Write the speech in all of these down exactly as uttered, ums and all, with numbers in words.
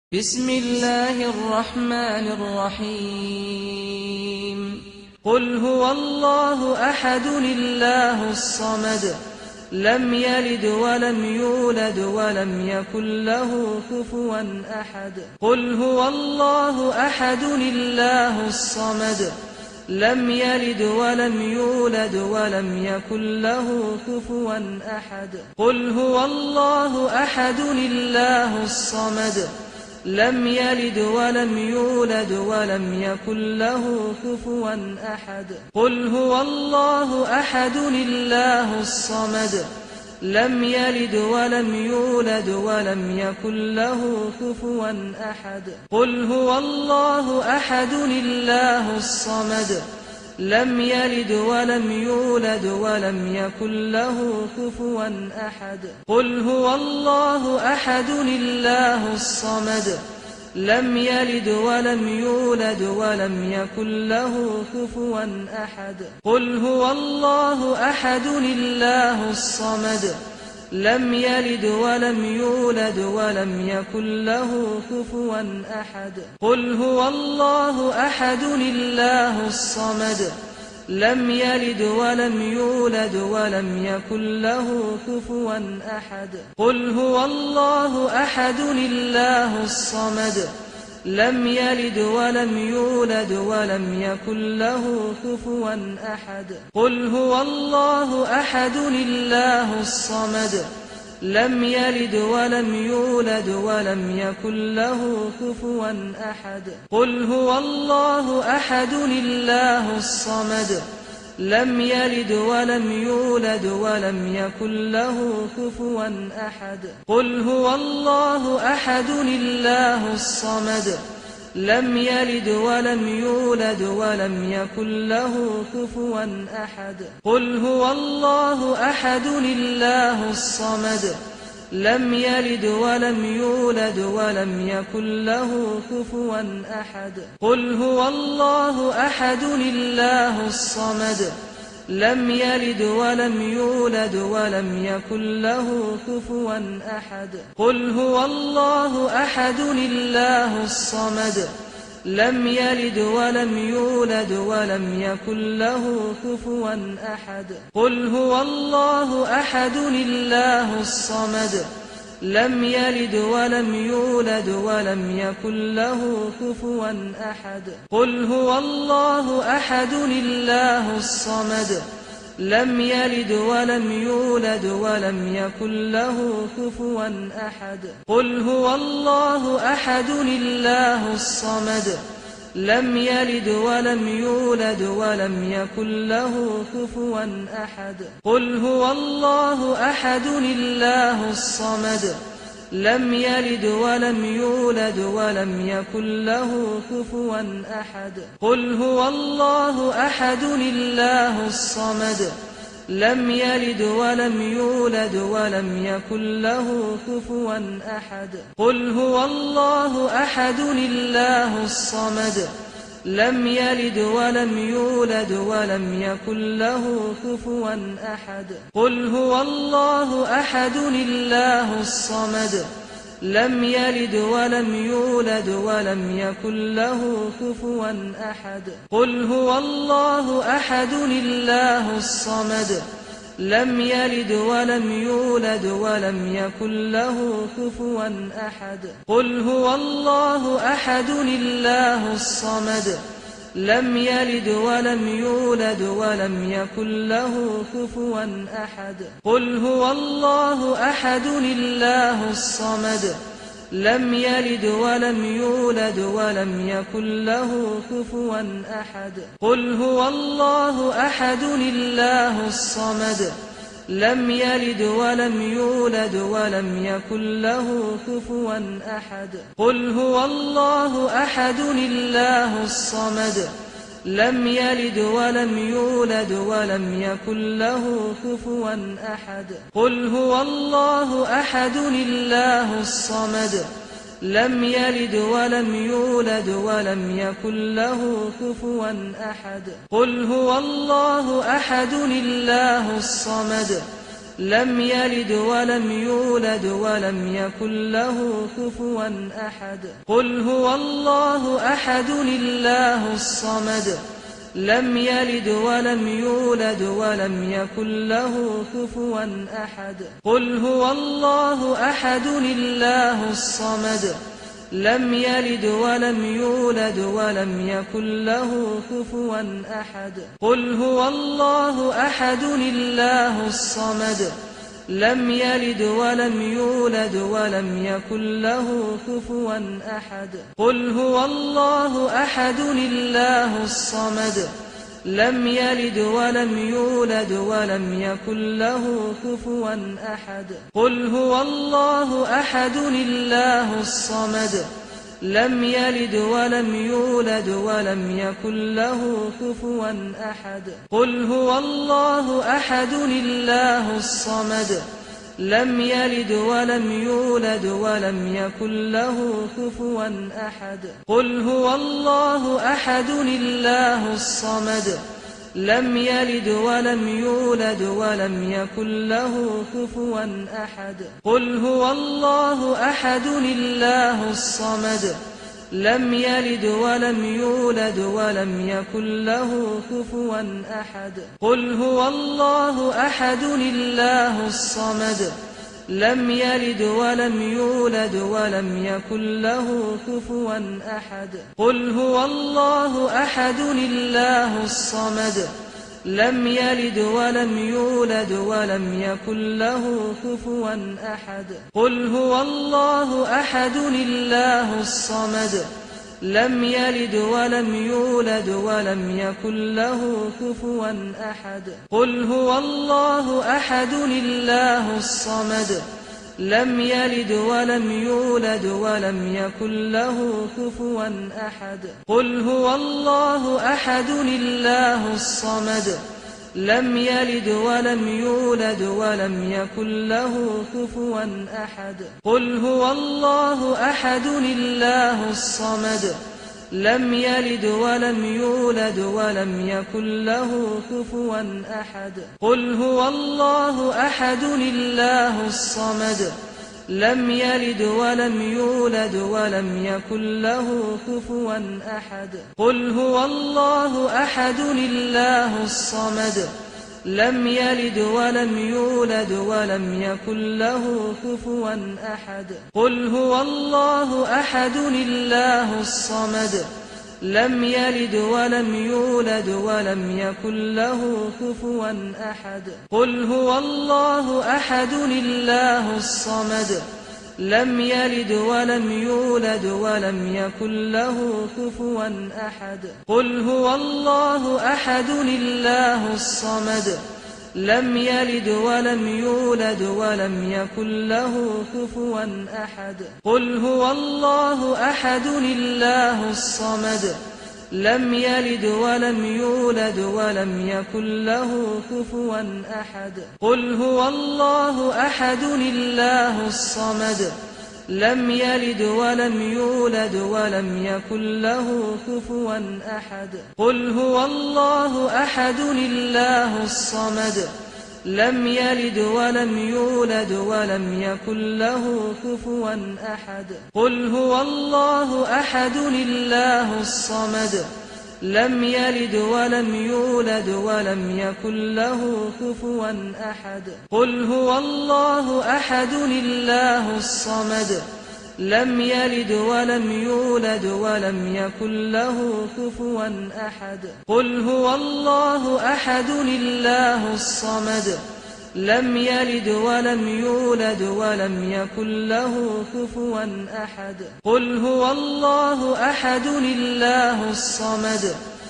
بسم الله الرحمن الرحيم قل هو الله أحد الله الصمد لم يلد ولم يولد ولم يكن له كفوا أحد قل هو الله أحد الله الصمد لم يلد ولم يولد ولم يكن له كفوا أحد قل هو الله أحد الله الصمد لم يلد ولم يولد ولم يكن له كفوا أحد قل هو الله أحد الله الصمد لم يلد ولم يولد ولم يكن له كفوا أحد قل هو الله أحد الله الصمد لم يلد ولم يولد ولم يكن له كفوا أحد قل هو الله أحد الله الصمد لم يلد ولم يولد ولم يكن له كفوا أحد قل هو الله أحد الله الصمد لم يلد ولم يولد ولم يكن له كفوا أحد قل هو الله أحد الله الصمد لم يلد ولم يولد ولم يكن له كفوا أحد قل هو الله أحد الله الصمد لم يلد ولم يولد ولم يكن له كفوا أحد قل هو الله أحد الله الصمد لم يلد ولم يولد ولم يكن له كفوا أحد قل هو الله أحد الله الصمد لم يلد ولم يولد ولم يكن له كفوا أحد قل هو الله أحد الله الصمد لم يلد ولم يولد ولم يكن له كفوا أحد قل هو الله أحد الله الصمد لم يلد ولم يولد ولم يكن له كفوا أحد قل هو الله أحد الله الصمد لم يلد ولم يولد ولم يكن له كفوا أحد قل هو الله أحد الله الصمد لم يلد ولم يولد ولم يكن له كفوا أحد قل هو الله أحد الله الصمد لم يلد ولم يولد ولم يكن له كفوا أحد قل هو الله أحد الله الصمد لم يلد ولم يولد ولم يكن له كفوا أحد قل هو الله أحد الله الصمد لم يلد ولم يولد ولم يكن له كفوا أحد قل هو الله أحد الله الصمد لم يلد ولم يولد ولم يكن له كفوا أحد قل هو الله أحد الله الصمد لم يلد ولم يولد ولم يكن له كفوا أحد قل هو الله أحد الله الصمد لم يلد ولم يولد ولم يكن له كفوا أحد قل هو الله أحد الله الصمد لم يلد ولم يولد ولم يكن له كفوا أحد قل هو الله أحد الله الصمد لم يلد ولم يولد ولم يكن له كفوا أحد قل هو الله أحد الله الصمد لم يلد ولم يولد ولم يكن له كفوا أحد قل هو الله أحد الله الصمد لم يلد ولم يولد ولم يكن له كفوا أحد قل هو الله أحد الله الصمد لم يلد ولم يولد ولم يكن له كفوا أحد قل هو الله أحد الله الصمد لم يلد ولم يولد ولم يكن له كفوا أحد قل هو الله أحد الله الصمد لم يلد ولم يولد ولم يكن له كفوا أحد قل هو الله أحد الله الصمد لم يلد ولم يولد ولم يكن له كفوا أحد قل هو الله أحد الله الصمد لم يلد ولم يولد ولم يكن له كفوا أحد قل هو الله أحد الله الصمد لم يلد ولم يولد ولم يكن له كفوا أحد قل هو الله أحد الله الصمد لم يلد ولم يولد ولم يكن له كفوا أحد قل هو الله أحد الله الصمد لم يلد ولم يولد ولم يكن له كفوا أحد قل هو الله أحد الله الصمد لم يلد ولم يولد ولم يكن له كفوا أحد قل هو الله أحد الله الصمد لم يلد ولم يولد ولم يكن له كفوا أحد قل هو الله أحد الله الصمد لم يلد ولم يولد ولم يكن له كفوا أحد قل هو الله أحد الله الصمد لم يلد ولم يولد ولم يكن له كفوا أحد قل هو الله أحد الله الصمد لم يلد ولم يولد ولم يكن له كفوا أحد قل هو الله أحد الله الصمد لم يلد ولم يولد ولم يكن له كفوا أحد قل هو الله أحد الله الصمد لم يلد ولم يولد ولم يكن له كفوا أحد قل هو الله أحد الله الصمد لم يلد ولم يولد ولم يكن له كفوا أحد قل هو الله أحد الله الصمد لم يلد ولم يولد ولم يكن له كفوا أحد قل هو الله أحد الله الصمد لم يلد ولم يولد ولم يكن له كفوا أحد قل هو الله أحد الله الصمد لم يلد ولم يولد ولم يكن له كفوا أحد قل هو الله أحد الله الصمد لم يلد ولم يولد ولم يكن له كفوا أحد قل هو الله أحد الله الصمد لم يلد ولم يولد ولم يكن له كفوا أحد قل هو الله أحد الله الصمد لم يلد ولم يولد ولم يكن له كفوا أحد قل هو الله أحد الله الصمد لم يلد ولم يولد ولم يكن له كفوا أحد قل هو الله أحد الله الصمد لم يلد ولم يولد ولم يكن له كفوا أحد قل هو الله أحد الله الصمد لم يلد ولم يولد ولم يكن له كفوا أحد قل هو الله أحد الله الصمد لم يلد ولم يولد ولم يكن له كفوا أحد قل هو الله أحد الله الصمد لم يلد ولم يولد ولم يكن له كفوا أحد قل هو الله أحد الله الصمد لم يلد ولم يولد ولم يكن له كفوا أحد قل هو الله أحد الله الصمد لم يلد ولم يولد ولم يكن له كفوا أحد قل هو الله أحد الله الصمد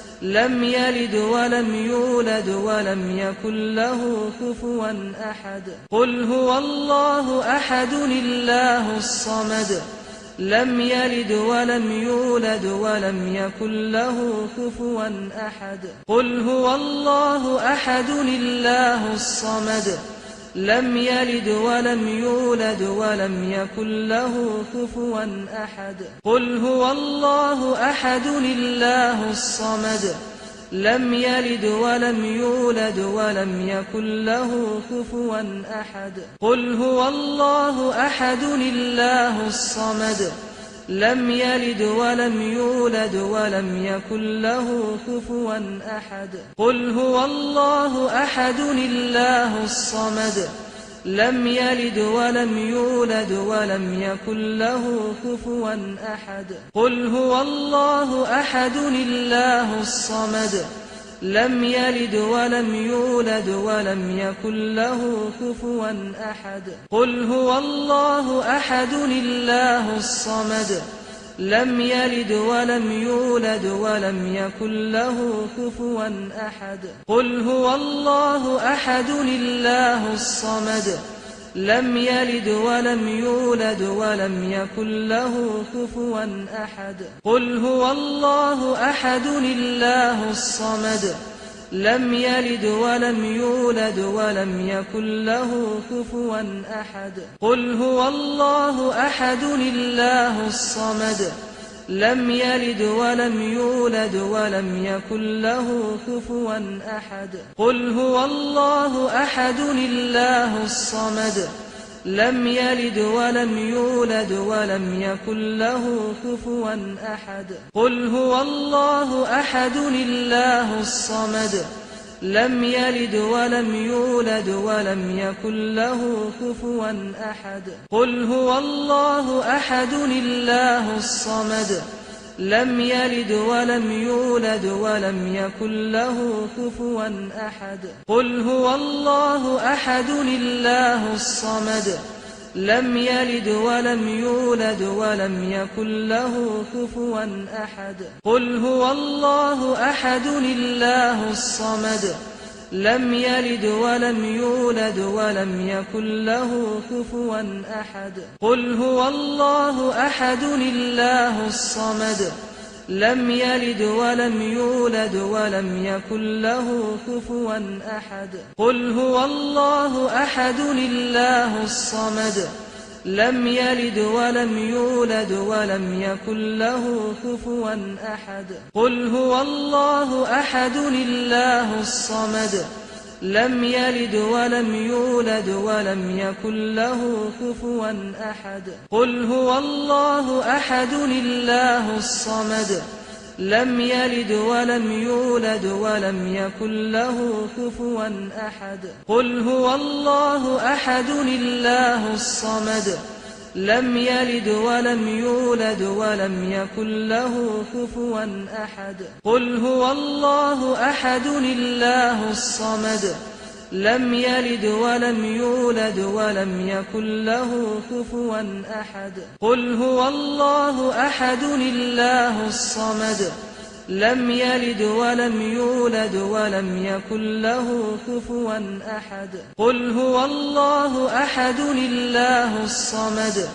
لم يلد ولم يولد ولم يكن له كفوا أحد قل هو الله أحد الله الصمد لم يلد ولم يولد ولم يكن له كفوا أحد قل هو الله أحد الله الصمد لم يلد ولم يولد ولم يكن له كفوا أحد قل هو الله أحد الله الصمد لم يلد ولم يولد ولم يكن له كفوا أحد قل هو الله أحد الله الصمد لم يلد ولم يولد ولم يكن له كفوا أحد قل هو الله أحد الله الصمد لم يلد ولم يولد ولم يكن له كفوا أحد قل هو الله أحد الله الصمد لم يلد ولم يولد ولم يكن له كفوا أحد قل هو الله أحد الله الصمد لم يلد ولم يولد ولم يكن له كفوا أحد قل هو الله أحد الله الصمد لم يلد ولم يولد ولم يكن له كفوا أحد قل هو الله أحد الله الصمد لم يلد ولم يولد ولم يكن له كفوا أحد قل هو الله أحد الله الصمد لم يلد ولم يولد ولم يكن له كفوا أحد قل هو الله أحد الله الصمد لم يلد ولم يولد ولم يكن له كفوا أحد قل هو الله أحد الله الصمد لم يلد ولم يولد ولم يكن له كفوا أحد قل هو الله أحد الله الصمد لم يلد ولم يولد ولم يكن له كفوا أحد قل هو الله أحد الله الصمد لم يلد ولم يولد ولم يكن له كفوا أحد قل هو الله أحد الله الصمد لم يلد ولم يولد ولم يكن له كفوا أحد قل هو الله أحد الله الصمد لم يلد ولم يولد ولم يكن له كفوا أحد قل هو الله أحد الله الصمد لم يلد ولم يولد ولم يكن له كفوا أحد قل هو الله أحد الله الصمد لم يلد ولم يولد ولم يكن له كفوا أحد قل هو الله أحد الله الصمد لم يلد ولم يولد ولم يكن له كفوا أحد قل هو الله أحد الله الصمد لم يلد ولم يولد ولم يكن له كفوا أحد قل هو الله أحد الله الصمد لم يلد ولم يولد ولم يكن له كفوا أحد قل هو الله أحد الله الصمد لم يلد ولم يولد ولم يكن له كفوا أحد قل هو الله أحد الله الصمد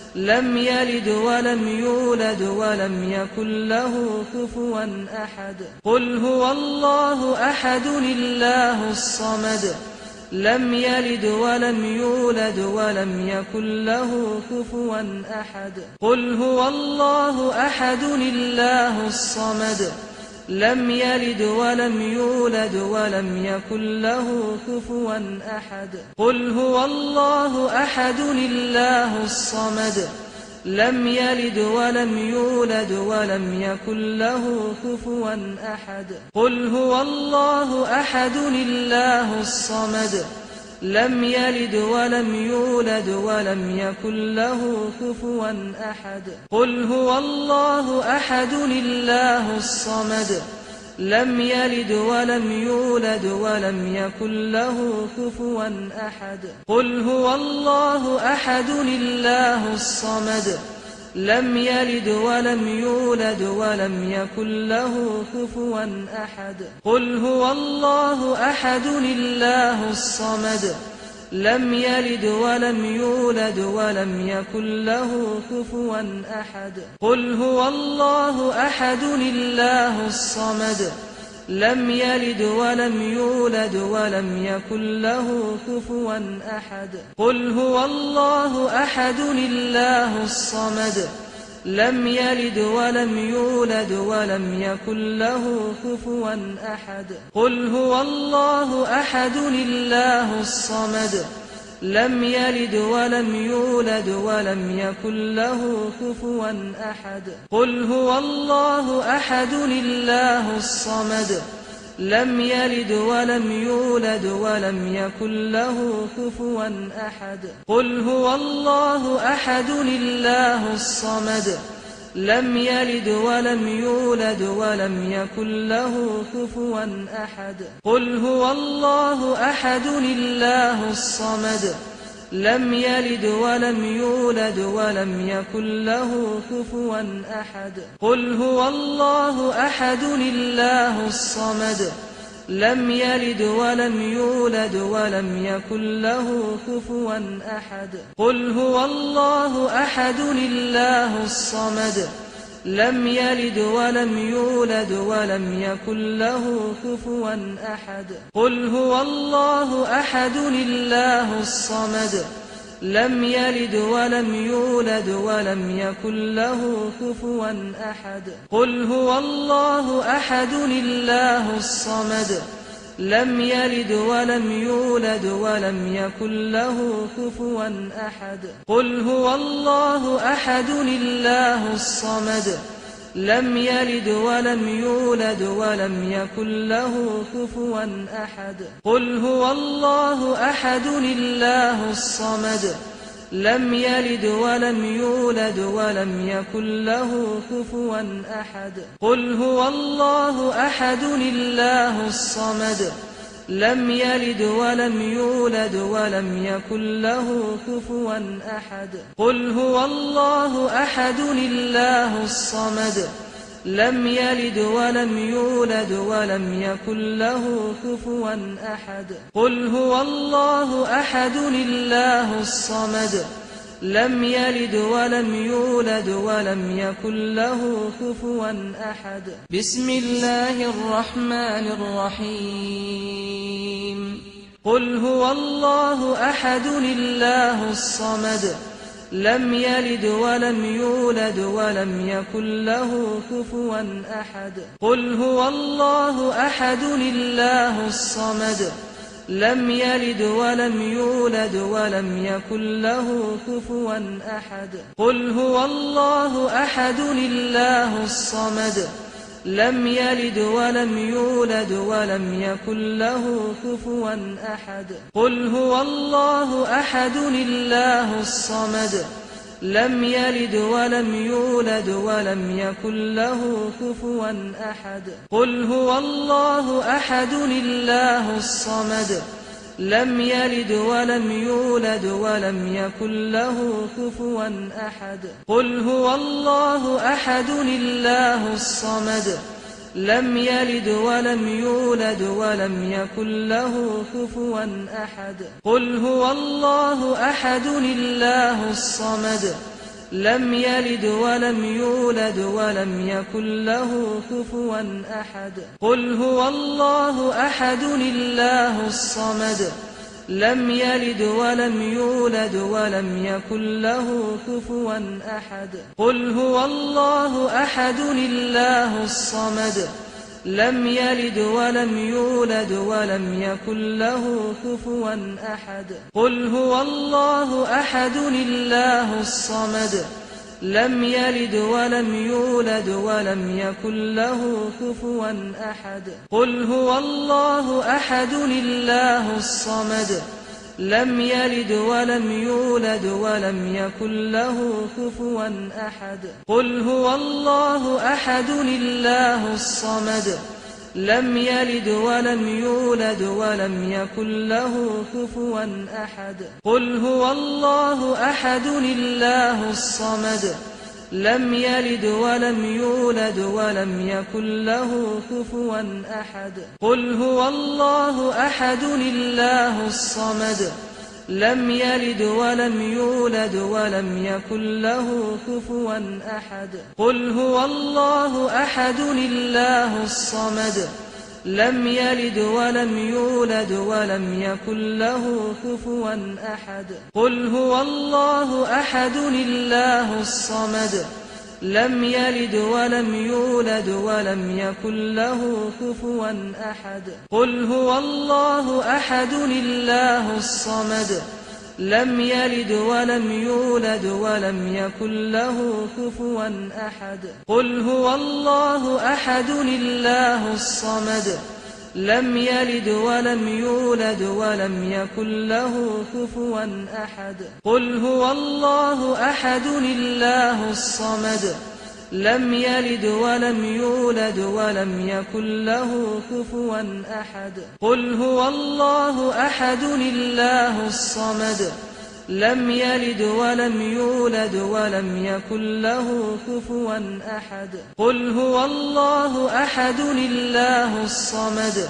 لم يلد ولم يولد ولم يكن له كفوا أحد قل هو الله أحد الله الصمد لم يلد ولم يولد ولم يكن له كفوا أحد قل هو الله أحد الله الصمد لم يلد ولم يولد ولم يكن له كفوا أحد قل هو الله أحد الله الصمد لم يلد ولم يولد ولم يكن له كفوا أحد قل هو الله أحد الله الصمد لم يلد ولم يولد ولم يكن له كفوا أحد قل هو الله أحد الله الصمد لم يلد ولم يولد ولم يكن له كفوا أحد قل هو الله أحد الله الصمد لم يلد ولم يولد ولم يكن له كفوا أحد قل هو الله أحد الله الصمد لم يلد ولم يولد ولم يكن له كفوا أحد قل هو الله أحد الله الصمد لم يلد ولم يولد ولم يكن له كفوا أحد قل هو الله أحد الله الصمد لم يلد ولم يولد ولم يكن له كفوا أحد قل هو الله أحد الله الصمد لم يلد ولم يولد ولم يكن له كفوا أحد قل هو الله أحد الله الصمد لم يلد ولم يولد ولم يكن له كفوا أحد قل هو الله أحد الله الصمد لم يلد ولم يولد ولم يكن له كفوا أحد قل هو الله أحد الله الصمد لم يلد ولم يولد ولم يكن له كفوا أحد قل هو الله أحد الله الصمد لم يلد ولم يولد ولم يكن له كفوا أحد قل هو الله أحد الله الصمد لم يلد ولم يولد ولم يكن له كفوا أحد قل هو الله أحد الله الصمد لم يلد ولم يولد ولم يكن له كفوا أحد قل هو الله أحد الله الصمد لم يلد ولم يولد ولم يكن له كفوا أحد قل هو الله أحد الله الصمد لم يلد ولم يولد ولم يكن له كفوا أحد قل هو الله أحد الله الصمد لم يلد ولم يولد ولم يكن له كفوا أحد قل هو الله أحد الله الصمد لم يلد ولم يولد ولم يكن له كفوا أحد قل هو الله أحد الله الصمد لم يلد ولم يولد ولم يكن له كفوا أحد قل هو الله أحد الله الصمد لم يلد ولم يولد ولم يكن له كفوا أحد بسم الله الرحمن الرحيم قل هو الله أحد الله الصمد لم يلد ولم يولد ولم يكن له كفوا أحد قل هو الله أحد الله الصمد لم يلد ولم يولد ولم يكن له كفوا أحد قل هو الله أحد الله الصمد لم يلد ولم يولد ولم يكن له كفوا أحد قل هو الله أحد الله الصمد لم يلد ولم يولد ولم يكن له كفوا أحد قل هو الله أحد الله الصمد لم يلد ولم يولد ولم يكن له كفوا أحد قل هو الله أحد الله الصمد لم يلد ولم يولد ولم يكن له كفوا أحد قل هو الله أحد الله الصمد لم يلد ولم يولد ولم يكن له كفوا أحد قل هو الله أحد الله الصمد لم يلد ولم يولد ولم يكن له كفوا أحد قل هو الله أحد الله الصمد لم يلد ولم يولد ولم يكن له كفوا أحد قل هو الله أحد الله الصمد لم يلد ولم يولد ولم يكن له كفوا أحد قل هو الله أحد الله الصمد لم يلد ولم يولد ولم يكن له كفوا أحد قل هو الله أحد الله الصمد لم يلد ولم يولد ولم يكن له كفوا أحد قل هو الله أحد الله الصمد لم يلد ولم يولد ولم يكن له كفوا أحد قل هو الله أحد الله الصمد لم يلد ولم يولد ولم يكن له كفوا أحد قل هو الله أحد الله الصمد لم يلد ولم يولد ولم يكن له كفوا أحد قل هو الله أحد الله الصمد لم يلد ولم يولد ولم يكن له كفوا أحد قل هو الله أحد الله الصمد لم يلد ولم يولد ولم يكن له كفوا أحد قل هو الله أحد الله الصمد لم يلد ولم يولد ولم يكن له كفوا أحد قل هو الله أحد الله الصمد لم يلد ولم يولد ولم يكن له كفوا أحد قل هو الله أحد الله الصمد لم يلد ولم يولد ولم يكن له كفوا أحد قل هو الله أحد الله الصمد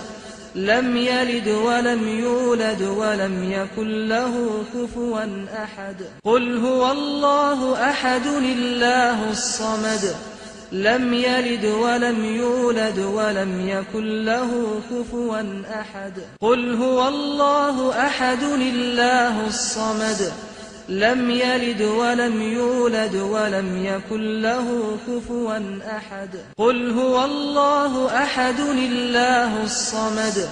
لم يلد ولم يولد ولم يكن له كفوا أحد قل هو الله أحد الله الصمد لم يلد ولم يولد ولم يكن له كفوا أحد قل هو الله أحد الله الصمد لم يلد ولم يولد ولم يكن له كفوا أحد قل هو الله أحد الله الصمد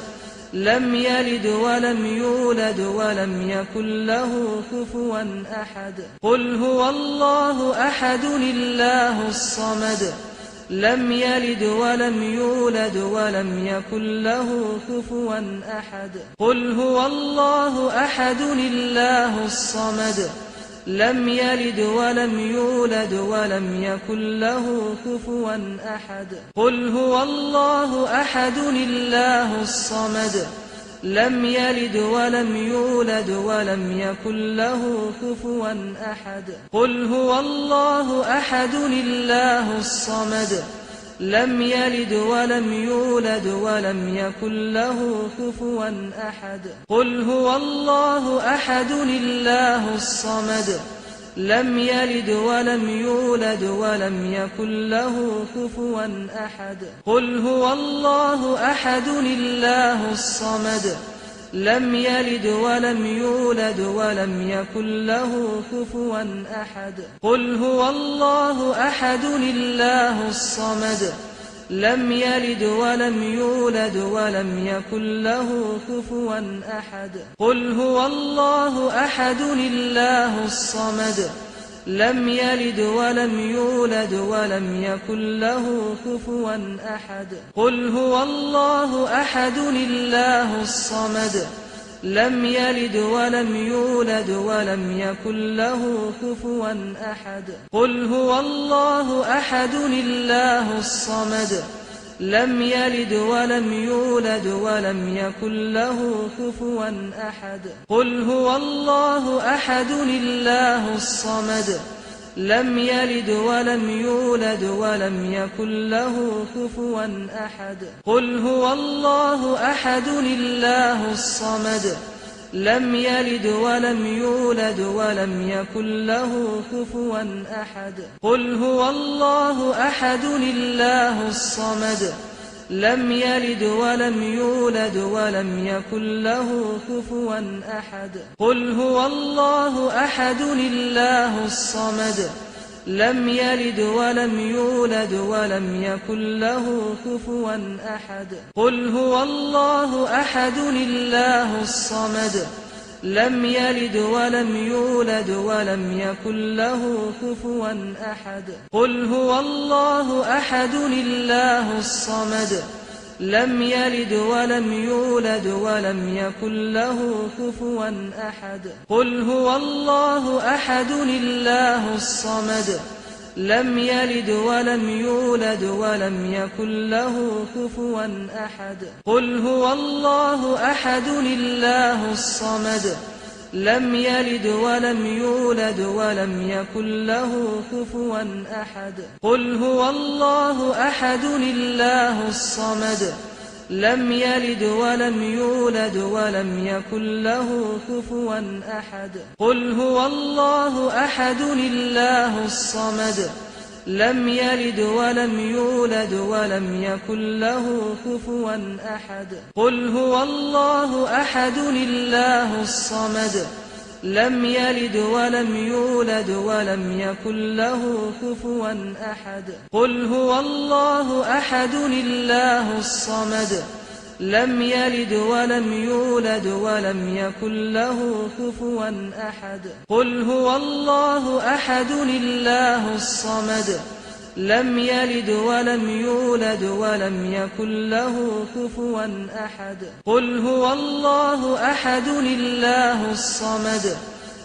لم يلد ولم يولد ولم يكن له كفوا أحد قل هو الله أحد الله الصمد لم يلد ولم يولد ولم يكن له كفوا أحد قل هو الله أحد الله الصمد لم يلد ولم يولد ولم يكن له كفوا أحد قل هو الله أحد الله الصمد لم يلد ولم يولد ولم يكن له كفوا أحد قل هو الله أحد الله الصمد لم يلد ولم يولد ولم يكن له كفوا أحد قل هو الله أحد الله الصمد لم يلد ولم يولد ولم يكن له كفوا أحد قل هو الله أحد الله الصمد لم يلد ولم يولد ولم يكن له كفوا أحد قل هو الله أحد الله الصمد لم يلد ولم يولد ولم يكن له كفوا أحد قل هو الله أحد الله الصمد لم يلد ولم يولد ولم يكن له كفوا أحد قل هو الله أحد الله الصمد لم يلد ولم يولد ولم يكن له كفوا أحد قل هو الله أحد الله الصمد لم يلد ولم يولد ولم يكن له كفوا أحد قل هو الله أحد الله الصمد لم يلد ولم يولد ولم يكن له كفوا أحد قل هو الله أحد الله الصمد لم يلد ولم يولد ولم يكن له كفوا أحد قل هو الله أحد الله الصمد لم يلد ولم يولد ولم يكن له كفوا أحد قل هو الله أحد الله الصمد لم يلد ولم يولد ولم يكن له كفوا أحد قل هو الله أحد الله الصمد لم يلد ولم يولد ولم يكن له كفوا أحد قل هو الله أحد الله الصمد لم يلد ولم يولد ولم يكن له كفوا أحد قل هو الله أحد الله الصمد لم يلد ولم يولد ولم يكن له كفوا أحد قل هو الله أحد الله الصمد لم يلد ولم يولد ولم يكن له كفوا أحد قل هو الله أحد الله الصمد لم يلد ولم يولد ولم يكن له كفوا أحد قل هو الله أحد الله الصمد لم يلد ولم يولد ولم يكن له كفوا أحد قل هو الله أحد الله الصمد لم يلد ولم يولد ولم يكن له كفوا أحد قل هو الله أحد الله الصمد لم يلد ولم يولد ولم يكن له كفوا أحد قل هو الله أحد الله الصمد لم يلد ولم يولد ولم يكن له كفوا أحد قل هو الله أحد الله الصمد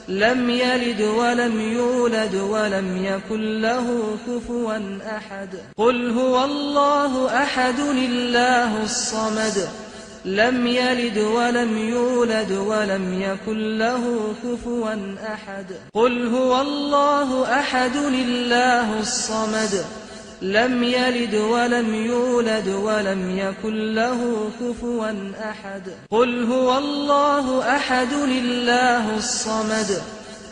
لم يلد ولم يولد ولم يكن له كفوا أحد قل هو الله أحد الله الصمد لم يلد ولم يولد ولم يكن له كفوا أحد قل هو الله أحد الله الصمد لم يلد ولم يولد ولم يكن له كفوا أحد قل هو الله أحد الله الصمد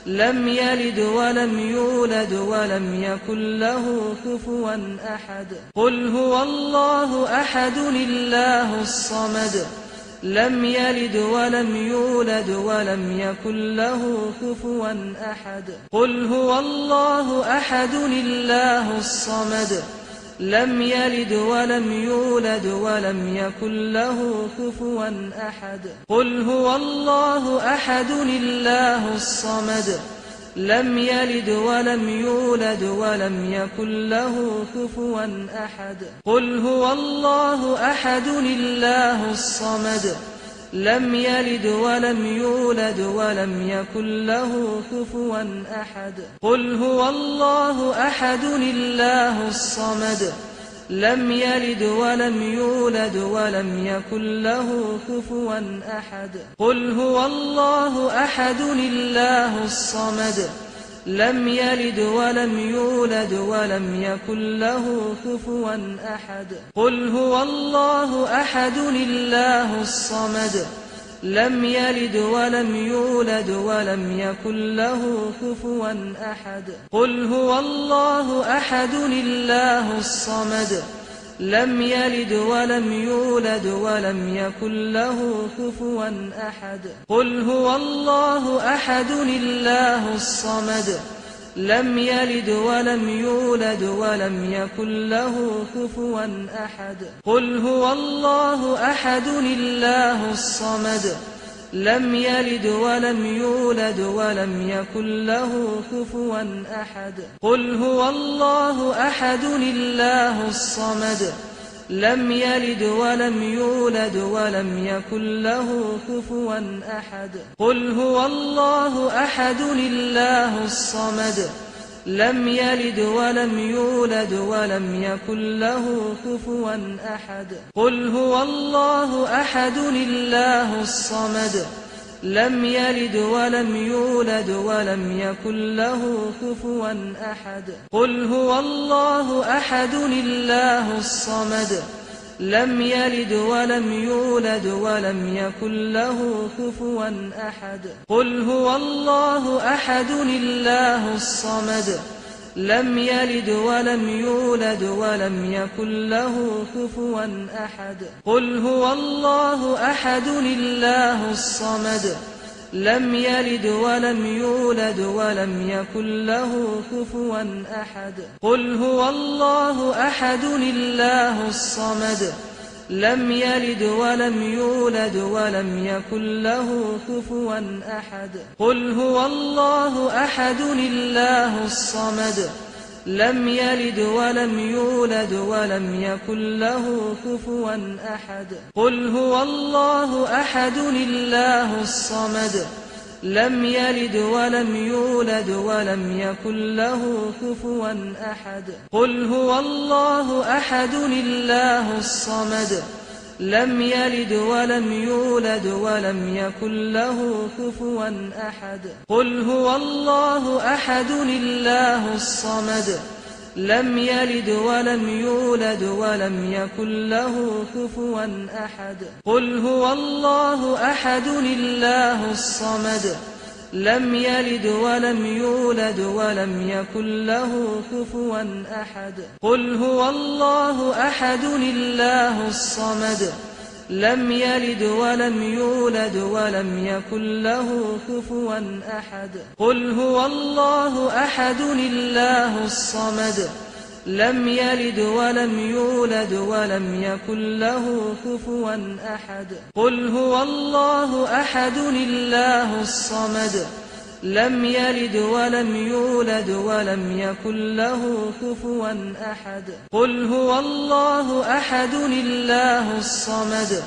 لم يلد ولم يولد ولم يكن له كفوا أحد قل هو الله أحد الله الصمد لم يلد ولم يولد ولم يكن له كفوا أحد قل هو الله أحد الله الصمد لم يلد ولم يولد ولم يكن له كفوا أحد قل هو الله أحد الله الصمد لم يلد ولم يولد ولم يكن له كفوا أحد قل هو الله أحد الله الصمد لم يلد ولم يولد ولم يكن له كفوا أحد قل هو الله أحد الله الصمد لم يلد ولم يولد ولم يكن له كفوا أحد قل هو الله أحد الله الصمد لم يلد ولم يولد ولم يكن له كفوا أحد قل هو الله أحد الله الصمد لم يلد ولم يولد ولم يكن له كفوا أحد قل هو الله أحد الله الصمد لم يلد ولم يولد ولم يكن له كفوا أحد قل هو الله أحد الله الصمد لم يلد ولم يولد ولم يكن له كفوا أحد قل هو الله أحد الله الصمد لم يلد ولم يولد ولم يكن له كفوا أحد قل هو الله أحد الله الصمد لم يلد ولم يولد ولم يكن له كفوا أحد قل هو الله أحد الله الصمد لم يلد ولم يولد ولم يكن له كفوا أحد قل هو الله أحد الله الصمد لم يلد ولم يولد ولم يكن له كفوا أحد قل هو الله أحد الله الصمد لم يلد ولم يولد ولم يكن له كفوا أحد قل هو الله أحد الله الصمد لم يلد ولم يولد ولم يكن له كفوا أحد قل هو الله أحد الله الصمد لم يلد ولم يولد ولم يكن له كفوا أحد قل هو الله أحد الله الصمد لم يلد ولم يولد ولم يكن له كفوا أحد قل هو الله أحد الله الصمد لم يلد ولم يولد ولم يكن له كفوا أحد قل هو الله أحد الله الصمد لم يلد ولم يولد ولم يكن له كفوا أحد قل هو الله أحد الله الصمد لم يلد ولم يولد ولم يكن له كفوا أحد قل هو الله أحد الله الصمد لم يلد ولم يولد ولم يكن له كفوا أحد قل هو الله أحد الله الصمد لم يلد ولم يولد ولم يكن له كفوا أحد قل هو الله أحد الله الصمد لم يلد ولم يولد ولم يكن له كفوا أحد قل هو الله أحد الله الصمد لم يلد ولم يولد ولم يكن له كفوا أحد قل هو الله أحد الله الصمد لم يلد ولم يولد ولم يكن له كفوا أحد قل هو الله أحد الله الصمد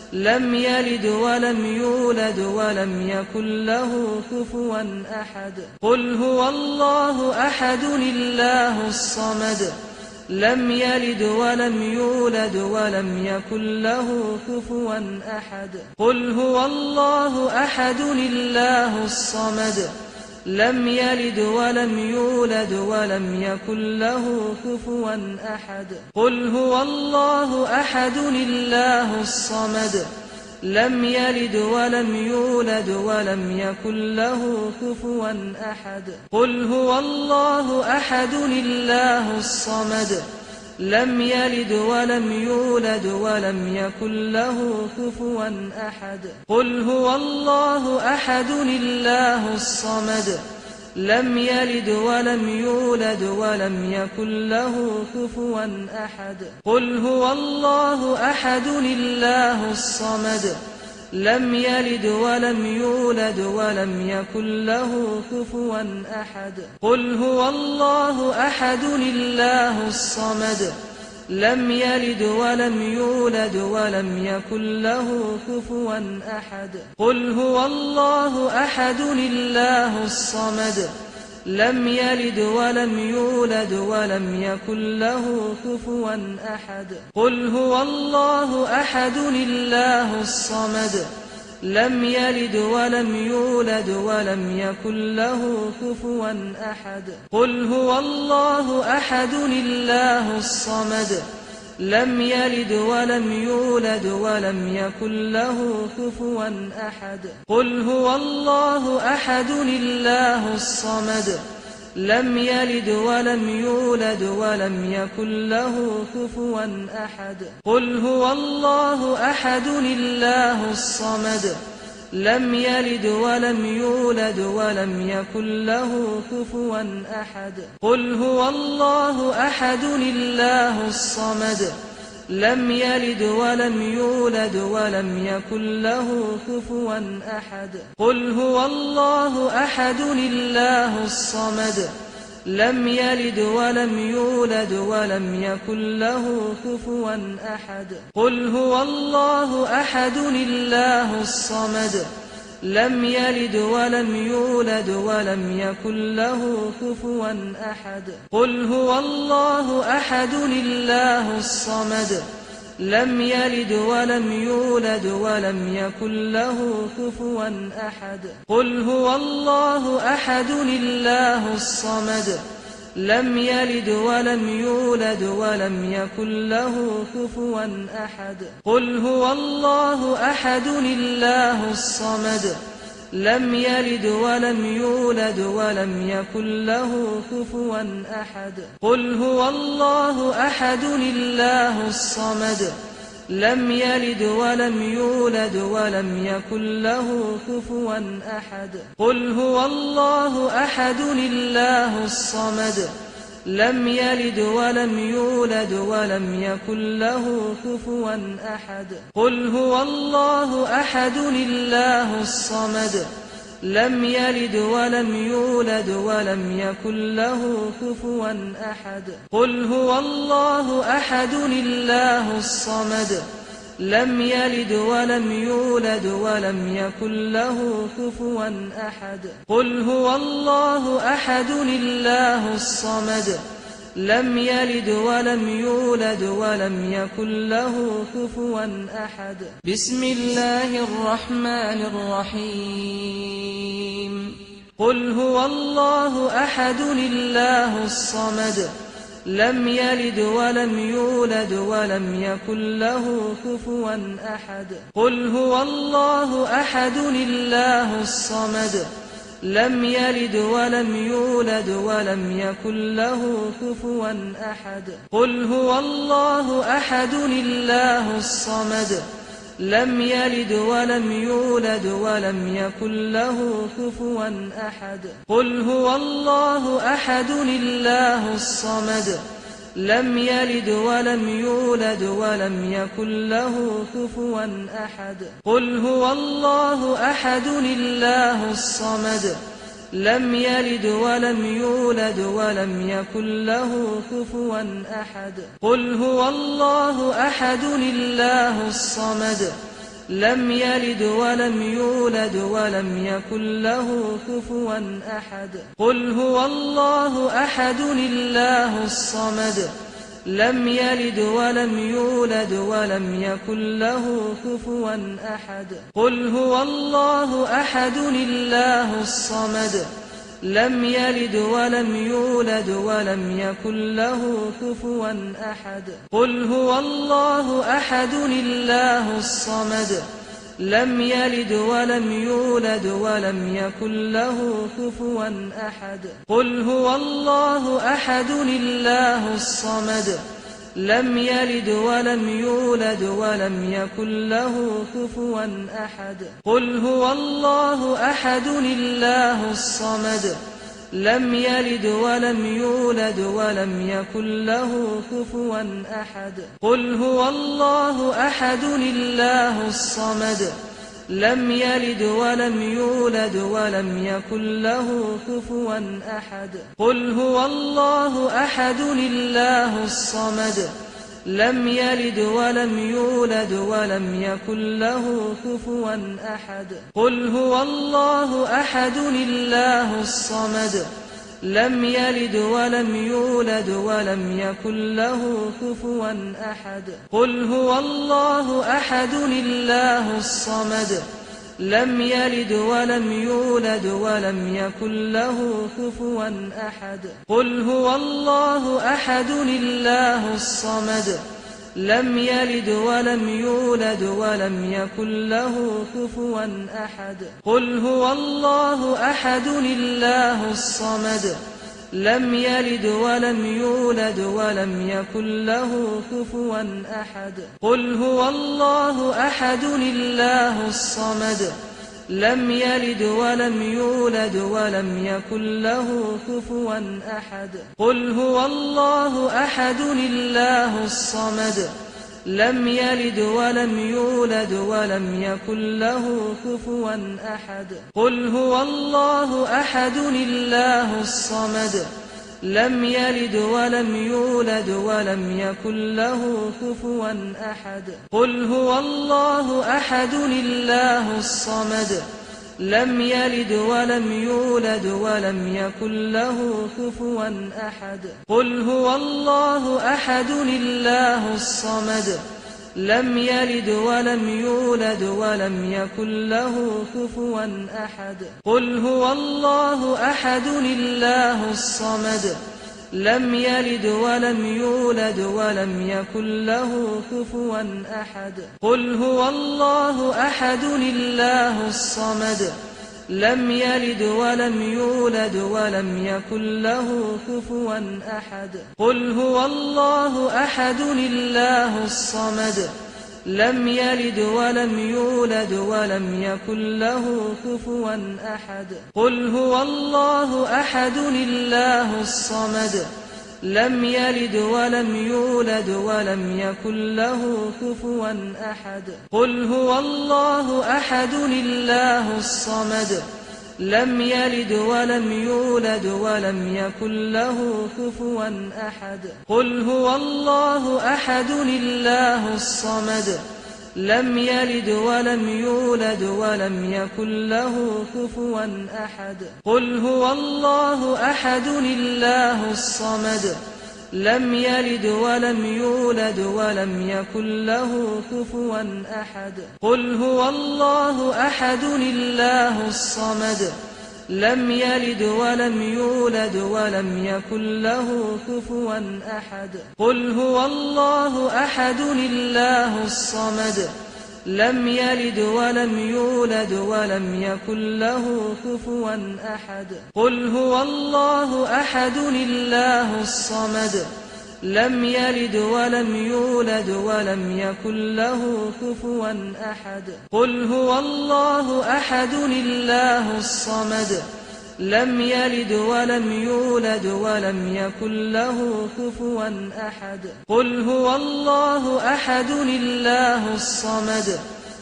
لم يلد ولم يولد ولم يكن له كفوا أحد قل هو الله أحد الله الصمد لم يلد ولم يولد ولم يكن له كفوا أحد قل هو الله أحد الله الصمد لم يلد ولم يولد ولم يكن له كفوا أحد قل هو الله أحد الله الصمد لم يلد ولم يولد ولم يكن له كفوا أحد قل هو الله أحد الله الصمد لم يلد ولم يولد ولم يكن له كفوا أحد قل هو الله أحد الله الصمد لم يلد ولم يولد ولم يكن له كفوا أحد قل هو الله أحد الله الصمد لم يلد ولم يولد ولم يكن له كفوا أحد قل هو الله أحد الله الصمد لم يلد ولم يولد ولم يكن له كفوا أحد قل هو الله أحد الله الصمد لم يلد ولم يولد ولم يكن له كفوا أحد قل هو الله أحد الله الصمد لم يلد ولم يولد ولم يكن له كفوا أحد قل هو الله أحد الله الصمد لم يلد ولم يولد ولم يكن له كفوا أحد قل هو الله أحد الله الصمد لم يلد ولم يولد ولم يكن له كفوا أحد قل هو الله أحد الله الصمد لم يلد ولم يولد ولم يكن له كفوا أحد قل هو الله أحد الله الصمد لم يلد ولم يولد ولم يكن له كفوا أحد قل هو الله أحد الله الصمد لم يلد ولم يولد ولم يكن له كفوا أحد قل هو الله أحد الله الصمد لم يلد ولم يولد ولم يكن له كفوا أحد قل هو الله أحد الله الصمد لم يلد ولم يولد ولم يكن له كفوا أحد قل هو الله أحد الله الصمد لم يلد ولم يولد ولم يكن له كفوا أحد قل هو الله أحد الله الصمد لم يلد ولم يولد ولم يكن له كفوا أحد قل هو الله أحد الله الصمد لم يلد ولم يولد ولم يكن له كفوا أحد قل هو الله أحد الله الصمد لم يلد ولم يولد ولم يكن له كفوا أحد قل هو الله أحد الله الصمد لم يلد ولم يولد ولم يكن له كفوا أحد قل هو الله أحد الله الصمد لم يلد ولم يولد ولم يكن له كفوا أحد قل هو الله أحد الله الصمد لم يلد ولم يولد ولم يكن له كفوا أحد بسم الله الرحمن الرحيم قل هو الله أحد الله الصمد لم يلد ولم يولد ولم يكن له كفوا أحد قل هو الله أحد الله الصمد لم يلد ولم يولد ولم يكن له كفوا أحد قل هو الله أحد الله الصمد لم يلد ولم يولد ولم يكن له كفوا أحد قل هو الله أحد الله الصمد لم يلد ولم يولد ولم يكن له كفوا أحد قل هو الله أحد الله الصمد لم يلد ولم يولد ولم يكن له كفوا أحد قل هو الله أحد الله الصمد لم يلد ولم يولد ولم يكن له كفوا أحد قل هو الله أحد الله الصمد لم يلد ولم يولد ولم يكن له كفوا أحد قل هو الله أحد الله الصمد لم يلد ولم يولد ولم يكن له كفوا أحد قل هو الله أحد الله الصمد لم يلد ولم يولد ولم يكن له كفوا أحد قل هو الله أحد الله الصمد لم يلد ولم يولد ولم يكن له كفوا أحد قل هو الله أحد الله الصمد لم يلد ولم يولد ولم يكن له كفوا أحد قل هو الله أحد الله الصمد لم يلد ولم يولد ولم يكن له كفوا أحد قل هو الله أحد الله الصمد لم يلد ولم يولد ولم يكن له كفوا أحد قل هو الله أحد الله الصمد لم يلد ولم يولد ولم يكن له كفوا أحد قل هو الله أحد الله الصمد لم يلد ولم يولد ولم يكن له كفوا أحد قل هو الله أحد الله الصمد لم يلد ولم يولد ولم يكن له كفوا أحد قل هو الله أحد الله الصمد لم يلد ولم يولد ولم يكن له كفوا أحد قل هو الله أحد الله الصمد لم يلد ولم يولد ولم يكن له كفوا أحد قل هو الله أحد الله الصمد لم يلد ولم يولد ولم يكن له كفوا أحد قل هو الله أحد الله الصمد لم يلد ولم يولد ولم يكن له كفوا أحد قل هو الله أحد الله الصمد لم يلد ولم يولد ولم يكن له كفوا أحد قل هو الله أحد الله الصمد لم يلد ولم يولد ولم يكن له كفوا أحد قل هو الله أحد الله الصمد لم يلد ولم يولد ولم يكن له كفوا أحد قل هو الله أحد الله الصمد لم يلد ولم يولد ولم يكن له كفوا أحد قل هو الله أحد الله الصمد لم يلد ولم يولد ولم يكن له كفوا أحد قل هو الله أحد الله الصمد لم يلد ولم يولد ولم يكن له كفوا أحد قل هو الله أحد الله الصمد لم يلد ولم يولد ولم يكن له كفوا أحد قل هو الله أحد الله الصمد لم يلد ولم يولد ولم يكن له كفوا أحد قل هو الله أحد الله الصمد لم يلد ولم يولد ولم يكن له كفوا أحد قل هو الله أحد الله الصمد لم يلد ولم يولد ولم يكن له كفوا أحد قل هو الله أحد الله الصمد لم يلد ولم يولد ولم يكن له كفوا أحد قل هو الله أحد الله الصمد لم يلد ولم يولد ولم يكن له كفوا أحد قل هو الله أحد الله الصمد لم يلد ولم يولد ولم يكن له كفوا أحد قل هو الله أحد الله الصمد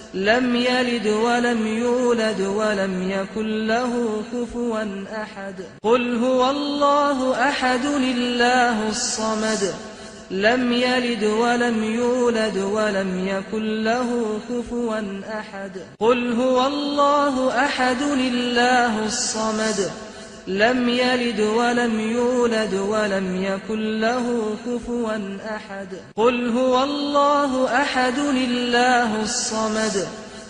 لم يلد ولم يولد ولم يكن له كفوا أحد قل هو الله أحد الله الصمد لم يلد ولم يولد ولم يكن له كفوا أحد قل هو الله أحد الله الصمد لم يلد ولم يولد ولم يكن له كفوا أحد قل هو الله أحد الله الصمد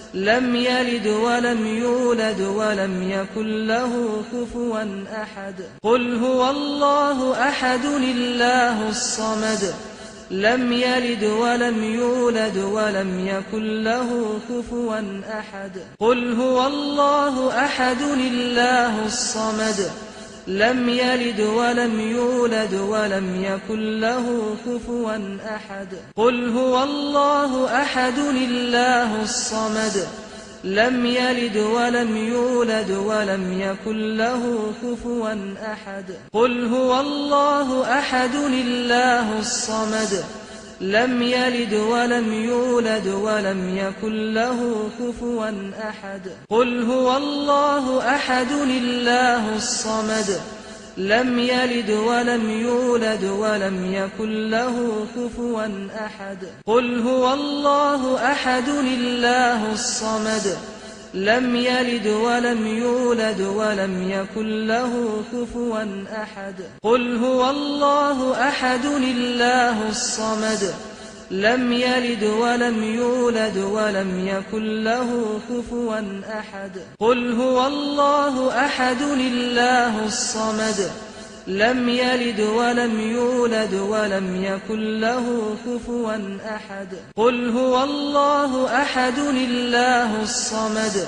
لم يلد ولم يولد ولم يكن له كفوا أحد قل هو الله أحد الله الصمد لم يلد ولم يولد ولم يكن له كفوا أحد قل هو الله أحد الله الصمد لم يلد ولم يولد ولم يكن له كفوا أحد قل هو الله أحد الله الصمد لم يلد ولم يولد ولم يكن له كفوا أحد قل هو الله أحد الله الصمد لم يلد ولم يولد ولم يكن له كفوا أحد قل هو الله أحد الله الصمد لم يلد ولم يولد ولم يكن له كفوا أحد قل هو الله أحد الله الصمد لم يلد ولم يولد ولم يكن له كفوا أحد قل هو الله أحد الله الصمد لم يلد ولم يولد ولم يكن له كفوا أحد قل هو الله أحد الله الصمد لم يلد ولم يولد ولم يكن له كفوا أحد قل هو الله أحد الله الصمد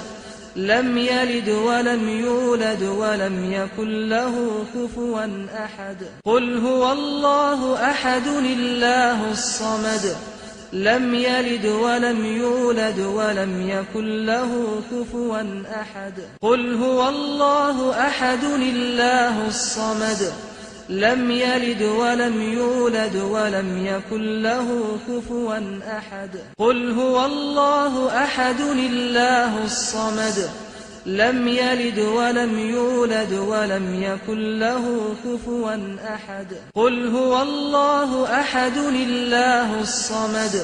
لم يلد ولم يولد ولم يكن له كفوا أحد قل هو الله أحد الله الصمد لم يلد ولم يولد ولم يكن له كفوا أحد قل هو الله أحد الله الصمد لم يلد ولم يولد ولم يكن له كفوا أحد قل هو الله أحد الله الصمد لم يلد ولم يولد ولم يكن له كفوا أحد قل هو الله أحد الله الصمد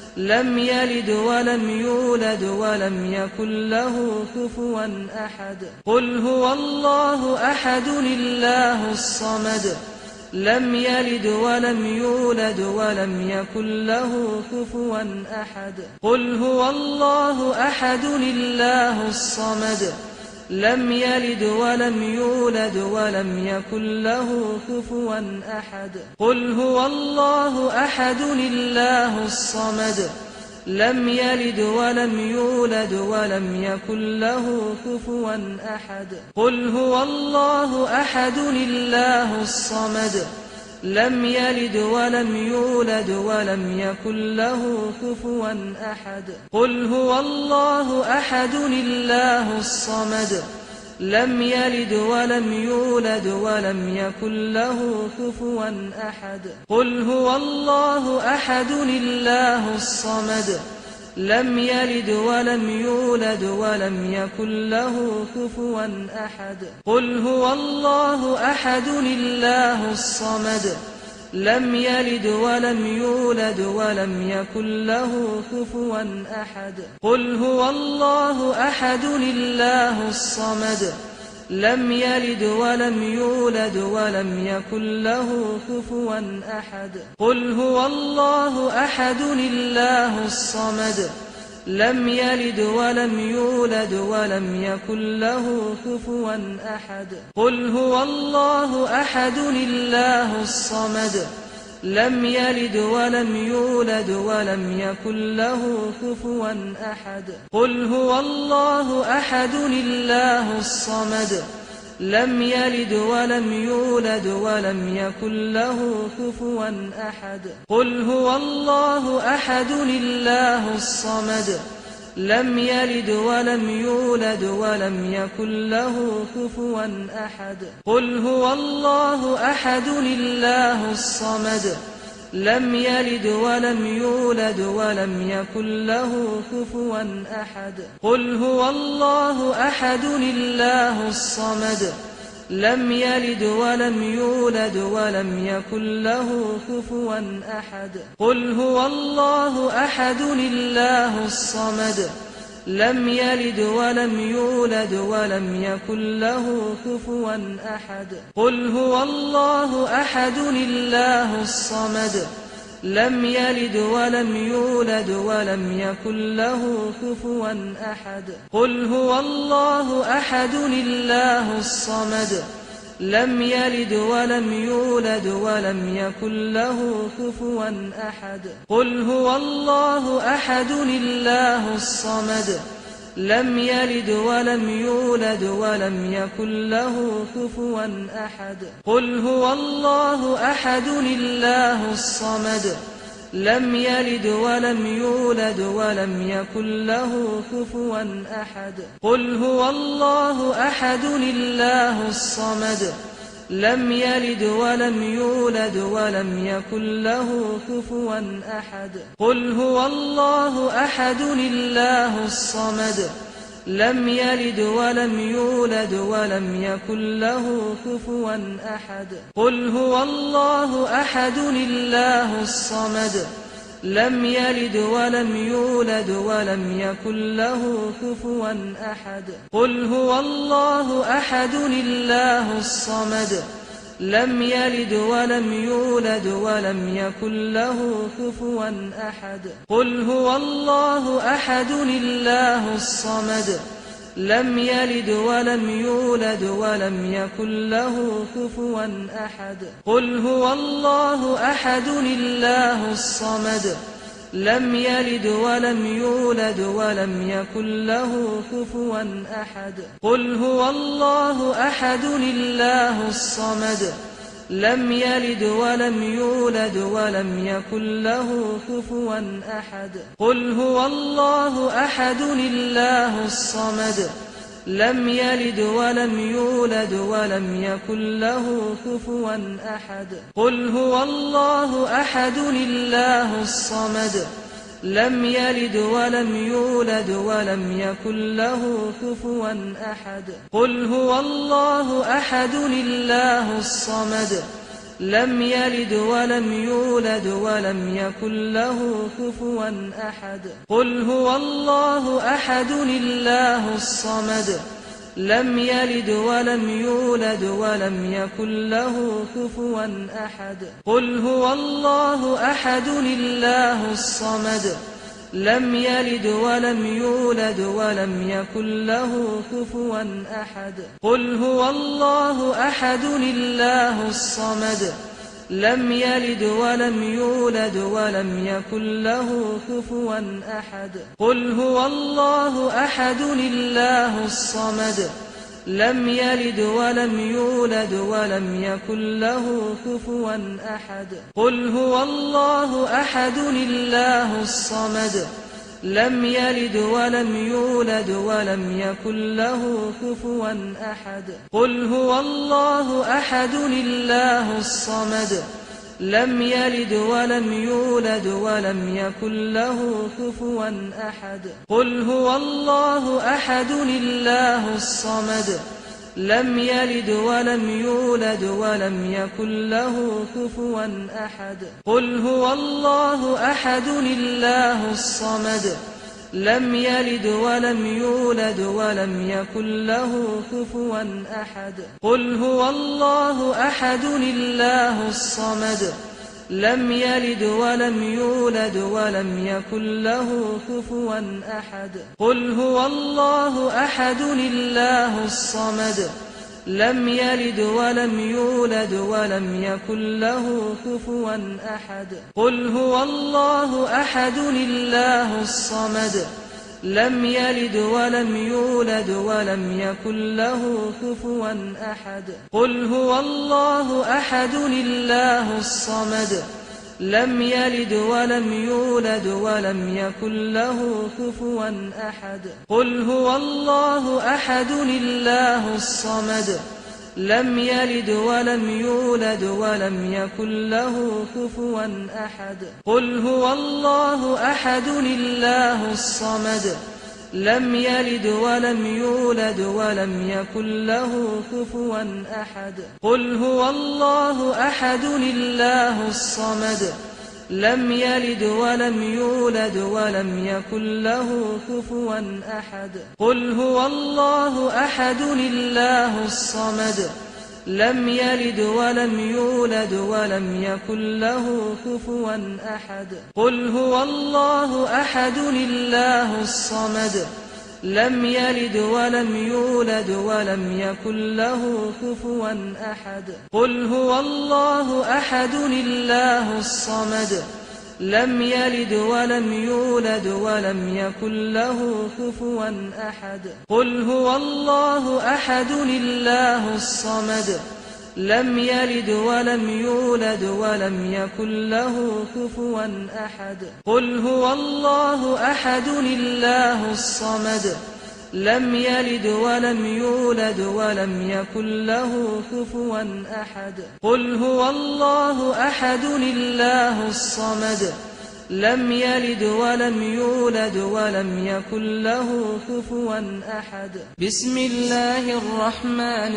لم يلد ولم يولد ولم يكن له كفوا أحد قل هو الله أحد الله الصمد لم يلد ولم يولد ولم يكن له كفوا أحد قل هو الله أحد الله الصمد لم يلد ولم يولد ولم يكن له كفوا أحد قل هو الله أحد الله الصمد لم يلد ولم يولد ولم يكن له كفوا أحد قل هو الله أحد الله الصمد لم يلد ولم يولد ولم يكن له كفوا أحد قل هو الله أحد الله الصمد لم يلد ولم يولد ولم يكن له كفوا أحد قل هو الله أحد الله الصمد لم يلد ولم يولد ولم يكن له كفوا أحد قل هو الله أحد الله الصمد لم يلد ولم يولد ولم يكن له كفوا أحد قل هو الله أحد الله الصمد لم يلد ولم يولد ولم يكن له كفوا أحد قل هو الله أحد الله الصمد لم يلد ولم يولد ولم يكن له كفوا أحد قل هو الله أحد الله الصمد لم يلد ولم يولد ولم يكن له كفوا أحد قل هو الله أحد الله الصمد لم يلد ولم يولد ولم يكن له كفوا أحد قل هو الله أحد الله الصمد لم يلد ولم يولد ولم يكن له كفوا أحد قل هو الله أحد الله الصمد لم يلد ولم يولد ولم يكن له كفوا أحد قل هو الله أحد الله الصمد لم يلد ولم يولد ولم يكن له كفوا أحد قل هو الله أحد الله الصمد لم يلد ولم يولد ولم يكن له كفوا أحد قل هو الله أحد الله الصمد لم يلد ولم يولد ولم يكن له كفوا أحد قل هو الله أحد الله الصمد لم يلد ولم يولد ولم يكن له كفوا أحد قل هو الله أحد الله الصمد لم يلد ولم يولد ولم يكن له كفوا أحد قل هو الله أحد الله الصمد لم يلد ولم يولد ولم يكن له كفوا أحد قل هو الله أحد الله الصمد لم يلد ولم يولد ولم يكن له كفوا أحد قل هو الله أحد الله الصمد لم يلد ولم يولد ولم يكن له كفوا أحد قل هو الله أحد الله الصمد لم يلد ولم يولد ولم يكن له كفوا أحد قل هو الله أحد الله الصمد لم يلد ولم يولد ولم يكن له كفوا أحد قل هو الله أحد الله الصمد لم يلد ولم يولد ولم يكن له كفوا أحد قل هو الله أحد الله الصمد لم يلد ولم يولد ولم يكن له كفوا أحد قل هو الله أحد الله الصمد لم يلد ولم يولد ولم يكن له كفوا أحد قل هو الله أحد الله الصمد لم يلد ولم يولد ولم يكن له كفوا أحد قل هو الله أحد الله الصمد لم يلد ولم يولد ولم يكن له كفوا أحد قل هو الله أحد الله الصمد لم يلد ولم يولد ولم يكن له كفوا أحد قل هو الله أحد الله الصمد لم يلد ولم يولد ولم يكن له كفوا أحد قل هو الله أحد الله الصمد لم يلد ولم يولد ولم يكن له كفوا أحد قل هو الله أحد الله الصمد لم يلد ولم يولد ولم يكن له كفوا أحد قل هو الله أحد الله الصمد لم يلد ولم يولد ولم يكن له كفوا أحد قل هو الله أحد الله الصمد لم يلد ولم يولد ولم يكن له كفوا أحد قل هو الله أحد الله الصمد لم يلد ولم يولد ولم يكن له كفوا أحد قل هو الله أحد الله الصمد لم يلد ولم يولد ولم يكن له كفوا أحد قل هو الله أحد الله الصمد لم يلد ولم يولد ولم يكن له كفوا أحد قل هو الله أحد الله الصمد لم يلد ولم يولد ولم يكن له كفوا أحد قل هو الله أحد الله الصمد لم يلد ولم يولد ولم يكن له كفوا أحد قل هو الله أحد الله الصمد لم يلد ولم يولد ولم يكن له كفوا أحد قل هو الله أحد الله الصمد لم يلد ولم يولد ولم يكن له كفوا أحد قل هو الله أحد الله الصمد لم يلد ولم يولد ولم يكن له كفوا أحد قل هو الله أحد الله الصمد لم يلد ولم يولد ولم يكن له كفوا أحد قل هو الله أحد الله الصمد لم يلد ولم يولد ولم يكن له كفوا أحد قل هو الله أحد الله الصمد لم يلد ولم يولد ولم يكن له كفوا أحد قل هو الله أحد الله الصمد لم يلد ولم يولد ولم يكن له كفوا أحد قل هو الله أحد الله الصمد لم يلد ولم يولد ولم يكن له كفوا أحد قل هو الله أحد الله الصمد لم يلد ولم يولد ولم يكن له كفوا أحد قل هو الله أحد الله الصمد لم يلد ولم يولد ولم يكن له كفوا أحد قل هو الله أحد الله الصمد لم يلد ولم يولد ولم يكن له كفوا أحد بسم الله الرحمن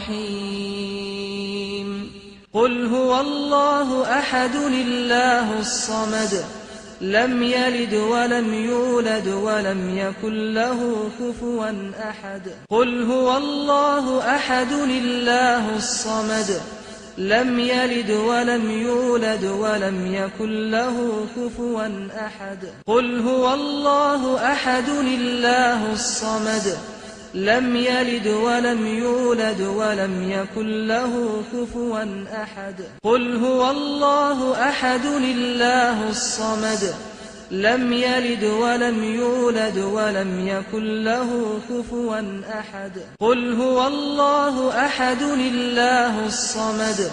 الرحيم قل هو الله أحد الله الصمد لم يلد ولم يولد ولم يكن له كفوا أحد قل هو الله أحد الله الصمد لم يلد ولم يولد ولم يكن له كفوا أحد قل هو الله أحد الله الصمد لم يلد ولم يولد ولم يكن له كفوا أحد قل هو الله أحد الله الصمد لم يلد ولم يولد ولم يكن له كفوا أحد قل هو الله أحد الله الصمد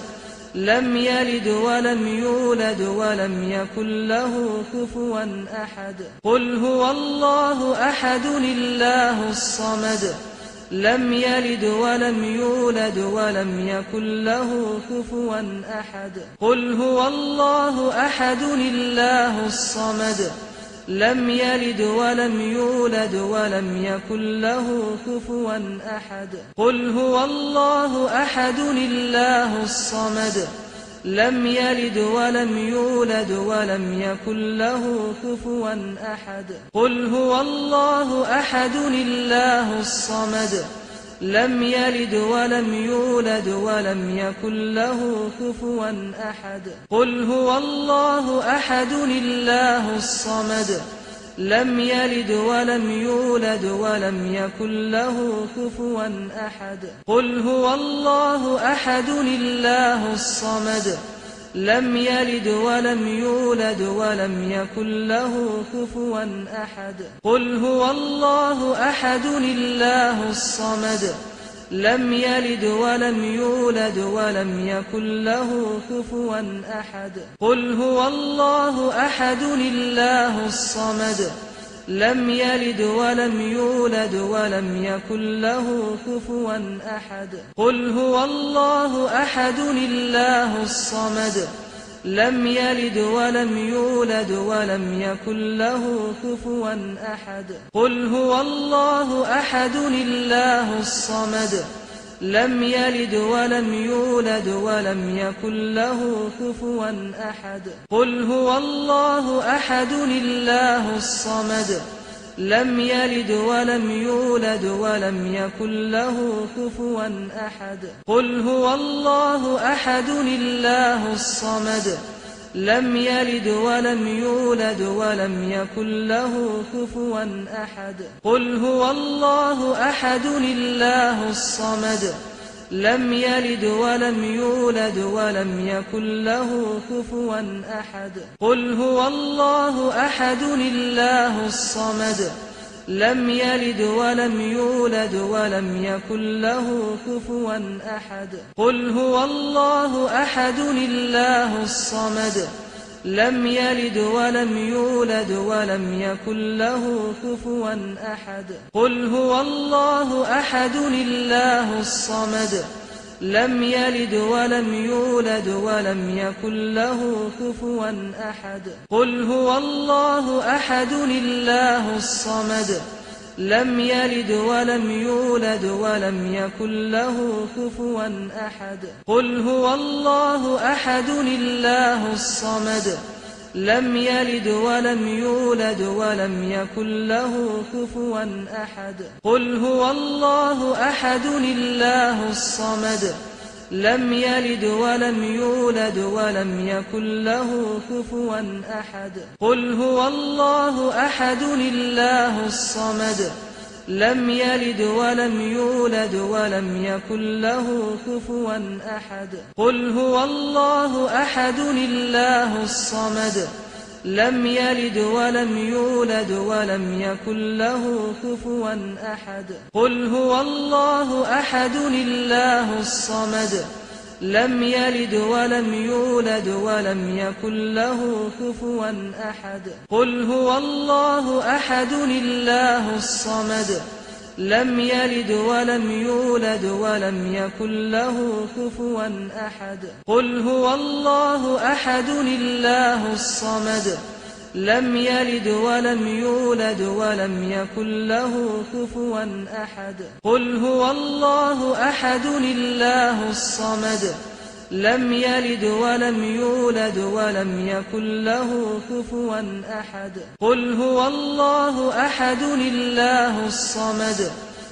لم يلد ولم يولد ولم يكن له كفوا أحد قل هو الله أحد الله الصمد لم يلد ولم يولد ولم يكن له كفوا أحد قل هو الله أحد الله الصمد لم يلد ولم يولد ولم يكن له كفوا أحد قل هو الله أحد الله الصمد لم يلد ولم يولد ولم يكن له كفوا أحد قل هو الله أحد الله الصمد لم يلد ولم يولد ولم يكن له كفوا أحد قل هو الله أحد الله الصمد لم يلد ولم يولد ولم يكن له كفوا أحد قل هو الله أحد الله الصمد لم يلد ولم يولد ولم يكن له كفوا أحد قل هو الله أحد الله الصمد لم يلد ولم يولد ولم يكن له كفوا أحد قل هو الله أحد الله الصمد لم يلد ولم يولد ولم يكن له كفوا أحد قل هو الله أحد الله الصمد لم يلد ولم يولد ولم يكن له كفوا أحد قل هو الله أحد الله الصمد لم يلد ولم يولد ولم يكن له كفوا أحد قل هو الله أحد الله الصمد لم يلد ولم يولد ولم يكن له كفوا أحد قل هو الله أحد الله الصمد لم يلد ولم يولد ولم يكن له كفوا أحد قل هو الله أحد الله الصمد لم يلد ولم يولد ولم يكن له كفوا أحد قل هو الله أحد الله الصمد لم يلد ولم يولد ولم يكن له كفوا أحد قل هو الله أحد الله الصمد لم يلد ولم يولد ولم يكن له كفوا أحد قل هو الله أحد الله الصمد لم يلد ولم يولد ولم يكن له كفوا أحد قل هو الله أحد الله الصمد لم يلد ولم يولد ولم يكن له كفوا أحد قل هو الله أحد الله الصمد لم يلد ولم يولد ولم يكن له كفوا أحد قل هو الله أحد الله الصمد لم يلد ولم يولد ولم يكن له كفوا أحد قل هو الله أحد الله الصمد لم يلد ولم يولد ولم يكن له كفوا أحد قل هو الله أحد الله الصمد لم يلد ولم يولد ولم يكن له كفوا أحد قل هو الله أحد الله الصمد لم يلد ولم يولد ولم يكن له كفوا أحد قل هو الله أحد الله الصمد لم يلد ولم يولد ولم يكن له كفوا أحد قل هو الله أحد الله الصمد لم يلد ولم يولد ولم يكن له كفوا أحد قل هو الله أحد الله الصمد لم يلد ولم يولد ولم يكن له كفوا أحد قل هو الله أحد الله الصمد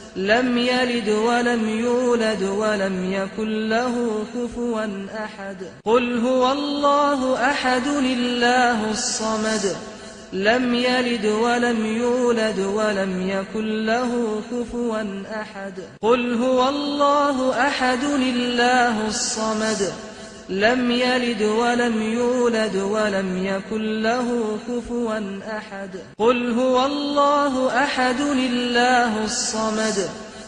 لم يلد ولم يولد ولم يكن له كفوا أحد قل هو الله أحد الله الصمد لم يلد ولم يولد ولم يكن له كفوا أحد قل هو الله أحد الله الصمد لم يلد ولم يولد ولم يكن له كفوا أحد قل هو الله أحد الله الصمد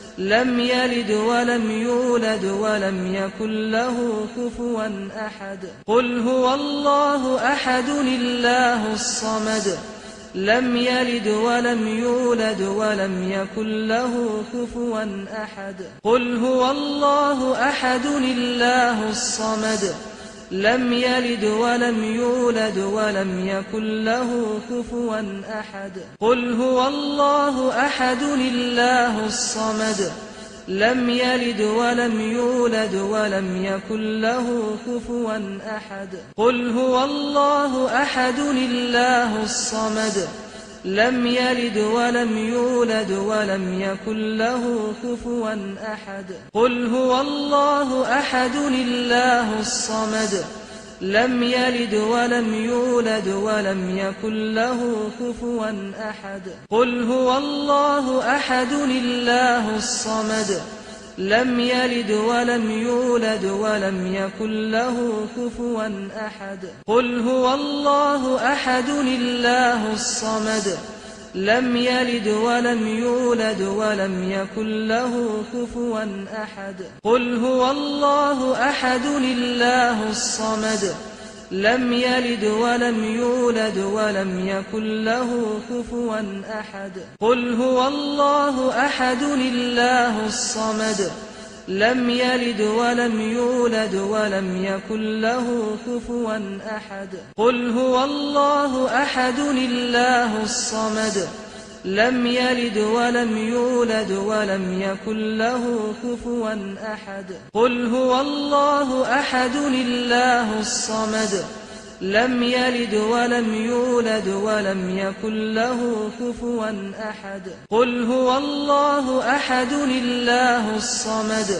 لم يلد ولم يولد ولم يكن له كفوا أحد قل هو الله أحد الله الصمد لم يلد ولم يولد ولم يكن له كفوا أحد قل هو الله أحد الله الصمد لم يلد ولم يولد ولم يكن له كفوا أحد قل هو الله أحد الله الصمد لم يلد ولم يولد ولم يكن له كفوا أحد قل هو الله أحد الله الصمد لم يلد ولم يولد ولم يكن له كفوا أحد قل هو الله أحد الله الصمد لم يلد ولم يولد ولم يكن له كفوا أحد قل هو الله أحد الله الصمد لم يلد ولم يولد ولم يكن له كفوا أحد قل هو الله أحد الله الصمد لم يلد ولم يولد ولم يكن له كفوا أحد قل هو الله أحد الله الصمد لم يلد ولم يولد ولم يكن له كفوا أحد قل هو الله أحد الله الصمد لم يلد ولم يولد ولم يكن له كفوا أحد قل هو الله أحد الله الصمد لم يلد ولم يولد ولم يكن له كفوا أحد قل هو الله أحد الله الصمد لم يلد ولم يولد ولم يكن له كفوا أحد قل هو الله أحد الله الصمد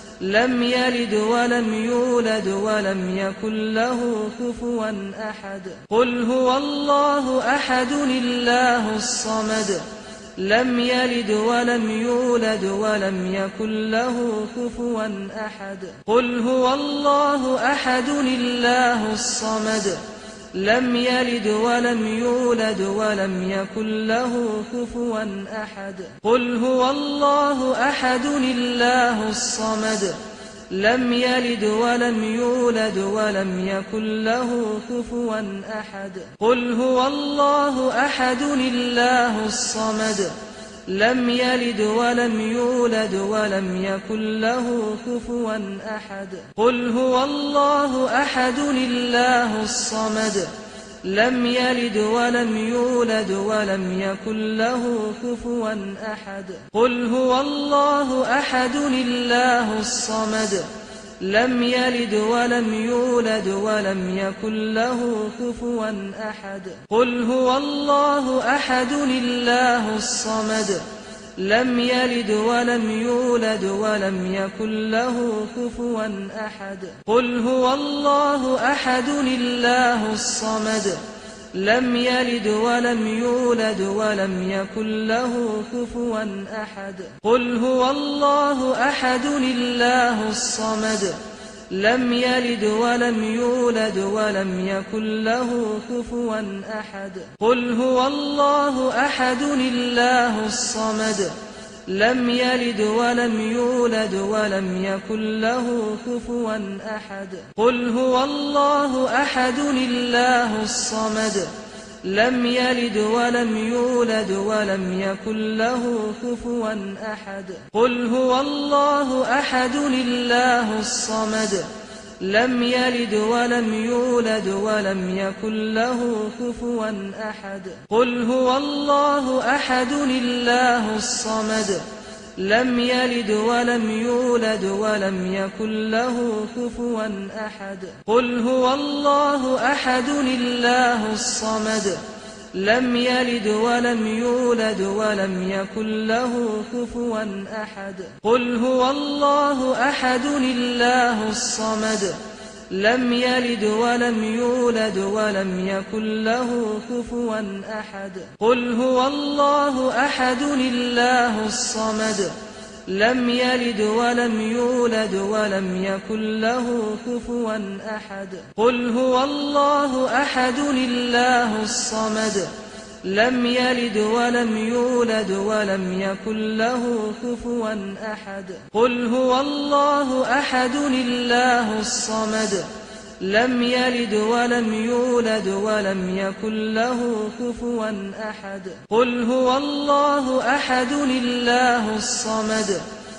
لم يلد ولم يولد ولم يكن له كفوا أحد قل هو الله أحد الله الصمد لم يلد ولم يولد ولم يكن له كفوا أحد قل هو الله أحد الله الصمد لم يلد ولم يولد ولم يكن له كفوا أحد قل هو الله أحد الله الصمد لم يلد ولم يولد ولم يكن له كفوا أحد قل هو الله أحد الله الصمد لم يلد ولم يولد ولم يكن له كفوا أحد قل هو الله أحد الله الصمد لم يلد ولم يولد ولم يكن له كفوا أحد قل هو الله أحد الله الصمد لم يلد ولم يولد ولم يكن له كفوا أحد قل هو الله أحد الله الصمد لم يلد ولم يولد ولم يكن له كفوا أحد قل هو الله أحد الله الصمد لم يلد ولم يولد ولم يكن له كفوا أحد قل هو الله أحد الله الصمد لم يلد ولم يولد ولم يكن له كفوا أحد قل هو الله أحد الله الصمد لم يلد ولم يولد ولم يكن له كفوا أحد قل هو الله أحد الله الصمد لم يلد ولم يولد ولم يكن له كفوا أحد قل هو الله أحد الله الصمد لم يلد ولم يولد ولم يكن له كفوا أحد قل هو الله أحد الله الصمد لم يلد ولم يولد ولم يكن له كفوا أحد قل هو الله أحد الله الصمد لم يلد ولم يولد ولم يكن له كفوا أحد قل هو الله أحد الله الصمد لم يلد ولم يولد ولم يكن له كفوا أحد قل هو الله أحد الله الصمد لم يلد ولم يولد ولم يكن له كفوا أحد قل هو الله أحد الله الصمد لم يلد ولم يولد ولم يكن له كفوا أحد قل هو الله أحد الله الصمد لم يلد ولم يولد ولم يكن له كفوا أحد قل هو الله أحد الله الصمد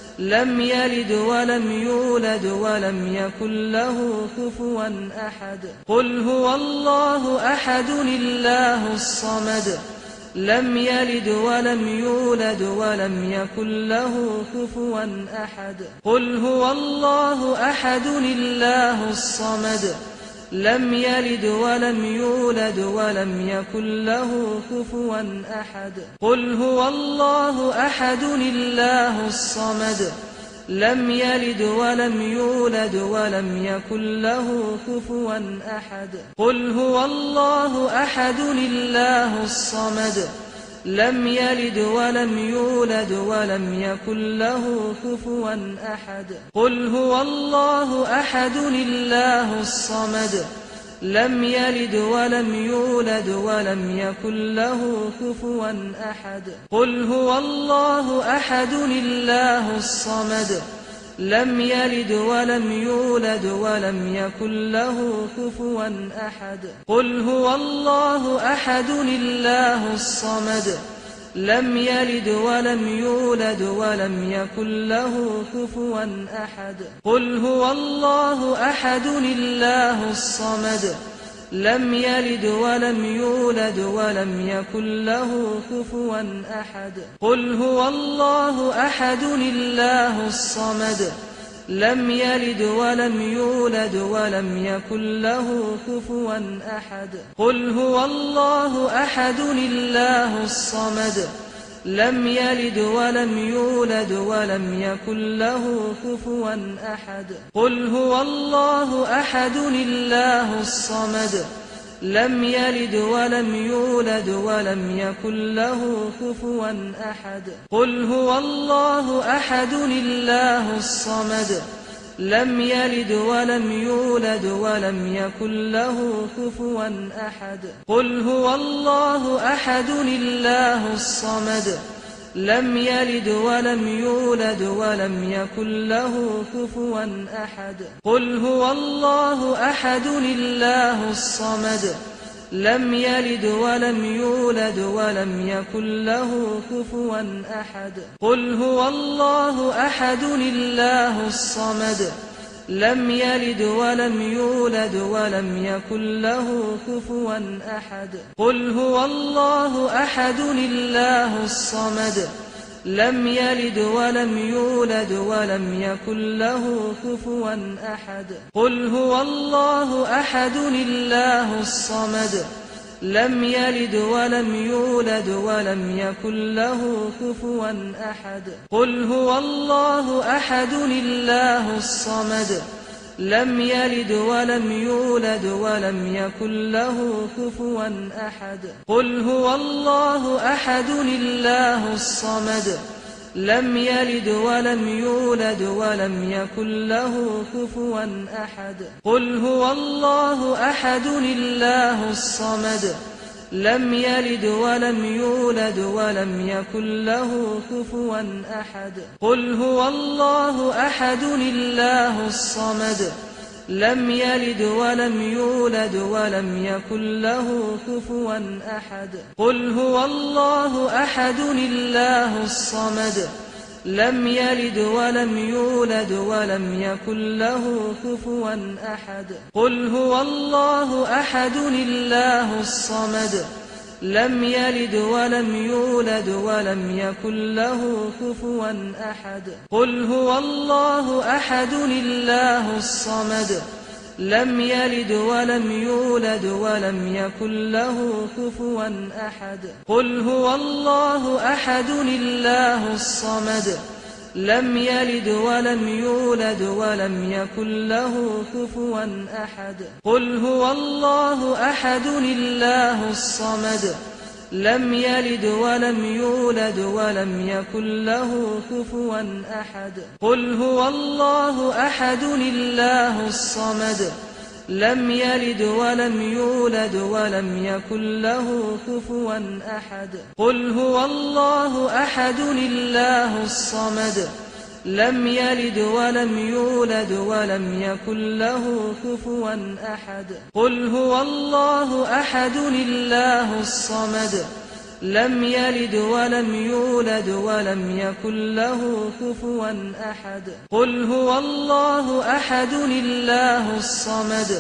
لم يلد ولم يولد ولم يكن له كفوا أحد قل هو الله أحد الله الصمد لم يلد ولم يولد ولم يكن له كفوا أحد قل هو الله أحد الله الصمد لم يلد ولم يولد ولم يكن له كفوا أحد قل هو الله أحد الله الصمد لم يلد ولم يولد ولم يكن له كفوا أحد قل هو الله أحد الله الصمد لم يلد ولم يولد ولم يكن له كفوا أحد قل هو الله أحد الله الصمد لم يلد ولم يولد ولم يكن له كفوا أحد قل هو الله أحد الله الصمد لم يلد ولم يولد ولم يكن له كفوا أحد قل هو الله أحد الله الصمد لم يلد ولم يولد ولم يكن له كفوا أحد قل هو الله أحد الله الصمد لم يلد ولم يولد ولم يكن له كفوا أحد قل هو الله أحد الله الصمد لم يلد ولم يولد ولم يكن له كفوا أحد قل هو الله أحد الله الصمد لم يلد ولم يولد ولم يكن له كفوا أحد قل هو الله أحد الله الصمد لم يلد ولم يولد ولم يكن له كفوا أحد قل هو الله أحد الله الصمد لم يلد ولم يولد ولم يكن له كفوا أحد قل هو الله أحد الله الصمد لم يلد ولم يولد ولم يكن له كفوا أحد قل هو الله أحد الله الصمد لم يلد ولم يولد ولم يكن له كفوا أحد قل هو الله أحد الله الصمد لم يلد ولم يولد ولم يكن له كفوا أحد قل هو الله أحد الله الصمد لم يلد ولم يولد ولم يكن له كفوا أحد قل هو الله أحد الله الصمد لم يلد ولم يولد ولم يكن له كفوا أحد قل هو الله أحد الله الصمد لم يلد ولم يولد ولم يكن له كفوا أحد قل هو الله أحد الله الصمد لم يلد ولم يولد ولم يكن له كفوا أحد قل هو الله أحد الله الصمد لم يلد ولم يولد ولم يكن له كفوا أحد قل هو الله أحد الله الصمد لم يلد ولم يولد ولم يكن له كفوا أحد قل هو الله أحد الله الصمد لم يلد ولم يولد ولم يكن له كفوا أحد قل هو الله أحد الله الصمد لم يلد ولم يولد ولم يكن له كفوا أحد قل هو الله أحد الله الصمد لم يلد ولم يولد ولم يكن له كفوا أحد قل هو الله أحد الله الصمد لم يلد ولم يولد ولم يكن له كفوا أحد قل هو الله أحد الله الصمد لم يلد ولم يولد ولم يكن له كفوا أحد قل هو الله أحد الله الصمد لم يلد ولم يولد ولم يكن له كفوا أحد قل هو الله أحد الله الصمد لم يلد ولم يولد ولم يكن له كفوا أحد قل هو الله أحد الله الصمد لم يلد ولم يولد ولم يكن له كفوا أحد قل هو الله أحد الله الصمد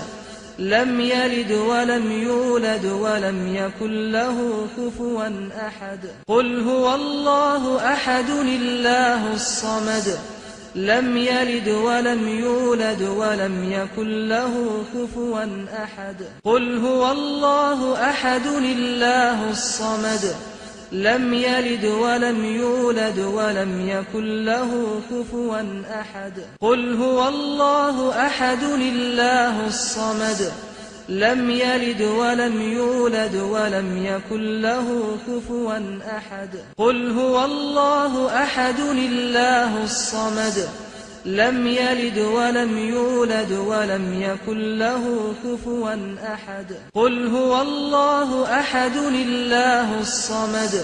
لم يلد ولم يولد ولم يكن له كفوا أحد قل هو الله أحد الله الصمد لم يلد ولم يولد ولم يكن له كفوا أحد قل هو الله أحد الله الصمد لم يلد ولم يولد ولم يكن له كفوا أحد قل هو الله أحد الله الصمد لم يلد ولم يولد ولم يكن له كفوا أحد قل هو الله أحد الله الصمد لم يلد ولم يولد ولم يكن له كفوا أحد قل هو الله أحد الله الصمد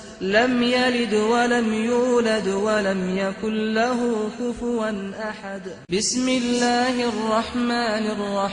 لم يلد ولم يولد ولم يكن له كفوا أحد بسم الله الرحمن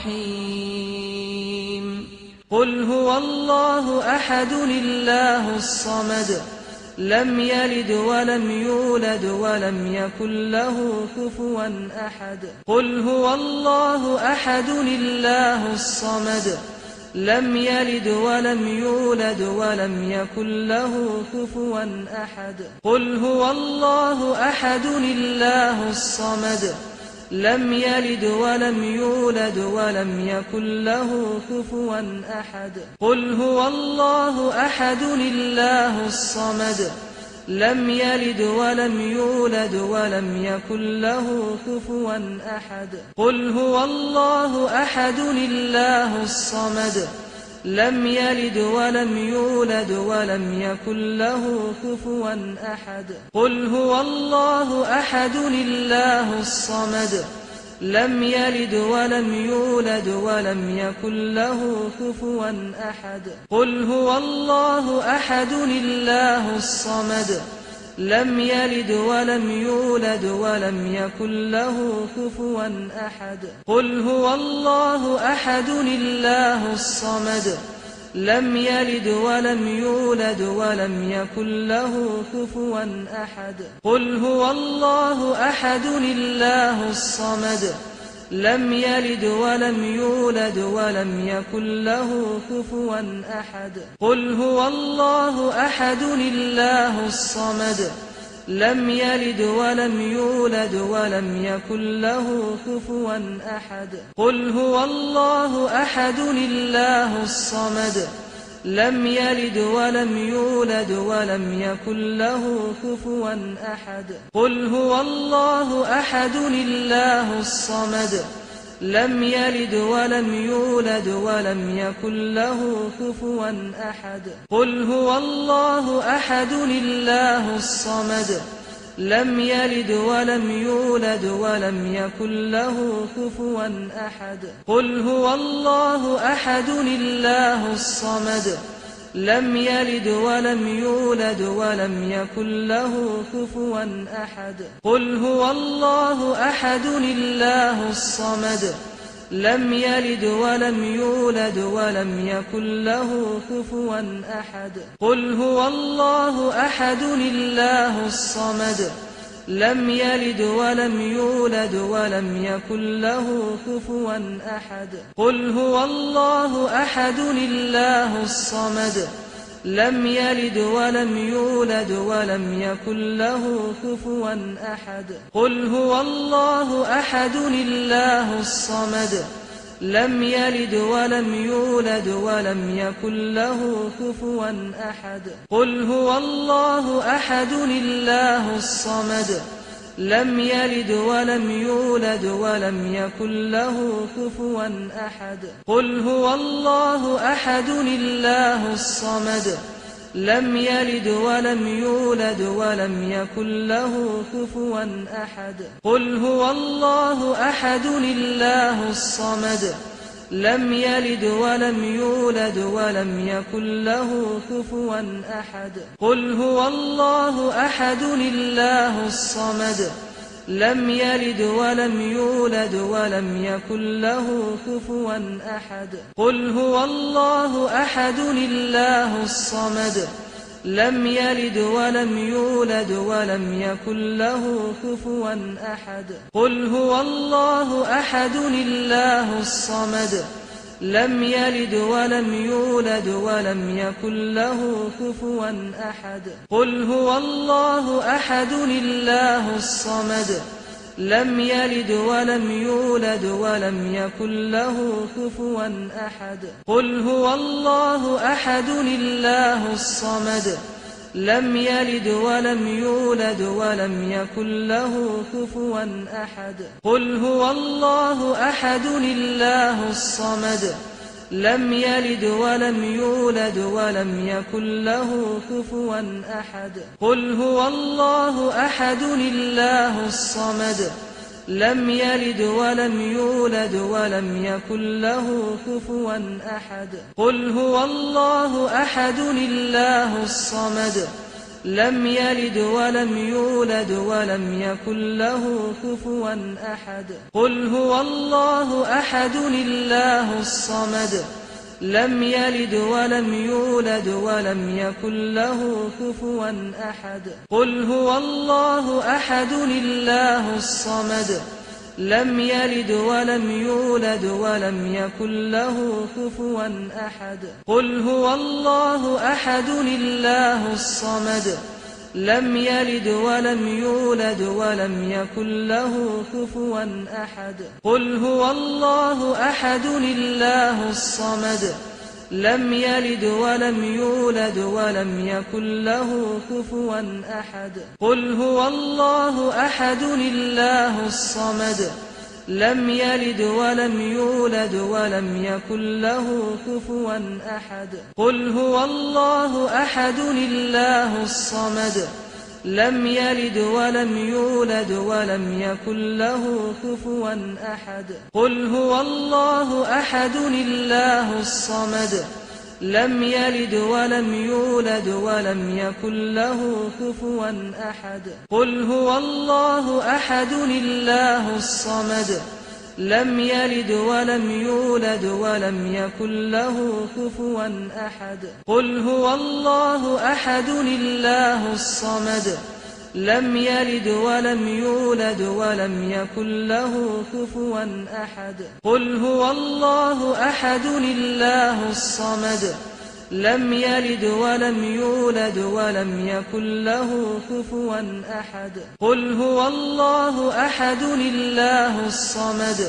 الرحيم قل هو الله أحد الله الصمد لم يلد ولم يولد ولم يكن له كفوا أحد قل هو الله أحد الله الصمد لم يلد ولم يولد ولم يكن له كفوا أحد قل هو الله أحد الله الصمد لم يلد ولم يولد ولم يكن له كفوا أحد قل هو الله أحد الله الصمد لم يلد ولم يولد ولم يكن له كفوا أحد قل هو الله أحد الله الصمد لم يلد ولم يولد ولم يكن له كفوا أحد قل هو الله أحد الله الصمد لم يلد ولم يولد ولم يكن له كفوا أحد قل هو الله أحد الله الصمد لم يلد ولم يولد ولم يكن له كفوا أحد قل هو الله أحد الله الصمد لم يلد ولم يولد ولم يكن له كفوا أحد قل هو الله أحد الله الصمد لم يلد ولم يولد ولم يكن له كفوا أحد قل هو الله أحد الله الصمد لم يلد ولم يولد ولم يكن له كفوا أحد قل هو الله أحد الله الصمد لم يلد ولم يولد ولم يكن له كفوا أحد قل هو الله أحد الله الصمد لم يلد ولم يولد ولم يكن له كفوا أحد قل هو الله أحد الله الصمد لم يلد ولم يولد ولم يكن له كفوا أحد قل هو الله أحد الله الصمد لم يلد ولم يولد ولم يكن له كفوا أحد قل هو الله أحد الله الصمد لم يلد ولم يولد ولم يكن له كفوا أحد قل هو الله أحد الله الصمد لم يلد ولم يولد ولم يكن له كفوا أحد قل هو الله أحد الله الصمد لم يلد ولم يولد ولم يكن له كفوا أحد قل هو الله أحد الله الصمد لم يلد ولم يولد ولم يكن له كفوا أحد قل هو الله أحد الله الصمد لم يلد ولم يولد ولم يكن له كفوا أحد قل هو الله أحد الله الصمد لم يلد ولم يولد ولم يكن له كفوا أحد قل هو الله أحد الله الصمد لم يلد ولم يولد ولم يكن له كفوا أحد قل هو الله أحد الله الصمد لم يلد ولم يولد ولم يكن له كفوا أحد قل هو الله أحد الله الصمد لم يلد ولم يولد ولم يكن له كفوا أحد قل هو الله أحد الله الصمد لم يلد ولم يولد ولم يكن له كفوا أحد قل هو الله أحد الله الصمد لم يلد ولم يولد ولم يكن له كفوا أحد قل هو الله أحد الله الصمد لم يلد ولم يولد ولم يكن له كفوا أحد قل هو الله أحد الله الصمد لم يلد ولم يولد ولم يكن له كفوا أحد قل هو الله أحد الله الصمد لم يلد ولم يولد ولم يكن له كفوا أحد قل هو الله أحد الله الصمد لم يلد ولم يولد ولم يكن له كفوا أحد قل هو الله أحد الله الصمد لم يلد ولم يولد ولم يكن له كفوا أحد قل هو الله أحد الله الصمد لم يلد ولم يولد ولم يكن له كفوا أحد قل هو الله أحد الله الصمد لم يلد ولم يولد ولم يكن له كفوا أحد قل هو الله أحد الله الصمد لم يلد ولم يولد ولم يكن له كفوا أحد قل هو الله أحد الله الصمد لم يلد ولم يولد ولم يكن له كفوا أحد قل هو الله أحد الله الصمد لم يلد ولم يولد ولم يكن له كفوا أحد قل هو الله أحد الله الصمد لم يلد ولم يولد ولم يكن له كفوا أحد قل هو الله أحد الله الصمد لم يلد ولم يولد ولم يكن له كفوا أحد قل هو الله أحد الله الصمد لم يلد ولم يولد ولم يكن له كفوا أحد قل هو الله أحد الله الصمد لم يلد ولم يولد ولم يكن له كفوا أحد قل هو الله أحد الله الصمد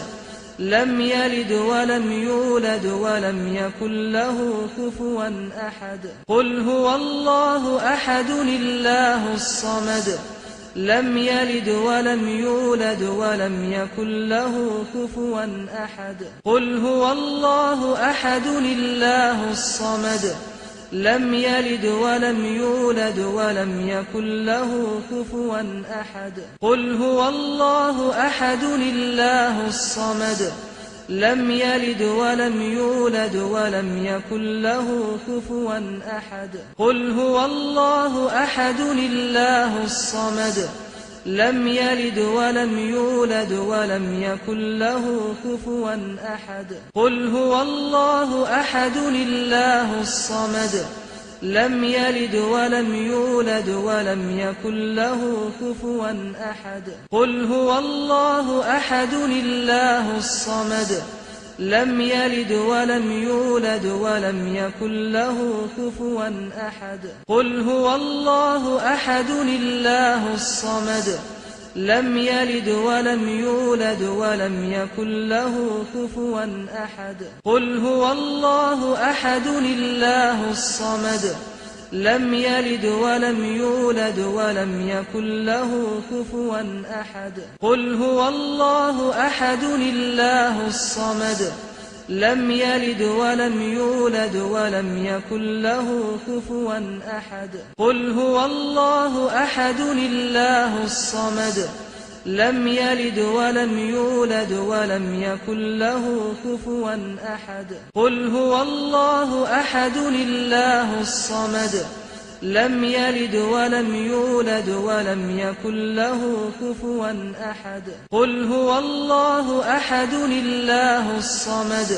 لم يلد ولم يولد ولم يكن له كفوا أحد قل هو الله أحد الله الصمد لم يلد ولم يولد ولم يكن له كفوا أحد قل هو الله أحد الله الصمد لم يلد ولم يولد ولم يكن له كفوا أحد قل هو الله أحد الله الصمد لم يلد ولم يولد ولم يكن له كفوا أحد قل هو الله أحد الله الصمد لم يلد ولم يولد ولم يكن له كفوا أحد قل هو الله أحد الله الصمد لم يلد ولم يولد ولم يكن له كفوا أحد قل هو الله أحد الله الصمد لم يلد ولم يولد ولم يكن له كفوا أحد قل هو الله أحد الله الصمد لم يلد ولم يولد ولم يكن له كفوا أحد قل هو الله أحد الله الصمد لم يلد ولم يولد ولم يكن له كفوا أحد قل هو الله أحد الله الصمد لم يلد ولم يولد ولم يكن له كفوا أحد قل هو الله أحد الله الصمد لم يلد ولم يولد ولم يكن له كفوا أحد قل هو الله أحد الله الصمد لم يلد ولم يولد ولم يكن له كفوا أحد قل هو الله أحد الله الصمد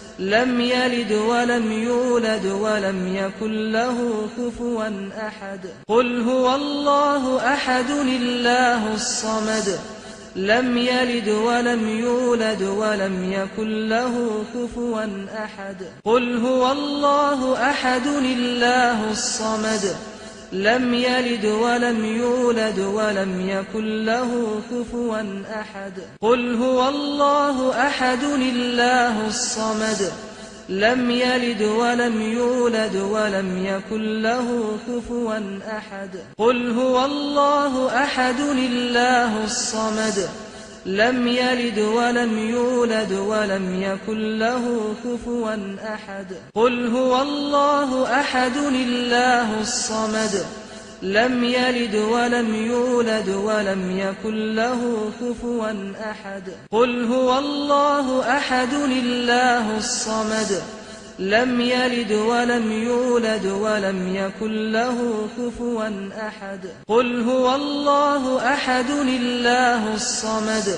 لم يلد ولم يولد ولم يكن له كفوا أحد قل هو الله أحد الله الصمد لم يلد ولم يولد ولم يكن له كفوا أحد قل هو الله أحد الله الصمد لم يلد ولم يولد ولم يكن له كفوا أحد قل هو الله أحد الله الصمد لم يلد ولم يولد ولم يكن له كفوا أحد قل هو الله أحد الله الصمد لم يلد ولم يولد ولم يكن له كفوا أحد قل هو الله أحد الله الصمد لم يلد ولم يولد ولم يكن له كفوا أحد قل هو الله أحد الله الصمد لم يلد ولم يولد ولم يكن له كفوا أحد قل هو الله أحد الله الصمد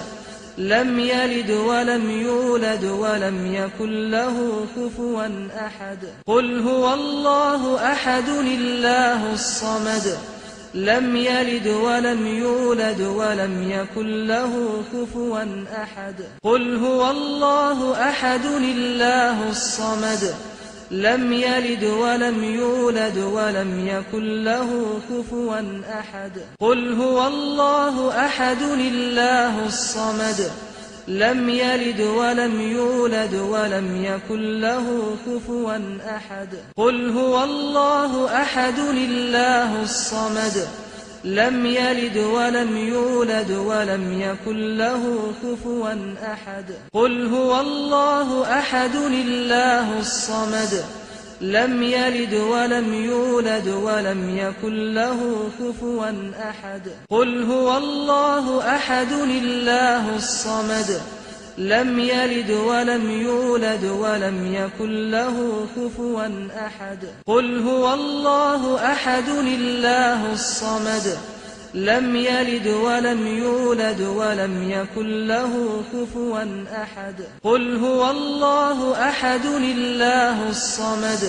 لم يلد ولم يولد ولم يكن له كفوا أحد قل هو الله أحد الله الصمد لم يلد ولم يولد ولم يكن له كفوا أحد قل هو الله أحد الله الصمد لم يلد ولم يولد ولم يكن له كفوا أحد قل هو الله أحد الله الصمد لم يلد ولم يولد ولم يكن له كفوا أحد قل هو الله أحد الله الصمد لم يلد ولم يولد ولم يكن له كفوا أحد قل هو الله أحد الله الصمد لم يلد ولم يولد ولم يكن له كفوا أحد قل هو الله أحد الله الصمد لم يلد ولم يولد ولم يكن له كفوا أحد قل هو الله أحد الله الصمد لم يلد ولم يولد ولم يكن له كفوا أحد قل هو الله أحد الله الصمد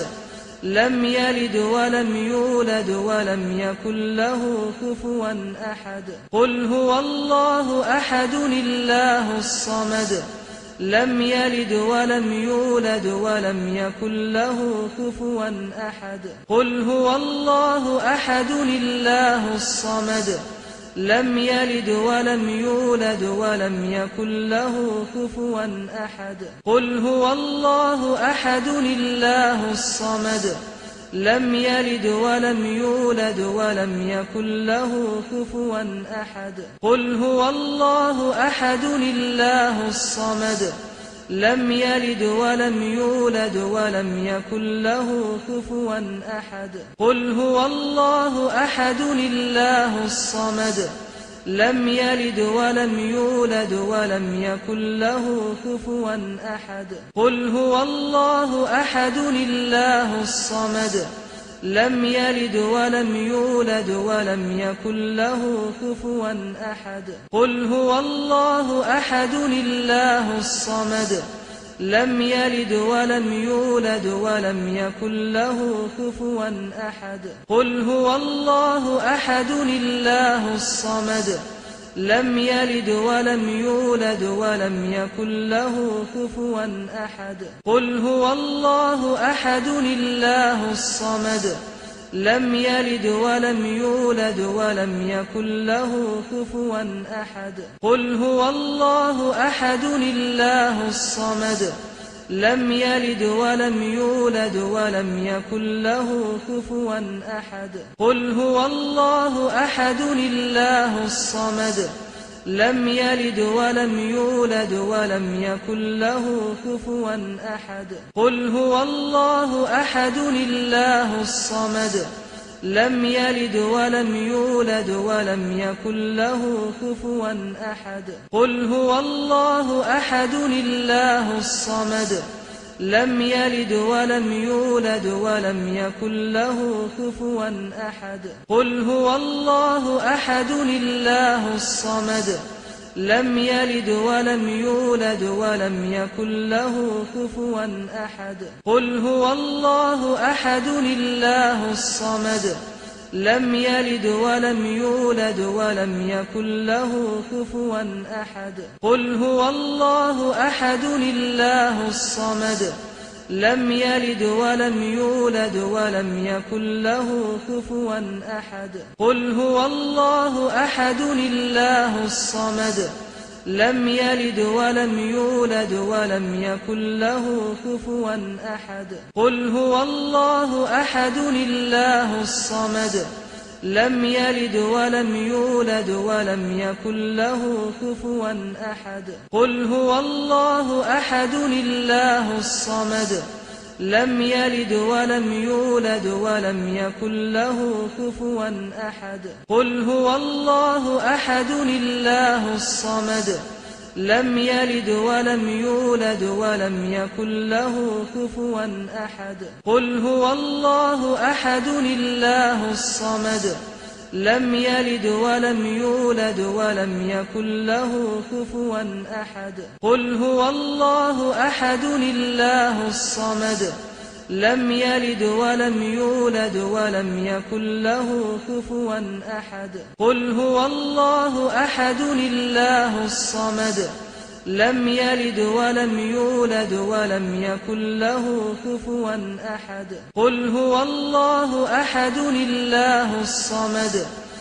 لم يلد ولم يولد ولم يكن له كفوا أحد قل هو الله أحد الله الصمد لم يلد ولم يولد ولم يكن له كفوا أحد قل هو الله أحد الله الصمد لم يلد ولم يولد ولم يكن له كفوا أحد قل هو الله أحد الله الصمد لم يلد ولم يولد ولم يكن له كفوا أحد قل هو الله أحد الله الصمد لم يلد ولم يولد ولم يكن له كفوا أحد قل هو الله أحد الله الصمد لم يلد ولم يولد ولم يكن له كفوا أحد قل هو الله أحد الله الصمد لم يلد ولم يولد ولم يكن له كفوا أحد قل هو الله أحد الله الصمد لم يلد ولم يولد ولم يكن له كفوا أحد قل هو الله أحد الله الصمد لم يلد ولم يولد ولم يكن له كفوا أحد قل هو الله أحد الله الصمد لم يلد ولم يولد ولم يكن له كفوا أحد قل هو الله أحد الله الصمد لم يلد ولم يولد ولم يكن له كفوا أحد قل هو الله أحد الله الصمد لم يلد ولم يولد ولم يكن له كفوا أحد قل هو الله أحد الله الصمد لم يلد ولم يولد ولم يكن له كفوا أحد قل هو الله أحد الله الصمد لم يلد ولم يولد ولم يكن له كفوا أحد قل هو الله أحد الله الصمد لم يلد ولم يولد ولم يكن له كفوا أحد قل هو الله أحد الله الصمد لم يلد ولم يولد ولم يكن له كفوا أحد قل هو الله أحد الله الصمد لم يلد ولم يولد ولم يكن له كفوا أحد قل هو الله أحد الله الصمد لم يلد ولم يولد ولم يكن له كفوا أحد قل هو الله أحد الله الصمد لم يلد ولم يولد ولم يكن له كفوا أحد قل هو الله أحد الله الصمد لم يلد ولم يولد ولم يكن له كفوا أحد قل هو الله أحد الله الصمد لم يلد ولم يولد ولم يكن له كفوا أحد قل هو الله أحد الله الصمد لم يلد ولم يولد ولم يكن له كفوا أحد قل هو الله أحد الله الصمد لم يلد ولم يولد ولم يكن له كفوا أحد قل هو الله أحد الله الصمد لم يلد ولم يولد ولم يكن له كفوا أحد قل هو الله أحد الله الصمد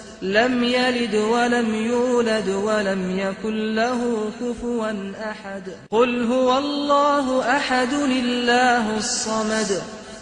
لم يلد ولم يولد ولم يكن له كفوا أحد قل هو الله أحد الله الصمد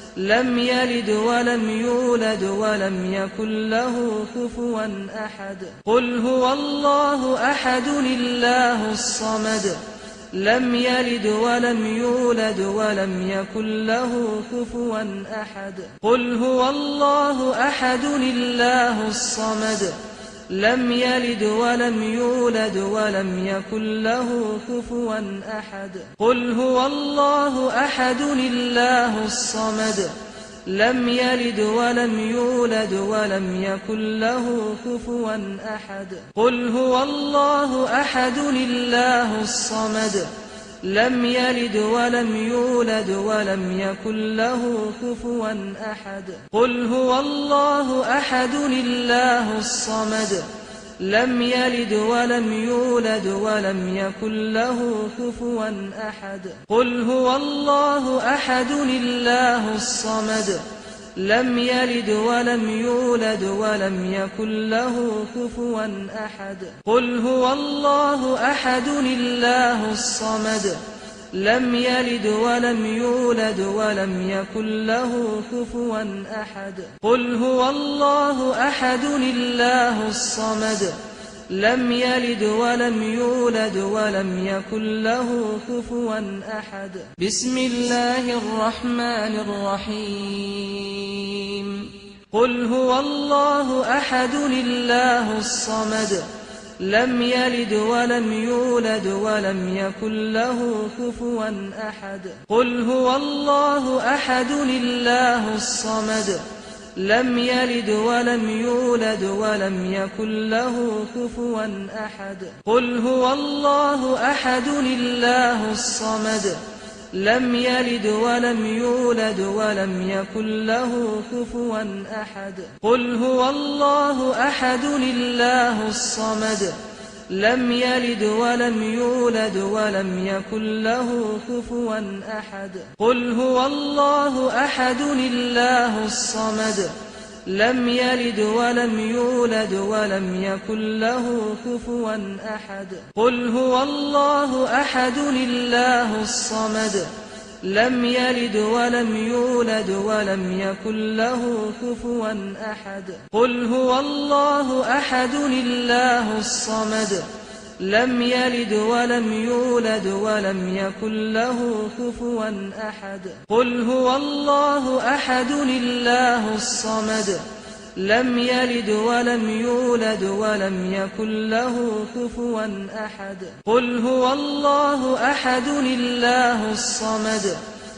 لم يلد ولم يولد ولم يكن له كفوا أحد قل هو الله أحد الله الصمد لم يلد ولم يولد ولم يكن له كفوا أحد قل هو الله أحد الله الصمد لم يلد ولم يولد ولم يكن له كفوا أحد قل هو الله أحد الله الصمد لم يلد ولم يولد ولم يكن له كفوا أحد قل هو الله أحد الله الصمد لم يلد ولم يولد ولم يكن له كفوا أحد قل هو الله أحد الله الصمد لم يلد ولم يولد ولم يكن له كفوا أحد قل هو الله أحد الله الصمد لم يلد ولم يولد ولم يكن له كفوا أحد قل هو الله أحد الله الصمد لم يلد ولم يولد ولم يكن له كفوا أحد قل هو الله أحد الله الصمد لم يلد ولم يولد ولم يكن له كفوا أحد بسم الله الرحمن الرحيم قل هو الله أحد الله الصمد لم يلد ولم يولد ولم يكن له كفوا أحد قل هو الله أحد الله الصمد لم يلد ولم يولد ولم يكن له كفوا أحد قل هو الله أحد الله الصمد لم يلد ولم يولد ولم يكن له كفوا أحد قل هو الله أحد الله الصمد لم يلد ولم يولد ولم يكن له كفوا أحد قل هو الله أحد الله الصمد لم يلد ولم يولد ولم يكن له كفوا أحد قل هو الله أحد الله الصمد لم يلد ولم يولد ولم يكن له كفوا أحد قل هو الله أحد الله الصمد لم يلد ولم يولد ولم يكن له كفوا أحد قل هو الله أحد الله الصمد لم يلد ولم يولد ولم يكن له كفوا أحد قل هو الله أحد الله الصمد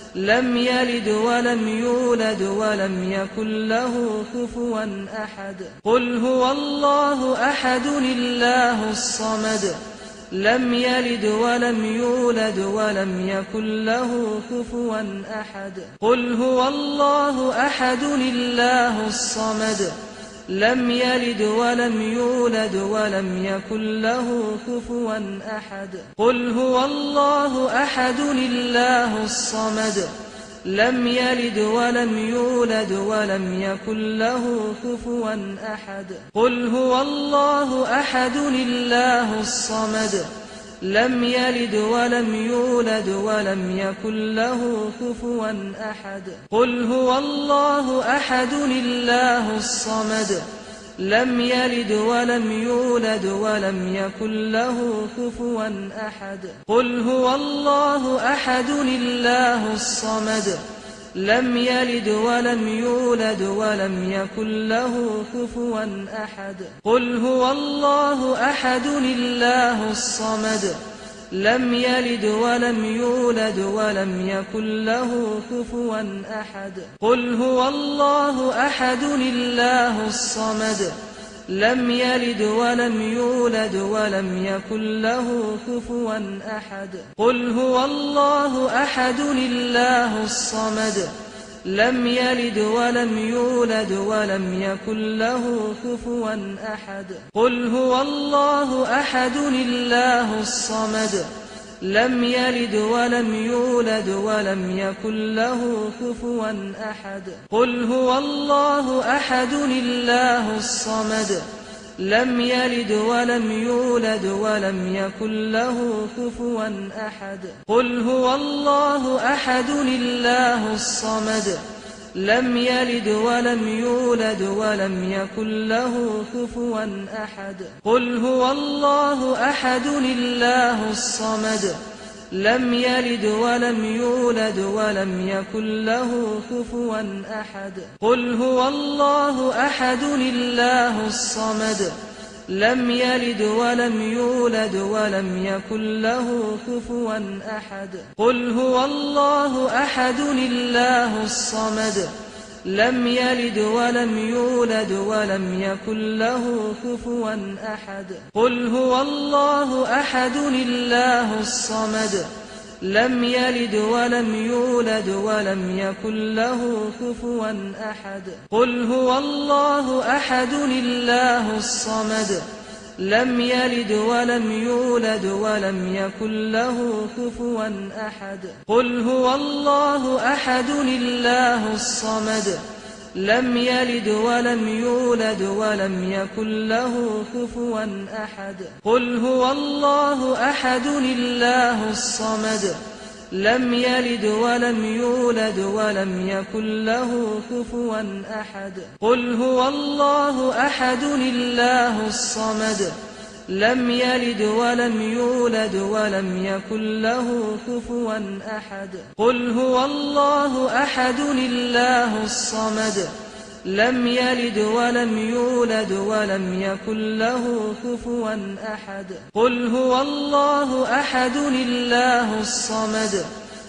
لم يلد ولم يولد ولم يكن له كفوا أحد قل هو الله أحد الله الصمد لم يلد ولم يولد ولم يكن له كفوا أحد قل هو الله أحد الله الصمد لم يلد ولم يولد ولم يكن له كفوا أحد قل هو الله أحد الله الصمد لم يلد ولم يولد ولم يكن له كفوا أحد قل هو الله أحد الله الصمد لم يلد ولم يولد ولم يكن له كفوا أحد قل هو الله أحد الله الصمد لم يلد ولم يولد ولم يكن له كفوا أحد قل هو الله أحد الله الصمد لم يلد ولم يولد ولم يكن له كفوا أحد قل هو الله أحد الله الصمد لم يلد ولم يولد ولم يكن له كفوا أحد قل هو الله أحد الله الصمد لم يلد ولم يولد ولم يكن له كفوا أحد قل هو الله أحد الله الصمد لم يلد ولم يولد ولم يكن له كفوا أحد قل هو الله أحد الله الصمد لم يلد ولم يولد ولم يكن له كفوا أحد قل هو الله أحد الله الصمد لم يلد ولم يولد ولم يكن له كفوا أحد قل هو الله أحد الله الصمد لم يلد ولم يولد ولم يكن له كفوا أحد قل هو الله أحد الله الصمد لم يلد ولم يولد ولم يكن له كفوا أحد قل هو الله أحد الله الصمد لم يلد ولم يولد ولم يكن له كفوا أحد قل هو الله أحد الله الصمد لم يلد ولم يولد ولم يكن له كفوا أحد قل هو الله أحد الله الصمد لم يلد ولم يولد ولم يكن له كفوا أحد قل هو الله أحد الله الصمد لم يلد ولم يولد ولم يكن له كفوا أحد قل هو الله أحد الله الصمد لم يلد ولم يولد ولم يكن له كفوا أحد قل هو الله أحد الله الصمد لم يلد ولم يولد ولم يكن له كفوا أحد قل هو الله أحد الله الصمد لم يلد ولم يولد ولم يكن له كفوا أحد قل هو الله أحد الله الصمد لم يلد ولم يولد ولم يكن له كفوا أحد قل هو الله أحد الله الصمد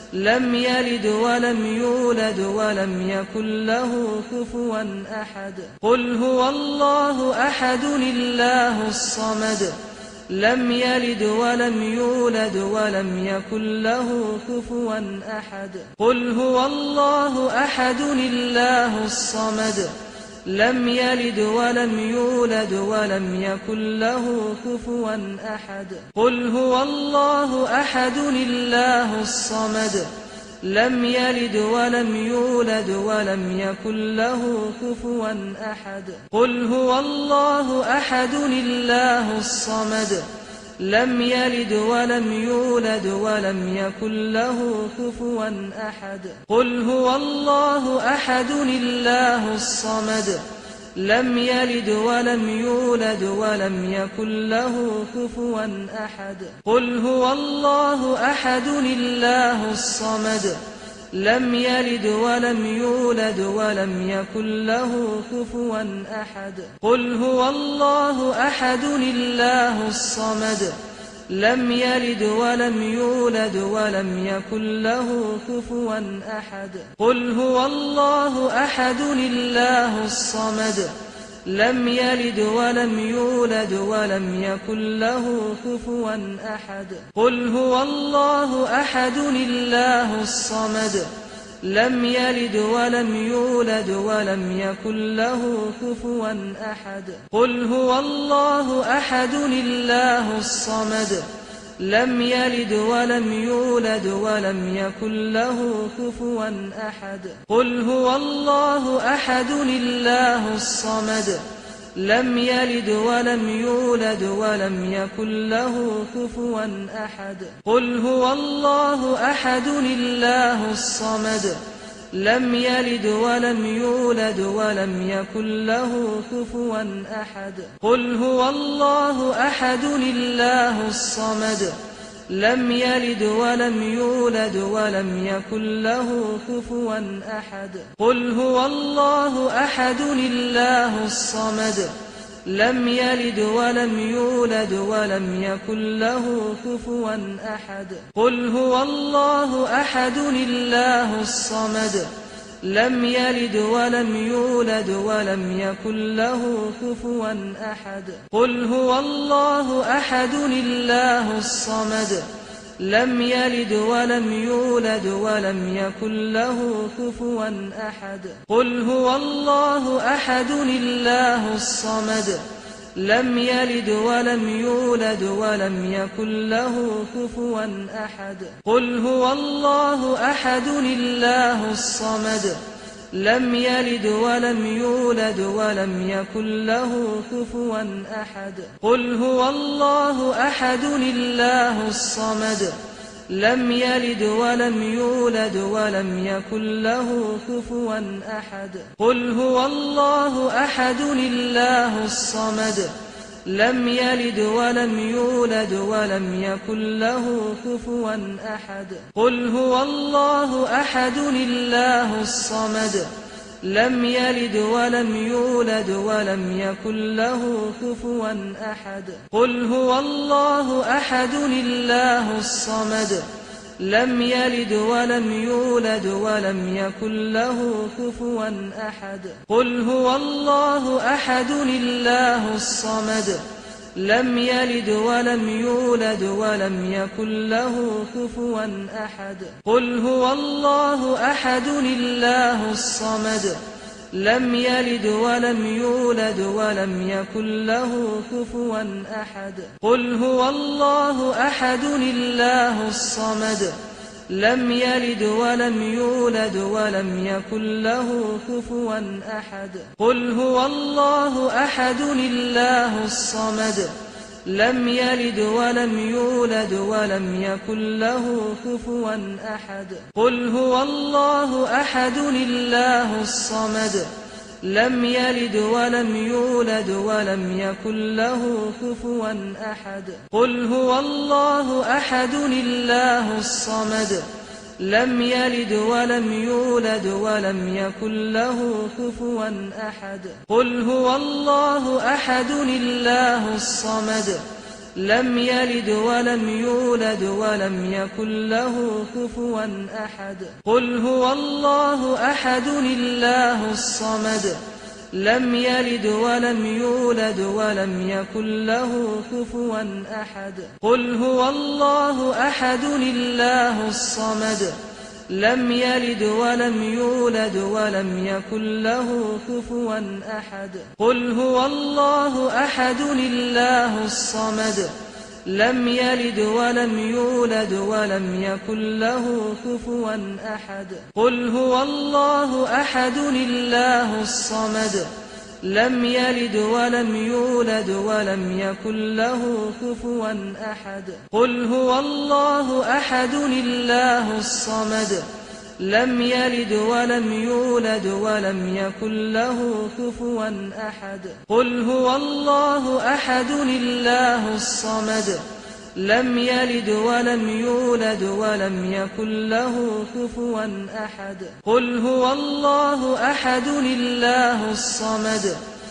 لم يلد ولم يولد ولم يكن له كفوا أحد قل هو الله أحد الله الصمد لم يلد ولم يولد ولم يكن له كفوا أحد قل هو الله أحد الله الصمد لم يلد ولم يولد ولم يكن له كفوا أحد قل هو الله أحد الله الصمد لم يلد ولم يولد ولم يكن له كفوا أحد قل هو الله أحد الله الصمد لم يلد ولم يولد ولم يكن له كفوا أحد قل هو الله أحد الله الصمد لم يلد ولم يولد ولم يكن له كفوا أحد قل هو الله أحد الله الصمد لم يلد ولم يولد ولم يكن له كفوا أحد قل هو الله أحد الله الصمد لم يلد ولم يولد ولم يكن له كفوا أحد قل هو الله أحد الله الصمد لم يلد ولم يولد ولم يكن له كفوا أحد قل هو الله أحد الله الصمد لم يلد ولم يولد ولم يكن له كفوا أحد قل هو الله أحد الله الصمد لم يلد ولم يولد ولم يكن له كفوا أحد قل هو الله أحد الله الصمد لم يلد ولم يولد ولم يكن له كفوا أحد قل هو الله أحد الله الصمد لم يلد ولم يولد ولم يكن له كفوا أحد قل هو الله أحد الله الصمد لم يلد ولم يولد ولم يكن له كفوا أحد قل هو الله أحد الله الصمد لم يلد ولم يولد ولم يكن له كفوا أحد قل هو الله أحد الله الصمد لم يلد ولم يولد ولم يكن له كفوا أحد قل هو الله أحد الله الصمد لم يلد ولم يولد ولم يكن له كفوا أحد قل هو الله أحد الله الصمد لم يلد ولم يولد ولم يكن له كفوا أحد قل هو الله أحد الله الصمد لم يلد ولم يولد ولم يكن له كفوا أحد قل هو الله أحد الله الصمد لم يلد ولم يولد ولم يكن له كفوا أحد قل هو الله أحد الله الصمد لم يلد ولم يولد ولم يكن له كفوا أحد قل هو الله أحد الله الصمد لم يلد ولم يولد ولم يكن له كفوا أحد قل هو الله أحد الله الصمد لم يلد ولم يولد ولم يكن له كفوا أحد قل هو الله أحد الله الصمد لم يلد ولم يولد ولم يكن له كفوا أحد قل هو الله أحد الله الصمد لم يلد ولم يولد ولم يكن له كفوا أحد قل هو الله أحد الله الصمد لم يلد ولم يولد ولم يكن له كفوا أحد قل هو الله أحد الله الصمد لم يلد ولم يولد ولم يكن له كفوا أحد قل هو الله أحد الله الصمد لم يلد ولم يولد ولم يكن له كفوا أحد قل هو الله أحد الله الصمد لم يلد ولم يولد ولم يكن له كفوا أحد قل هو الله أحد الله الصمد لم يلد ولم يولد ولم يكن له كفوا أحد قل هو الله أحد الله الصمد لم يلد ولم يولد ولم يكن له كفوا أحد قل هو الله أحد الله الصمد لم يلد ولم يولد ولم يكن له كفوا أحد قل هو الله أحد الله الصمد لم يلد ولم يولد ولم يكن له كفوا أحد قل هو الله أحد الله الصمد لم يلد ولم يولد ولم يكن له كفوا أحد قل هو الله أحد الله الصمد لم يلد ولم يولد ولم يكن له كفوا أحد قل هو الله أحد الله الصمد لم يلد ولم يولد ولم يكن له كفوا أحد قل هو الله أحد الله الصمد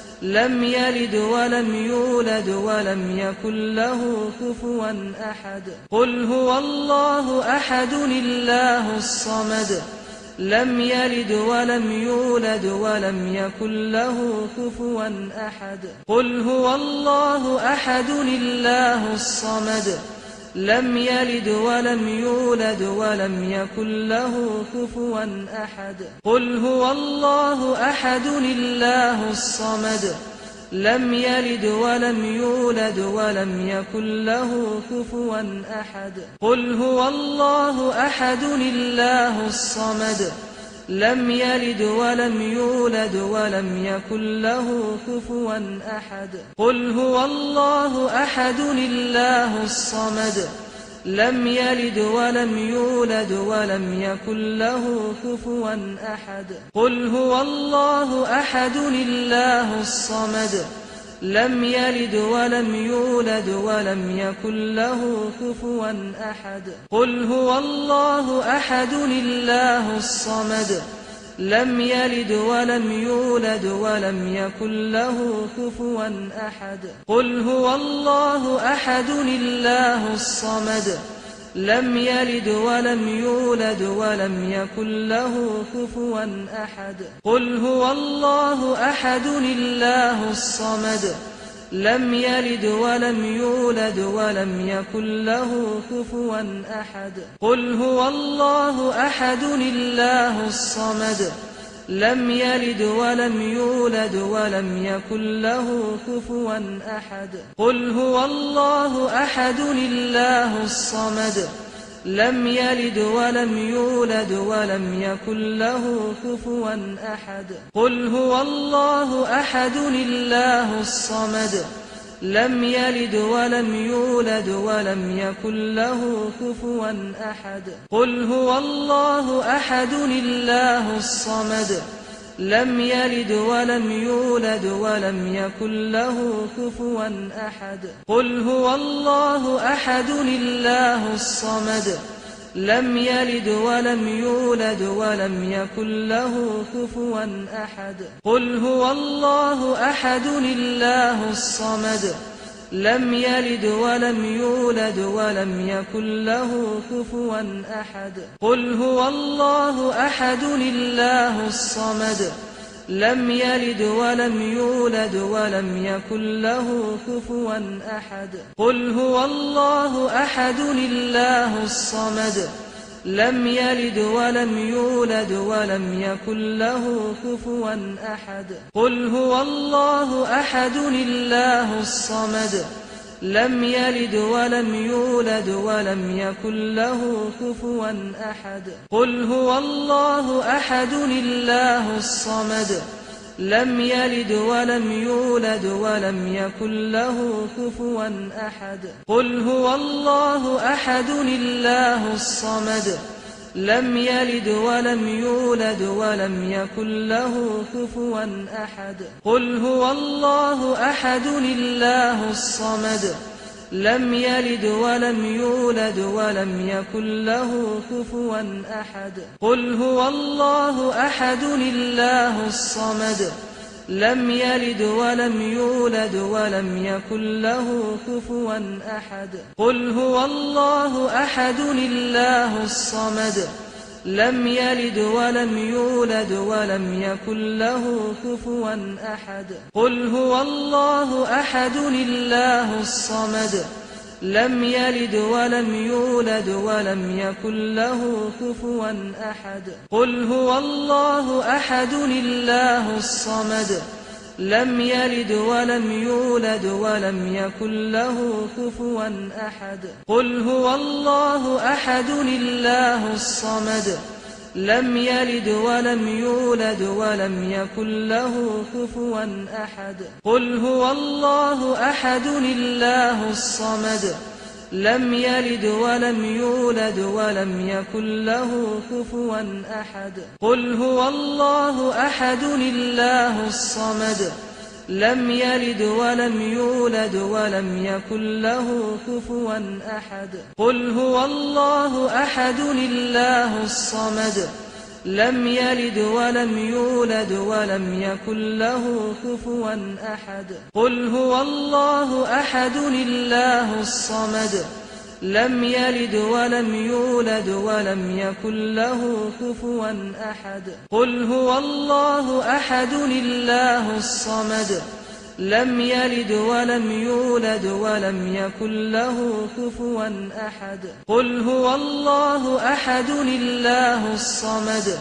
لم يلد ولم يولد ولم يكن له كفوا أحد قل هو الله أحد الله الصمد لم يلد ولم يولد ولم يكن له كفوا أحد قل هو الله أحد الله الصمد لم يلد ولم يولد ولم يكن له كفوا أحد قل هو الله أحد الله الصمد لم يلد ولم يولد ولم يكن له كفوا أحد قل هو الله أحد الله الصمد لم يلد ولم يولد ولم يكن له كفوا أحد قل هو الله أحد الله الصمد لم يلد ولم يولد ولم يكن له كفوا أحد قل هو الله أحد الله الصمد لم يلد ولم يولد ولم يكن له كفوا أحد قل هو الله أحد الله الصمد لم يلد ولم يولد ولم يكن له كفوا أحد قل هو الله أحد الله الصمد لم يلد ولم يولد ولم يكن له كفوا أحد قل هو الله أحد الله الصمد لم يلد ولم يولد ولم يكن له كفوا أحد قل هو الله أحد الله الصمد لم يلد ولم يولد ولم يكن له كفوا أحد قل هو الله أحد الله الصمد لم يلد ولم يولد ولم يكن له كفوا أحد قل هو الله أحد الله الصمد لم يلد ولم يولد ولم يكن له كفوا أحد قل هو الله أحد الله الصمد لم يلد ولم يولد ولم يكن له كفوا أحد قل هو الله أحد الله الصمد لم يلد ولم يولد ولم يكن له كفوا أحد قل هو الله أحد الله الصمد لم يلد ولم يولد ولم يكن له كفوا أحد قل هو الله أحد الله الصمد لم يلد ولم يولد ولم يكن له كفوا أحد قل هو الله أحد الله الصمد لم يلد ولم يولد ولم يكن له كفوا أحد قل هو الله أحد الله الصمد لم يلد ولم يولد ولم يكن له كفوا أحد قل هو الله أحد الله الصمد لم يلد ولم يولد ولم يكن له كفوا أحد قل هو الله أحد الله الصمد لم يلد ولم يولد ولم يكن له كفوا أحد قل هو الله أحد الله الصمد لم يلد ولم يولد ولم يكن له كفوا أحد قل هو الله أحد الله الصمد لم يلد ولم يولد ولم يكن له كفوا أحد قل هو الله أحد الله الصمد لم يلد ولم يولد ولم يكن له كفوا أحد قل هو الله أحد الله الصمد لم يلد ولم يولد ولم يكن له كفوا أحد قل هو الله أحد الله الصمد لم يلد ولم يولد ولم يكن له كفوا أحد قل هو الله أحد الله الصمد لم يلد ولم يولد ولم يكن له كفوا أحد قل هو الله أحد الله الصمد لم يلد ولم يولد ولم يكن له كفوا أحد قل هو الله أحد الله الصمد لم يلد ولم يولد ولم يكن له كفوا أحد قل هو الله أحد الله الصمد لم يلد ولم يولد ولم يكن له كفوا أحد قل هو الله أحد الله الصمد لم يلد ولم يولد ولم يكن له كفوا أحد قل هو الله أحد الله الصمد لم يلد ولم يولد ولم يكن له كفوا أحد قل هو الله أحد الله الصمد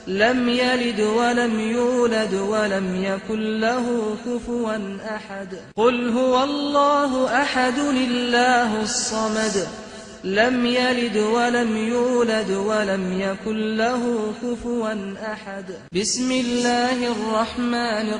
لم يلد ولم يولد ولم يكن له كفوا أحد قل هو الله أحد الله الصمد لم يلد ولم يولد ولم يكن له كفوا أحد بسم الله الرحمن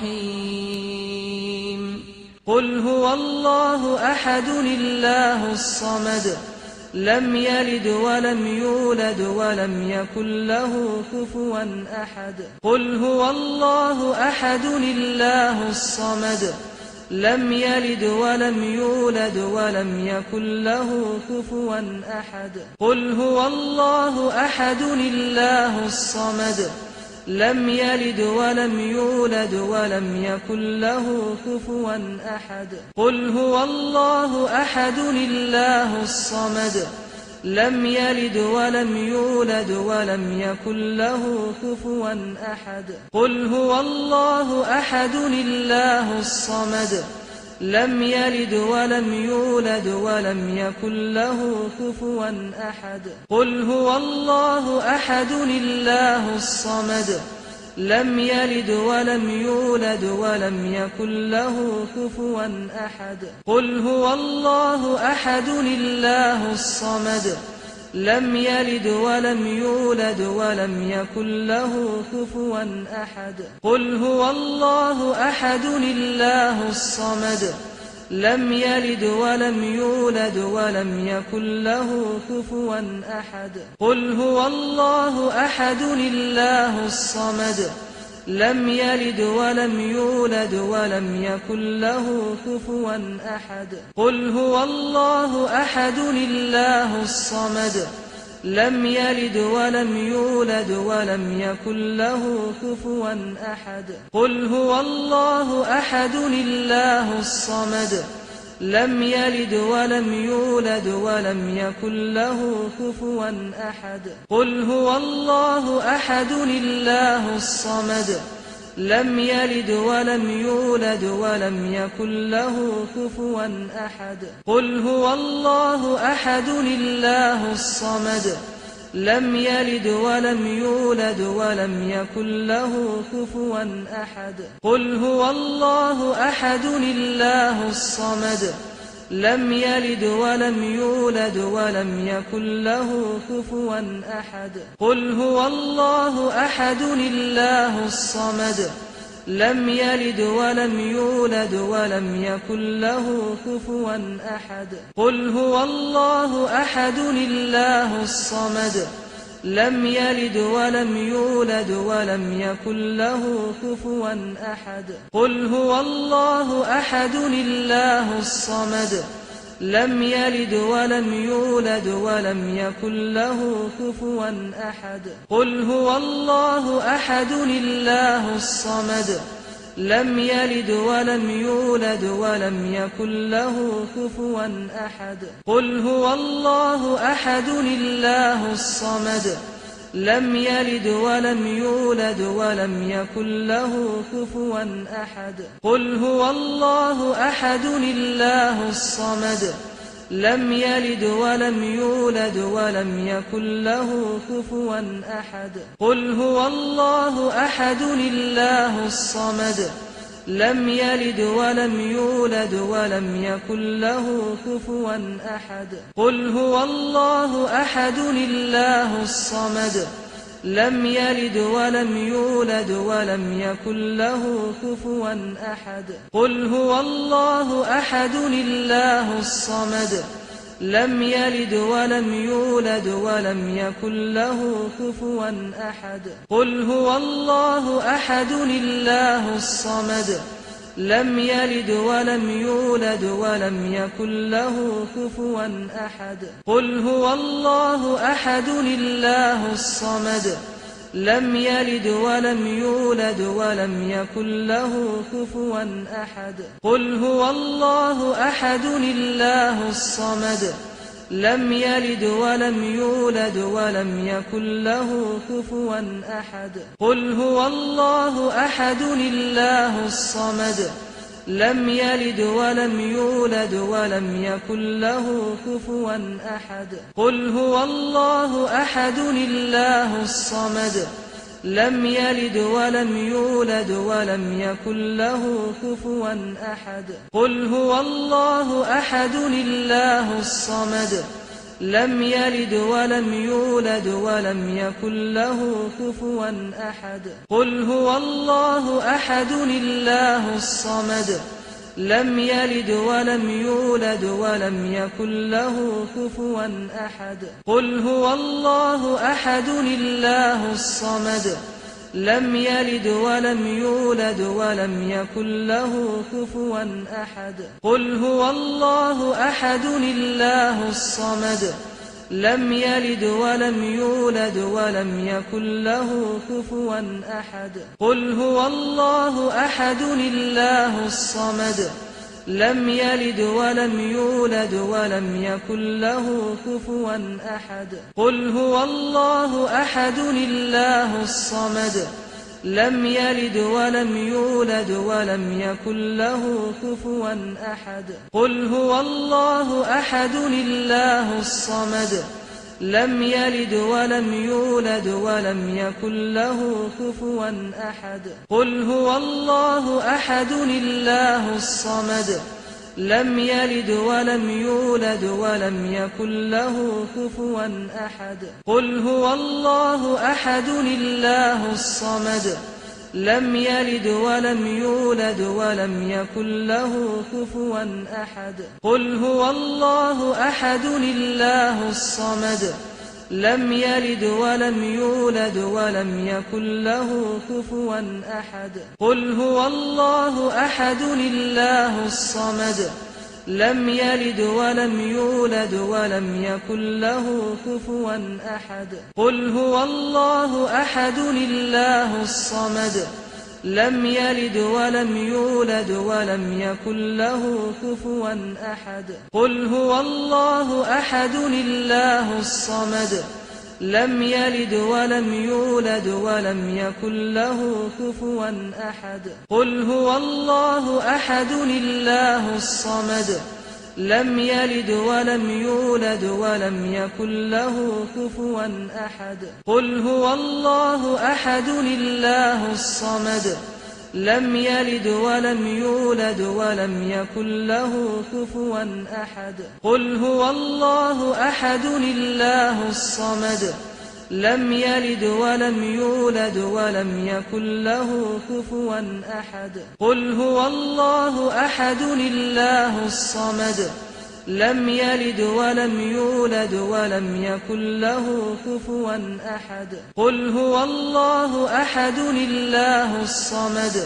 الرحيم قل هو الله أحد الله الصمد لم يلد ولم يولد ولم يكن له كفوا أحد قل هو الله أحد الله الصمد لم يلد ولم يولد ولم يكن له كفوا أحد قل هو الله أحد الله الصمد لم يلد ولم يولد ولم يكن له كفوا أحد قل هو الله أحد الله الصمد لم يلد ولم يولد ولم يكن له كفوا أحد قل هو الله أحد الله الصمد لم يلد ولم يولد ولم يكن له كفوا أحد قل هو الله أحد الله الصمد لم يلد ولم يولد ولم يكن له كفوا أحد قل هو الله أحد الله الصمد لم يلد ولم يولد ولم يكن له كفوا أحد قل هو الله أحد الله الصمد لم يلد ولم يولد ولم يكن له كفوا أحد قل هو الله أحد الله الصمد لم يلد ولم يولد ولم يكن له كفوا أحد قل هو الله أحد الله الصمد لم يلد ولم يولد ولم يكن له كفوا أحد قل هو الله أحد الله الصمد لم يلد ولم يولد ولم يكن له كفوا أحد قل هو الله أحد الله الصمد لم يلد ولم يولد ولم يكن له كفوا أحد قل هو الله أحد الله الصمد لم يلد ولم يولد ولم يكن له كفوا أحد قل هو الله أحد الله الصمد لم يلد ولم يولد ولم يكن له كفوا أحد قل هو الله أحد الله الصمد لم يلد ولم يولد ولم يكن له كفوا أحد قل هو الله أحد الله الصمد لم يلد ولم يولد ولم يكن له كفوا أحد قل هو الله أحد الله الصمد لم يلد ولم يولد ولم يكن له كفوا أحد قل هو الله أحد الله الصمد لم يلد ولم يولد ولم يكن له كفوا أحد قل هو الله أحد الله الصمد لم يلد ولم يولد ولم يكن له كفوا أحد قل هو الله أحد الله الصمد لم يلد ولم يولد ولم يكن له كفوا أحد قل هو الله أحد الله الصمد لم يلد ولم يولد ولم يكن له كفوا أحد قل هو الله أحد الله الصمد لم يلد ولم يولد ولم يكن له كفوا أحد قل هو الله أحد الله الصمد لم يلد ولم يولد ولم يكن له كفوا أحد قل هو الله أحد الله الصمد لم يلد ولم يولد ولم يكن له كفوا أحد قل هو الله أحد الله الصمد لم يلد ولم يولد ولم يكن له كفوا أحد قل هو الله أحد الله الصمد لم يلد ولم يولد ولم يكن له كفوا أحد قل هو الله أحد الله الصمد لم يلد ولم يولد ولم يكن له كفوا أحد قل هو الله أحد الله الصمد لم يلد ولم يولد ولم يكن له كفوا أحد قل هو الله أحد الله الصمد لم يلد ولم يولد ولم يكن له كفوا أحد قل هو الله أحد الله الصمد لم يلد ولم يولد ولم يكن له كفوا أحد قل هو الله أحد الله الصمد لم يلد ولم يولد ولم يكن له كفوا أحد قل هو الله أحد الله الصمد لم يلد ولم يولد ولم يكن له كفوا أحد قل هو الله أحد الله الصمد لم يلد ولم يولد ولم يكن له كفوا أحد قل هو الله أحد الله الصمد لم يلد ولم يولد ولم يكن له كفوا أحد قل هو الله أحد الله الصمد لم يلد ولم يولد ولم يكن له كفوا أحد قل هو الله أحد الله الصمد لم يلد ولم يولد ولم يكن له كفوا أحد قل هو الله أحد الله الصمد لم يلد ولم يولد ولم يكن له كفوا أحد قل هو الله أحد الله الصمد لم يلد ولم يولد ولم يكن له كفوا أحد قل هو الله أحد الله الصمد لم يلد ولم يولد ولم يكن له كفوا أحد قل هو الله أحد الله الصمد لم يلد ولم يولد ولم يكن له كفوا أحد قل هو الله أحد الله الصمد لم يلد ولم يولد ولم يكن له كفوا أحد قل هو الله أحد الله الصمد لم يلد ولم يولد ولم يكن له كفوا أحد قل هو الله أحد الله الصمد لم يلد ولم يولد ولم يكن له كفوا أحد قل هو الله أحد الله الصمد لم يلد ولم يولد ولم يكن له كفوا أحد قل هو الله أحد الله الصمد لم يلد ولم يولد ولم يكن له كفوا أحد قل هو الله أحد الله الصمد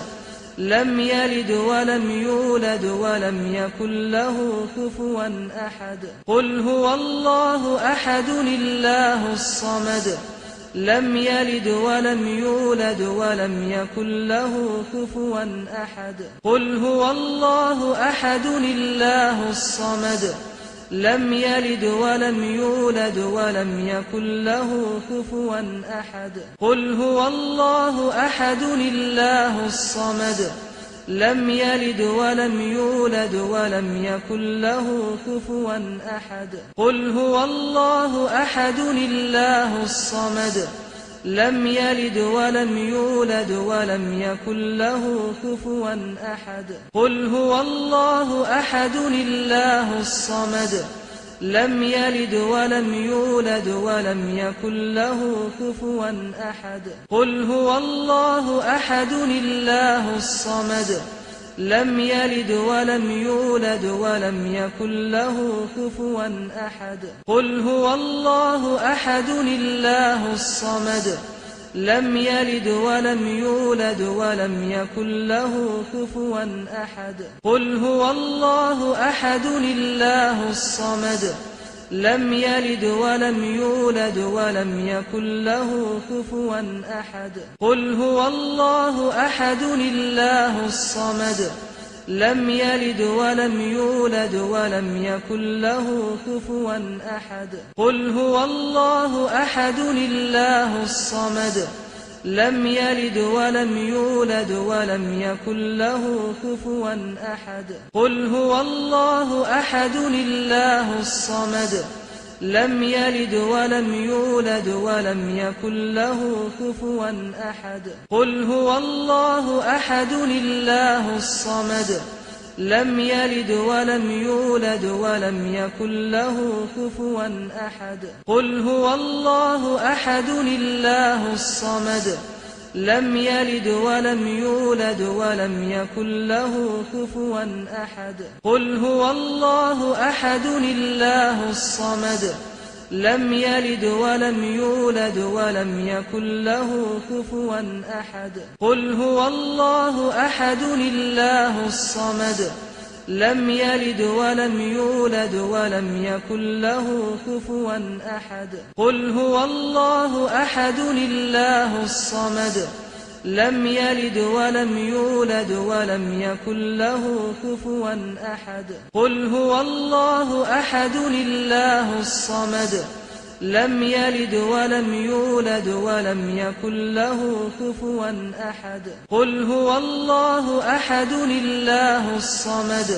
لم يلد ولم يولد ولم يكن له كفوا أحد قل هو الله أحد الله الصمد لم يلد ولم يولد ولم يكن له كفوا أحد قل هو الله أحد الله الصمد لم يلد ولم يولد ولم يكن له كفوا أحد قل هو الله أحد الله الصمد لم يلد ولم يولد ولم يكن له كفوا أحد قل هو الله أحد الله الصمد لم يلد ولم يولد ولم يكن له كفوا أحد قل هو الله أحد الله الصمد لم يلد ولم يولد ولم يكن له كفوا أحد قل هو الله أحد الله الصمد لم يلد ولم يولد ولم يكن له كفوا أحد قل هو الله أحد الله الصمد لم يلد ولم يولد ولم يكن له كفوا أحد قل هو الله أحد الله الصمد لم يلد ولم يولد ولم يكن له كفوا أحد قل هو الله أحد الله الصمد لم يلد ولم يولد ولم يكن له كفوا أحد قل هو الله أحد الله الصمد لم يلد ولم يولد ولم يكن له كفوا أحد قل هو الله أحد الله الصمد لم يلد ولم يولد ولم يكن له كفوا أحد قل هو الله أحد الله الصمد لم يلد ولم يولد ولم يكن له كفوا أحد قل هو الله أحد الله الصمد لم يلد ولم يولد ولم يكن له كفوا أحد قل هو الله أحد الله الصمد لم يلد ولم يولد ولم يكن له كفوا أحد قل هو الله أحد الله الصمد لم يلد ولم يولد ولم يكن له كفوا أحد قل هو الله أحد الله الصمد لم يلد ولم يولد ولم يكن له كفوا أحد قل هو الله أحد الله الصمد لم يلد ولم يولد ولم يكن له كفوا أحد قل هو الله أحد الله الصمد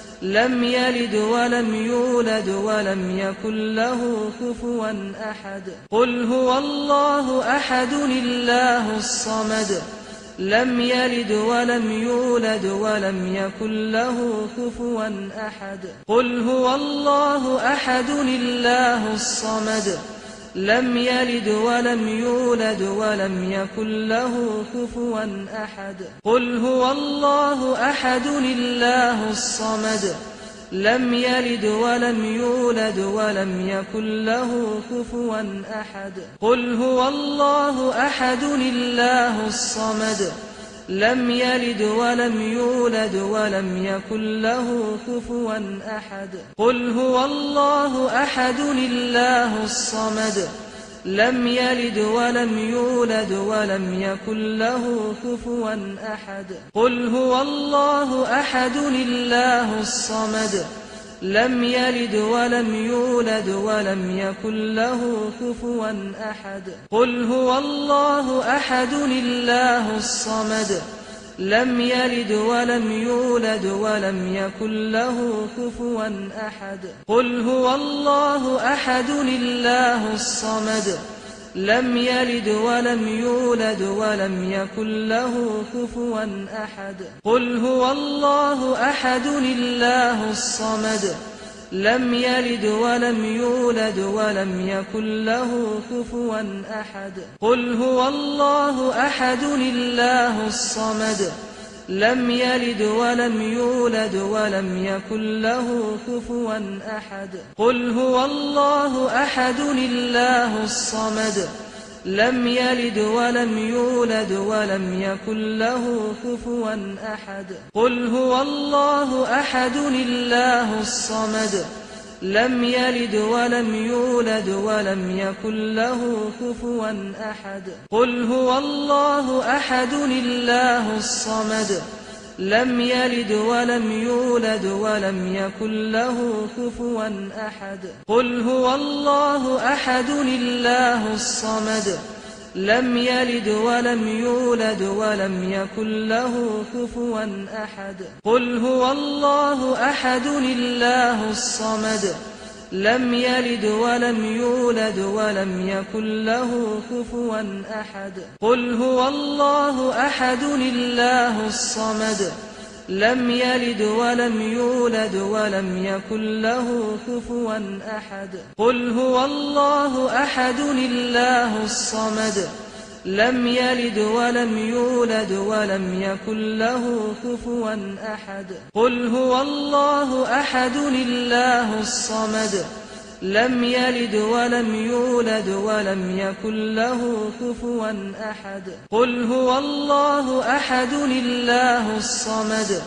لم يلد ولم يولد ولم يكن له كفوا أحد قل هو الله أحد الله الصمد لم يلد ولم يولد ولم يكن له كفوا أحد قل هو الله أحد الله الصمد لم يلد ولم يولد ولم يكن له كفوا أحد قل هو الله أحد الله الصمد لم يلد ولم يولد ولم يكن له كفوا أحد قل هو الله أحد الله الصمد لم يلد ولم يولد ولم يكن له كفوا أحد قل هو الله أحد الله الصمد لم يلد ولم يولد ولم يكن له كفوا أحد قل هو الله أحد الله الصمد لم يلد ولم يولد ولم يكن له كفوا أحد قل هو الله أحد الله الصمد لم يلد ولم يولد ولم يكن له كفوا أحد قل هو الله أحد الله الصمد لم يلد ولم يولد ولم يكن له كفوا أحد قل هو الله أحد الله الصمد لم يلد ولم يولد ولم يكن له كفوا أحد قل هو الله أحد الله الصمد لم يلد ولم يولد ولم يكن له كفوا أحد قل هو الله أحد الله الصمد لم يلد ولم يولد ولم يكن له كفوا أحد قل هو الله أحد الله الصمد لم يلد ولم يولد ولم يكن له كفوا أحد قل هو الله أحد الله الصمد لم يلد ولم يولد ولم يكن له كفوا أحد قل هو الله أحد الله الصمد لم يلد ولم يولد ولم يكن له كفوا أحد قل هو الله أحد الله الصمد لم يلد ولم يولد ولم يكن له كفوا أحد قل هو الله أحد الله الصمد لم يلد ولم يولد ولم يكن له كفوا أحد قل هو الله أحد الله الصمد لم يلد ولم يولد ولم يكن له كفوا أحد قل هو الله أحد الله الصمد لم يلد ولم يولد ولم يكن له كفوا أحد قل هو الله أحد الله الصمد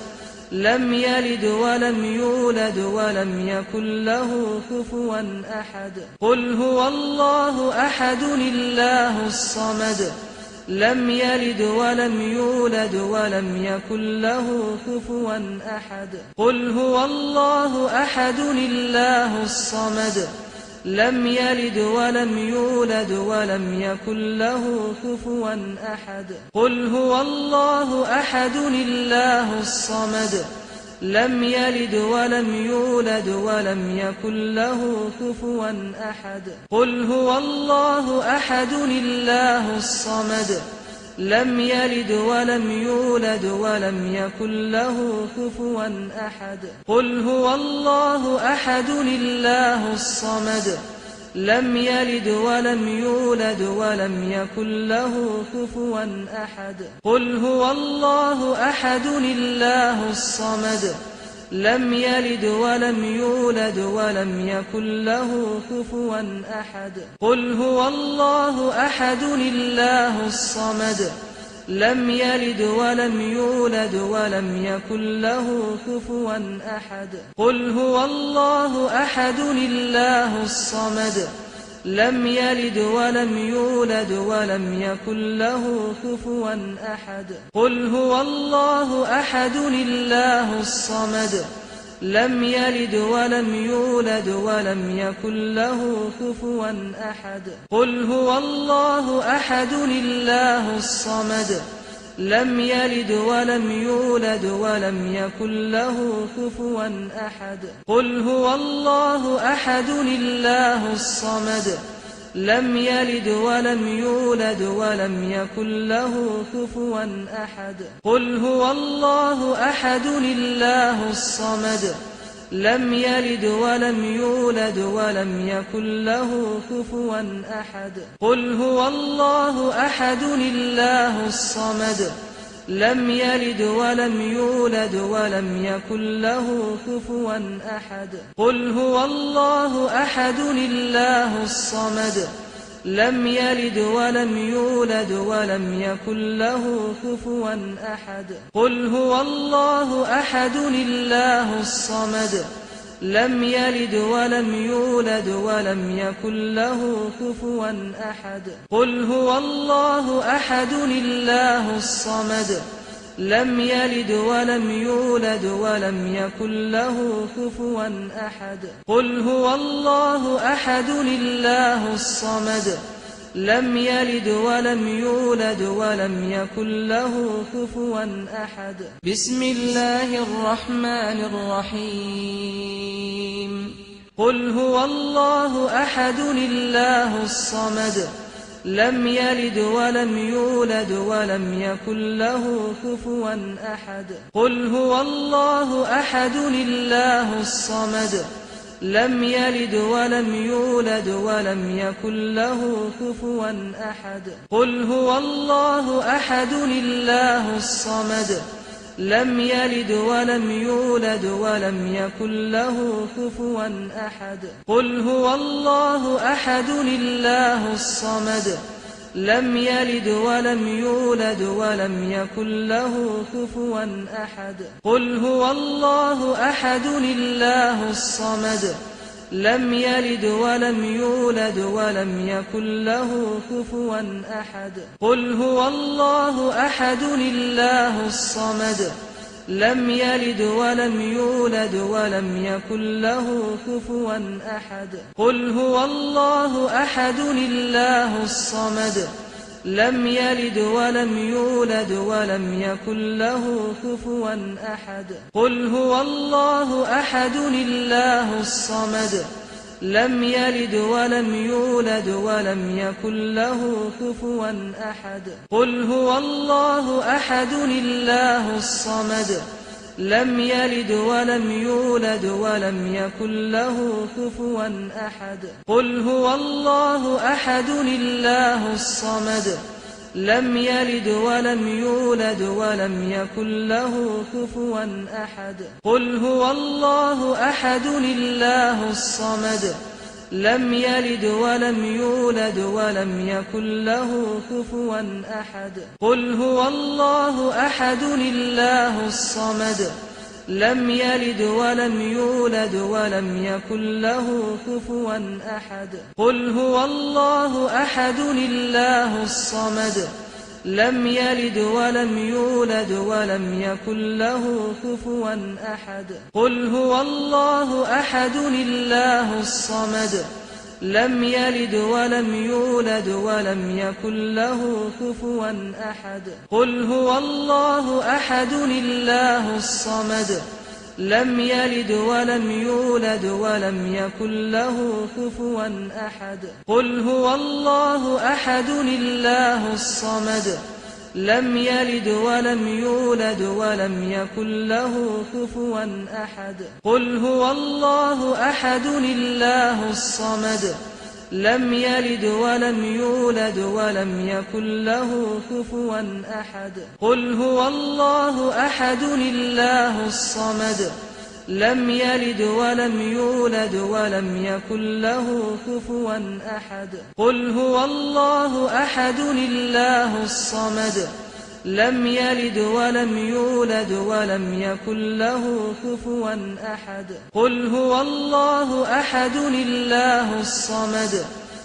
لم يلد ولم يولد ولم يكن له كفوا أحد قل هو الله أحد الله الصمد لم يلد ولم يولد ولم يكن له كفوا أحد قل هو الله أحد الله الصمد لم يلد ولم يولد ولم يكن له كفوا أحد قل هو الله أحد الله الصمد لم يلد ولم يولد ولم يكن له كفوا أحد قل هو الله أحد الله الصمد لم يلد ولم يولد ولم يكن له كفوا أحد قل هو الله أحد الله الصمد لم يلد ولم يولد ولم يكن له كفوا أحد قل هو الله أحد الله الصمد لم يلد ولم يولد ولم يكن له كفوا أحد قل هو الله أحد الله الصمد لم يلد ولم يولد ولم يكن له كفوا أحد قل هو الله أحد الله الصمد لم يلد ولم يولد ولم يكن له كفوا أحد قل هو الله أحد الله الصمد لم يلد ولم يولد ولم يكن له كفوا أحد قل هو الله أحد الله الصمد لم يلد ولم يولد ولم يكن له كفوا أحد قل هو الله أحد الله الصمد لم يلد ولم يولد ولم يكن له كفوا أحد قل هو الله أحد الله الصمد لم يلد ولم يولد ولم يكن له كفوا أحد قل هو الله أحد الله الصمد لم يلد ولم يولد ولم يكن له كفوا أحد قل هو الله أحد الله الصمد لم يلد ولم يولد ولم يكن له كفوا أحد قل هو الله أحد الله الصمد لم يلد ولم يولد ولم يكن له كفوا أحد قل هو الله أحد الله الصمد لم يلد ولم يولد ولم يكن له كفوا أحد قل هو الله أحد الله الصمد لم يلد ولم يولد ولم يكن له كفوا أحد بسم الله الرحمن الرحيم قل هو الله أحد الله الصمد لم يلد ولم يولد ولم يكن له كفوا أحد قل هو الله أحد الله الصمد لم يلد ولم يولد ولم يكن له كفوا أحد قل هو الله أحد الله الصمد لم يلد ولم يولد ولم يكن له كفوا أحد قل هو الله أحد الله الصمد لم يلد ولم يولد ولم يكن له كفوا أحد قل هو الله أحد الله الصمد لم يلد ولم يولد ولم يكن له كفوا أحد قل هو الله أحد الله الصمد لم يلد ولم يولد ولم يكن له كفوا أحد قل هو الله أحد الله الصمد لم يلد ولم يولد ولم يكن له كفوا أحد قل هو الله أحد الله الصمد لم يلد ولم يولد ولم يكن له كفوا أحد قل هو الله أحد الله الصمد لم يلد ولم يولد ولم يكن له كفوا أحد قل هو الله أحد الله الصمد لم يلد ولم يولد ولم يكن له كفوا أحد قل هو الله أحد الله الصمد لم يلد ولم يولد ولم يكن له كفوا أحد قل هو الله أحد الله الصمد لم يلد ولم يولد ولم يكن له كفوا أحد قل هو الله أحد الله الصمد لم يلد ولم يولد ولم يكن له كفوا أحد قل هو الله أحد الله الصمد لم يلد ولم يولد ولم يكن له كفوا أحد قل هو الله أحد الله الصمد لم يلد ولم يولد ولم يكن له كفوا أحد قل هو الله أحد الله الصمد لم يلد ولم يولد ولم يكن له كفوا أحد قل هو الله أحد الله الصمد لم يلد ولم يولد ولم يكن له كفوا أحد قل هو الله أحد الله الصمد لم يلد ولم يولد ولم يكن له كفوا أحد قل هو الله أحد الله الصمد لم يلد ولم يولد ولم يكن له كفوا أحد قل هو الله أحد الله الصمد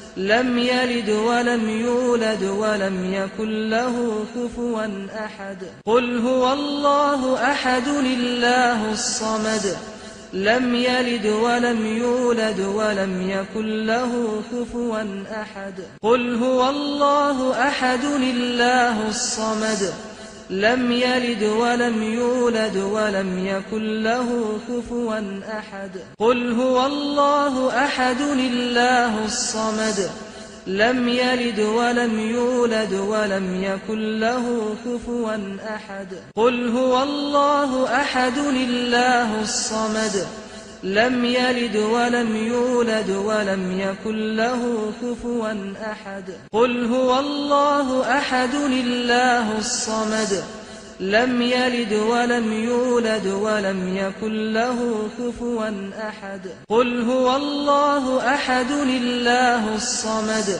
لم يلد ولم يولد ولم يكن له كفوا أحد قل هو الله أحد الله الصمد لم يلد ولم يولد ولم يكن له كفوا أحد قل هو الله أحد الله الصمد لم يلد ولم يولد ولم يكن له كفوا أحد قل هو الله أحد الله الصمد لم يلد ولم يولد ولم يكن له كفوا أحد قل هو الله أحد الله الصمد لم يلد ولم يولد ولم يكن له كفوا أحد قل هو الله أحد الله الصمد لم يلد ولم يولد ولم يكن له كفوا أحد قل هو الله أحد الله الصمد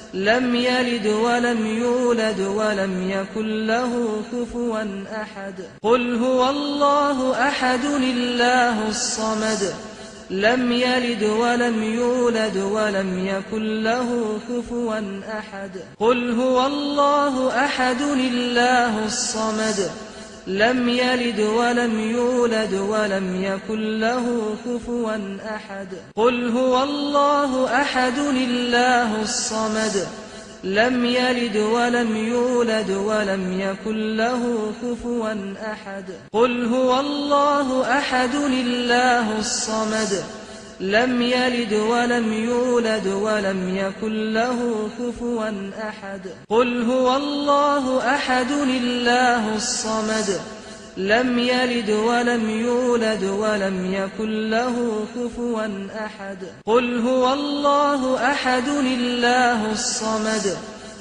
لم يلد ولم يولد ولم يكن له كفوا أحد قل هو الله أحد الله الصمد لم يلد ولم يولد ولم يكن له كفوا أحد قل هو الله أحد الله الصمد لم يلد ولم يولد ولم يكن له كفوا أحد قل هو الله أحد الله الصمد لم يلد ولم يولد ولم يكن له كفوا أحد قل هو الله أحد الله الصمد لم يلد ولم يولد ولم يكن له كفوا أحد قل هو الله أحد الله الصمد لم يلد ولم يولد ولم يكن له كفوا أحد قل هو الله أحد الله الصمد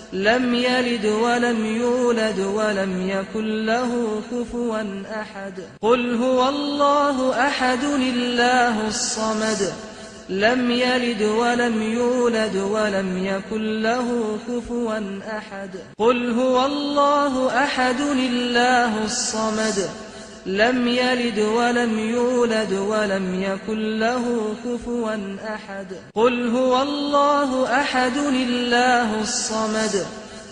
لم يلد ولم يولد ولم يكن له كفوا أحد قل هو الله أحد الله الصمد لم يلد ولم يولد ولم يكن له كفوا أحد قل هو الله أحد الله الصمد لم يلد ولم يولد ولم يكن له كفوا أحد قل هو الله أحد الله الصمد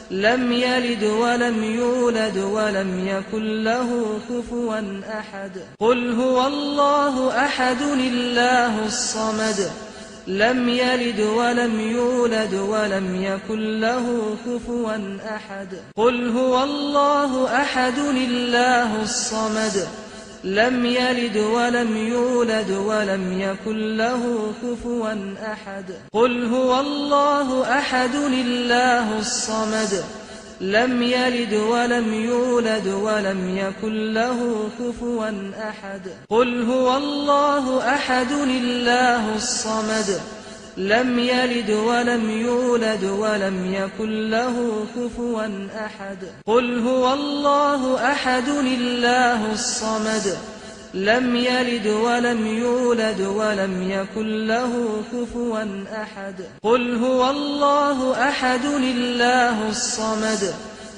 لم يلد ولم يولد ولم يكن له كفوا أحد قل هو الله أحد الله الصمد لم يلد ولم يولد ولم يكن له كفوا أحد قل هو الله أحد الله الصمد لم يلد ولم يولد ولم يكن له كفوا أحد قل هو الله أحد الله الصمد لم يلد ولم يولد ولم يكن له كفوا أحد قل هو الله أحد الله الصمد لم يلد ولم يولد ولم يكن له كفوا أحد قل هو الله أحد الله الصمد لم يلد ولم يولد ولم يكن له كفوا أحد قل هو الله أحد الله الصمد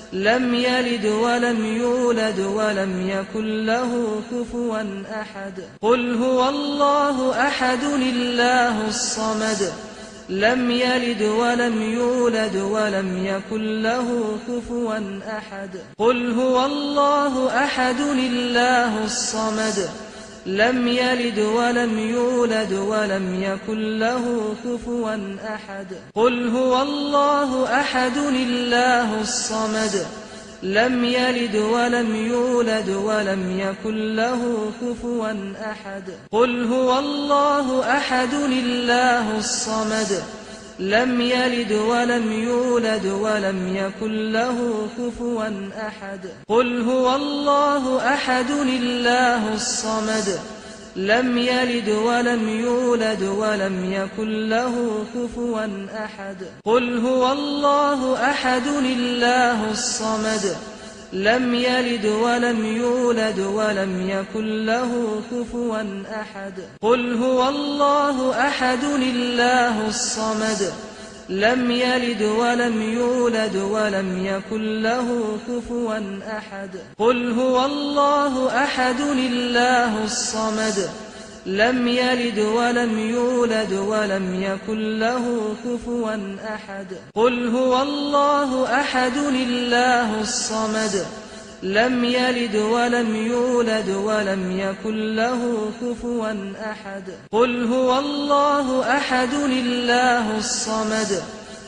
لم يلد ولم يولد ولم يكن له كفوا أحد قل هو الله أحد الله الصمد لم يلد ولم يولد ولم يكن له كفوا أحد قل هو الله أحد الله الصمد لم يلد ولم يولد ولم يكن له كفوا أحد قل هو الله أحد الله الصمد لم يلد ولم يولد ولم يكن له كفوا أحد قل هو الله أحد الله الصمد لم يلد ولم يولد ولم يكن له كفوا أحد قل هو الله أحد الله الصمد لم يلد ولم يولد ولم يكن له كفوا أحد قل هو الله أحد الله الصمد لم يلد ولم يولد ولم يكن له كفوا أحد قل هو الله أحد الله الصمد لم يلد ولم يولد ولم يكن له كفوا أحد قل هو الله أحد الله الصمد لم يلد ولم يولد ولم يكن له كفوا أحد قل هو الله أحد الله الصمد لم يلد ولم يولد ولم يكن له كفوا أحد قل هو الله أحد الله الصمد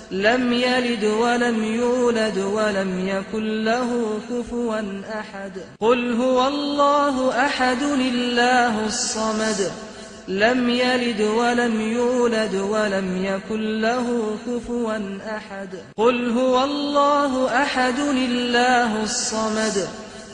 لم يلد ولم يولد ولم يكن له كفوا أحد قل هو الله أحد الله الصمد لم يلد ولم يولد ولم يكن له كفوا أحد قل هو الله أحد الله الصمد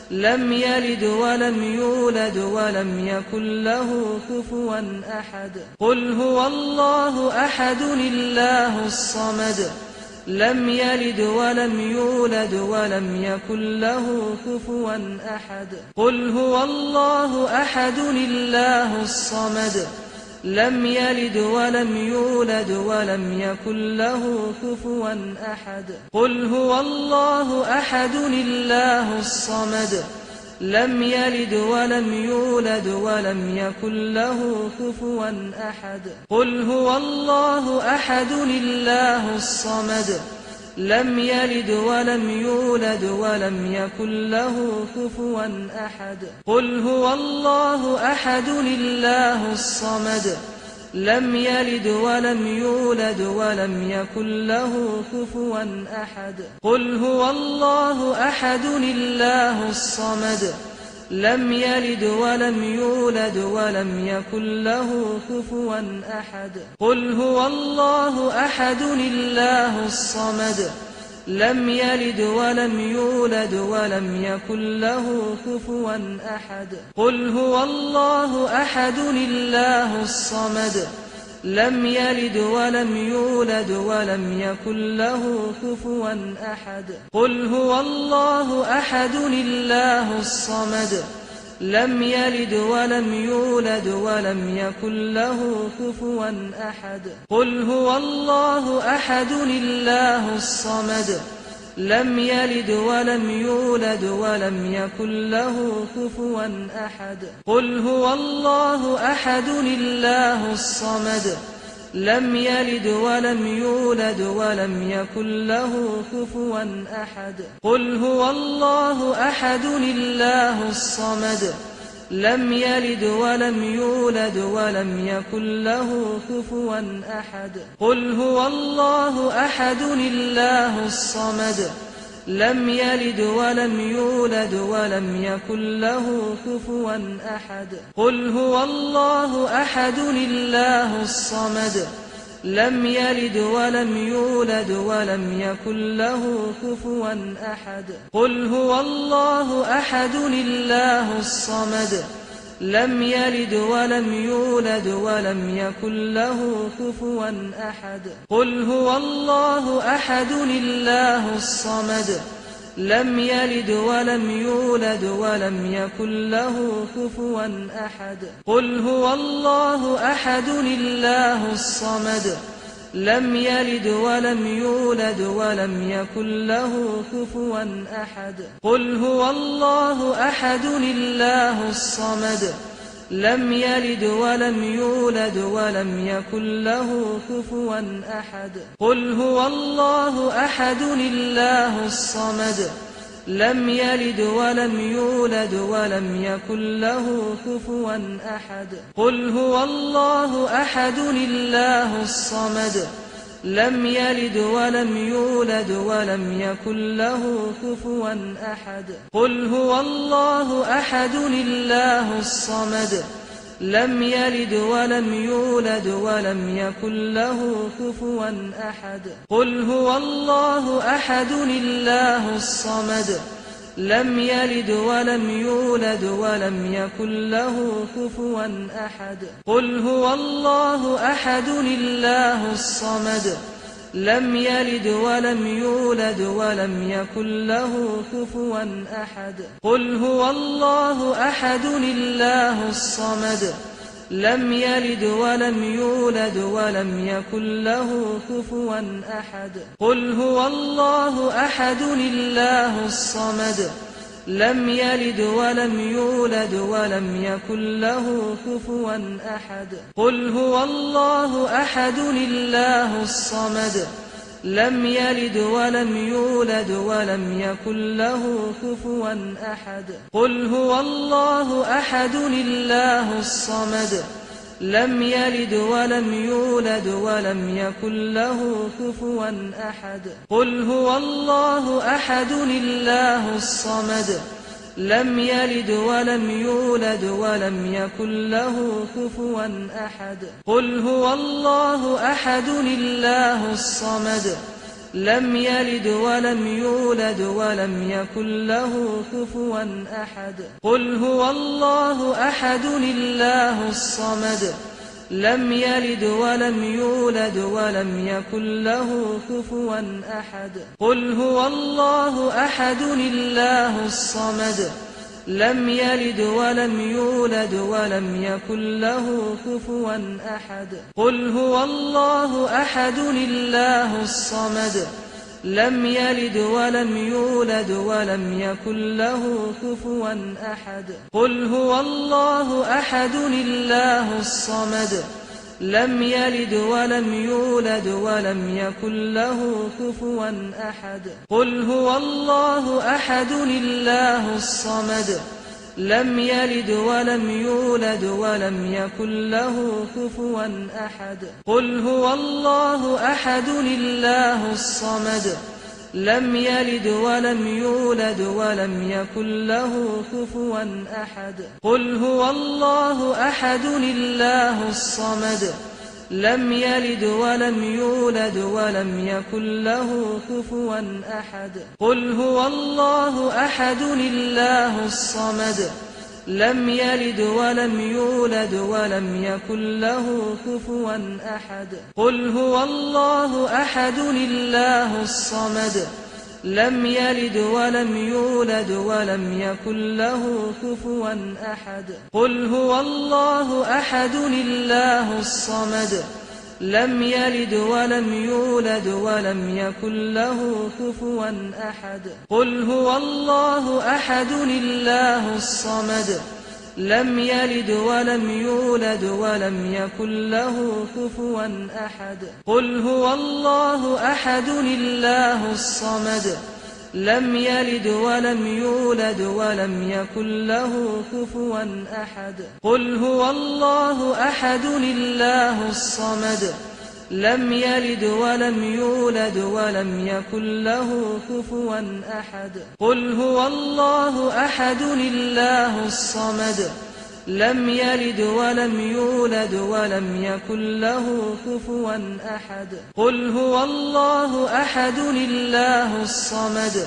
لم يلد ولم يولد ولم يكن له كفوا أحد قل هو الله أحد الله الصمد لم يلد ولم يولد ولم يكن له كفوا أحد قل هو الله أحد الله الصمد لم يلد ولم يولد ولم يكن له كفوا أحد قل هو الله أحد الله الصمد لم يلد ولم يولد ولم يكن له كفوا أحد قل هو الله أحد الله الصمد لم يلد ولم يولد ولم يكن له كفوا أحد قل هو الله أحد الله الصمد لم يلد ولم يولد ولم يكن له كفوا أحد قل هو الله أحد الله الصمد لم يلد ولم يولد ولم يكن له كفوا أحد قل هو الله أحد الله الصمد لم يلد ولم يولد ولم يكن له كفوا أحد قل هو الله أحد الله الصمد لم يلد ولم يولد ولم يكن له كفوا أحد قل هو الله أحد الله الصمد لم يلد ولم يولد ولم يكن له كفوا أحد قل هو الله أحد الله الصمد لم يلد ولم يولد ولم يكن له كفوا أحد قل هو الله أحد الله الصمد لم يلد ولم يولد ولم يكن له كفوا أحد قل هو الله أحد الله الصمد لم يلد ولم يولد ولم يكن له كفوا أحد قل هو الله أحد الله الصمد لم يلد ولم يولد ولم يكن له كفوا أحد قل هو الله أحد الله الصمد لم يلد ولم يولد ولم يكن له كفوا أحد قل هو الله أحد الله الصمد لم يلد ولم يولد ولم يكن له كفوا أحد قل هو الله أحد الله الصمد لم يلد ولم يولد ولم يكن له كفوا أحد قل هو الله أحد الله الصمد لم يلد ولم يولد ولم يكن له كفوا أحد قل هو الله أحد الله الصمد لم يلد ولم يولد ولم يكن له كفوا أحد قل هو الله أحد الله الصمد لم يلد ولم يولد ولم يكن له كفوا أحد قل هو الله أحد الله الصمد لم يلد ولم يولد ولم يكن له كفوا أحد قل هو الله أحد الله الصمد لم يلد ولم يولد ولم يكن له كفوا أحد قل هو الله أحد الله الصمد لم يلد ولم يولد ولم يكن له كفوا أحد قل هو الله أحد الله الصمد لم يلد ولم يولد ولم يكن له كفوا أحد قل هو الله أحد الله الصمد لم يلد ولم يولد ولم يكن له كفوا أحد قل هو الله أحد الله الصمد لم يلد ولم يولد ولم يكن له كفوا أحد قل هو الله أحد الله الصمد لم يلد ولم يولد ولم يكن له كفوا أحد قل هو الله أحد الله الصمد لم يلد ولم يولد ولم يكن له كفوا أحد قل هو الله أحد الله الصمد لم يلد ولم يولد ولم يكن له كفوا أحد قل هو الله أحد الله الصمد لم يلد ولم يولد ولم يكن له كفوا أحد قل هو الله أحد الله الصمد لم يلد ولم يولد ولم يكن له كفوا أحد قل هو الله أحد الله الصمد لم يلد ولم يولد ولم يكن له كفوا أحد قل هو الله أحد الله الصمد لم يلد ولم يولد ولم يكن له كفوا أحد قل هو الله أحد الله الصمد لم يلد ولم يولد ولم يكن له كفوا أحد قل هو الله أحد الله الصمد لم يلد ولم يولد ولم يكن له كفوا أحد قل هو الله أحد الله الصمد لم يلد ولم يولد ولم يكن له كفوا أحد قل هو الله أحد الله الصمد لم يلد ولم يولد ولم يكن له كفوا أحد قل هو الله أحد الله الصمد لم يلد ولم يولد ولم يكن له كفوا أحد قل هو الله أحد الله الصمد لم يلد ولم يولد ولم يكن له كفوا أحد قل هو الله أحد الله الصمد لم يلد ولم يولد ولم يكن له كفوا أحد قل هو الله أحد الله الصمد لم يلد ولم يولد ولم يكن له كفوا أحد قل هو الله أحد الله الصمد لم يلد ولم يولد ولم يكن له كفوا أحد قل هو الله أحد الله الصمد لم يلد ولم يولد ولم يكن له كفوا أحد قل هو الله أحد الله الصمد لم يلد ولم يولد ولم يكن له كفوا أحد قل هو الله أحد الله الصمد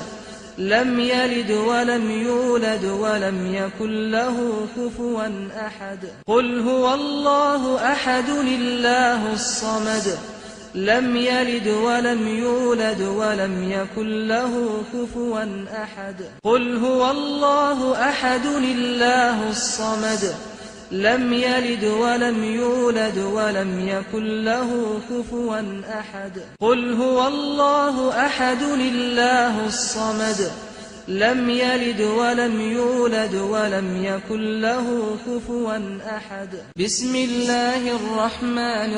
لم يلد ولم يولد ولم يكن له كفوا أحد قل هو الله أحد الله الصمد لم يلد ولم يولد ولم يكن له كفوا أحد قل هو الله أحد الله الصمد لم يلد ولم يولد ولم يكن له كفوا أحد قل هو الله أحد الله الصمد لم يلد ولم يولد ولم يكن له كفوا أحد بسم الله الرحمن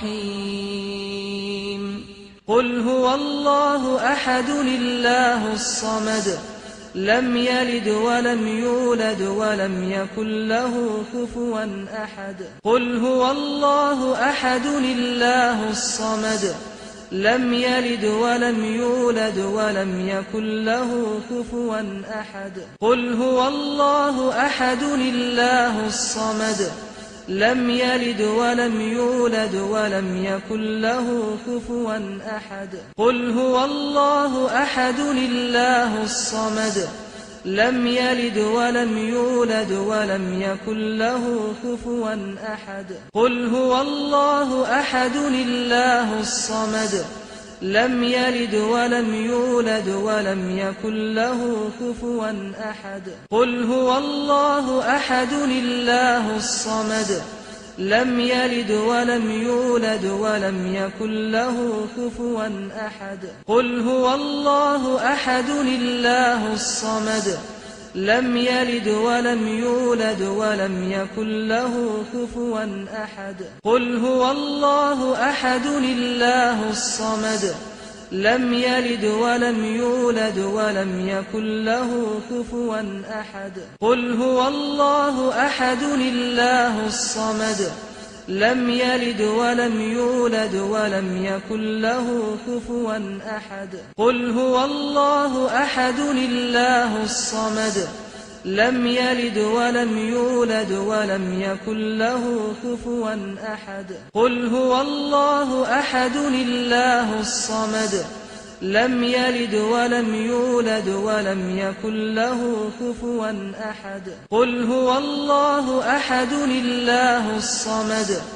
الرحيم قل هو الله أحد الله الصمد لم يلد ولم يولد ولم يكن له كفوا أحد قل هو الله أحد الله الصمد لم يلد ولم يولد ولم يكن له كفوا أحد قل هو الله أحد الله الصمد لم يلد ولم يولد ولم يكن له كفوا أحد قل هو الله أحد الله الصمد لم يلد ولم يولد ولم يكن له كفوا أحد قل هو الله أحد الله الصمد لم يلد ولم يولد ولم يكن له كفوا أحد قل هو الله أحد الله الصمد لم يلد ولم يولد ولم يكن له كفوا أحد قل هو الله أحد الله الصمد لم يلد ولم يولد ولم يكن له كفوا أحد قل هو الله أحد الله الصمد لم يلد ولم يولد ولم يكن له كفوا أحد قل هو الله أحد الله الصمد لم يلد ولم يولد ولم يكن له كفوا أحد قل هو الله أحد الله الصمد لم يلد ولم يولد ولم يكن له كفوا أحد قل هو الله أحد الله الصمد لم يلد ولم يولد ولم يكن له كفوا أحد قل هو الله أحد الله الصمد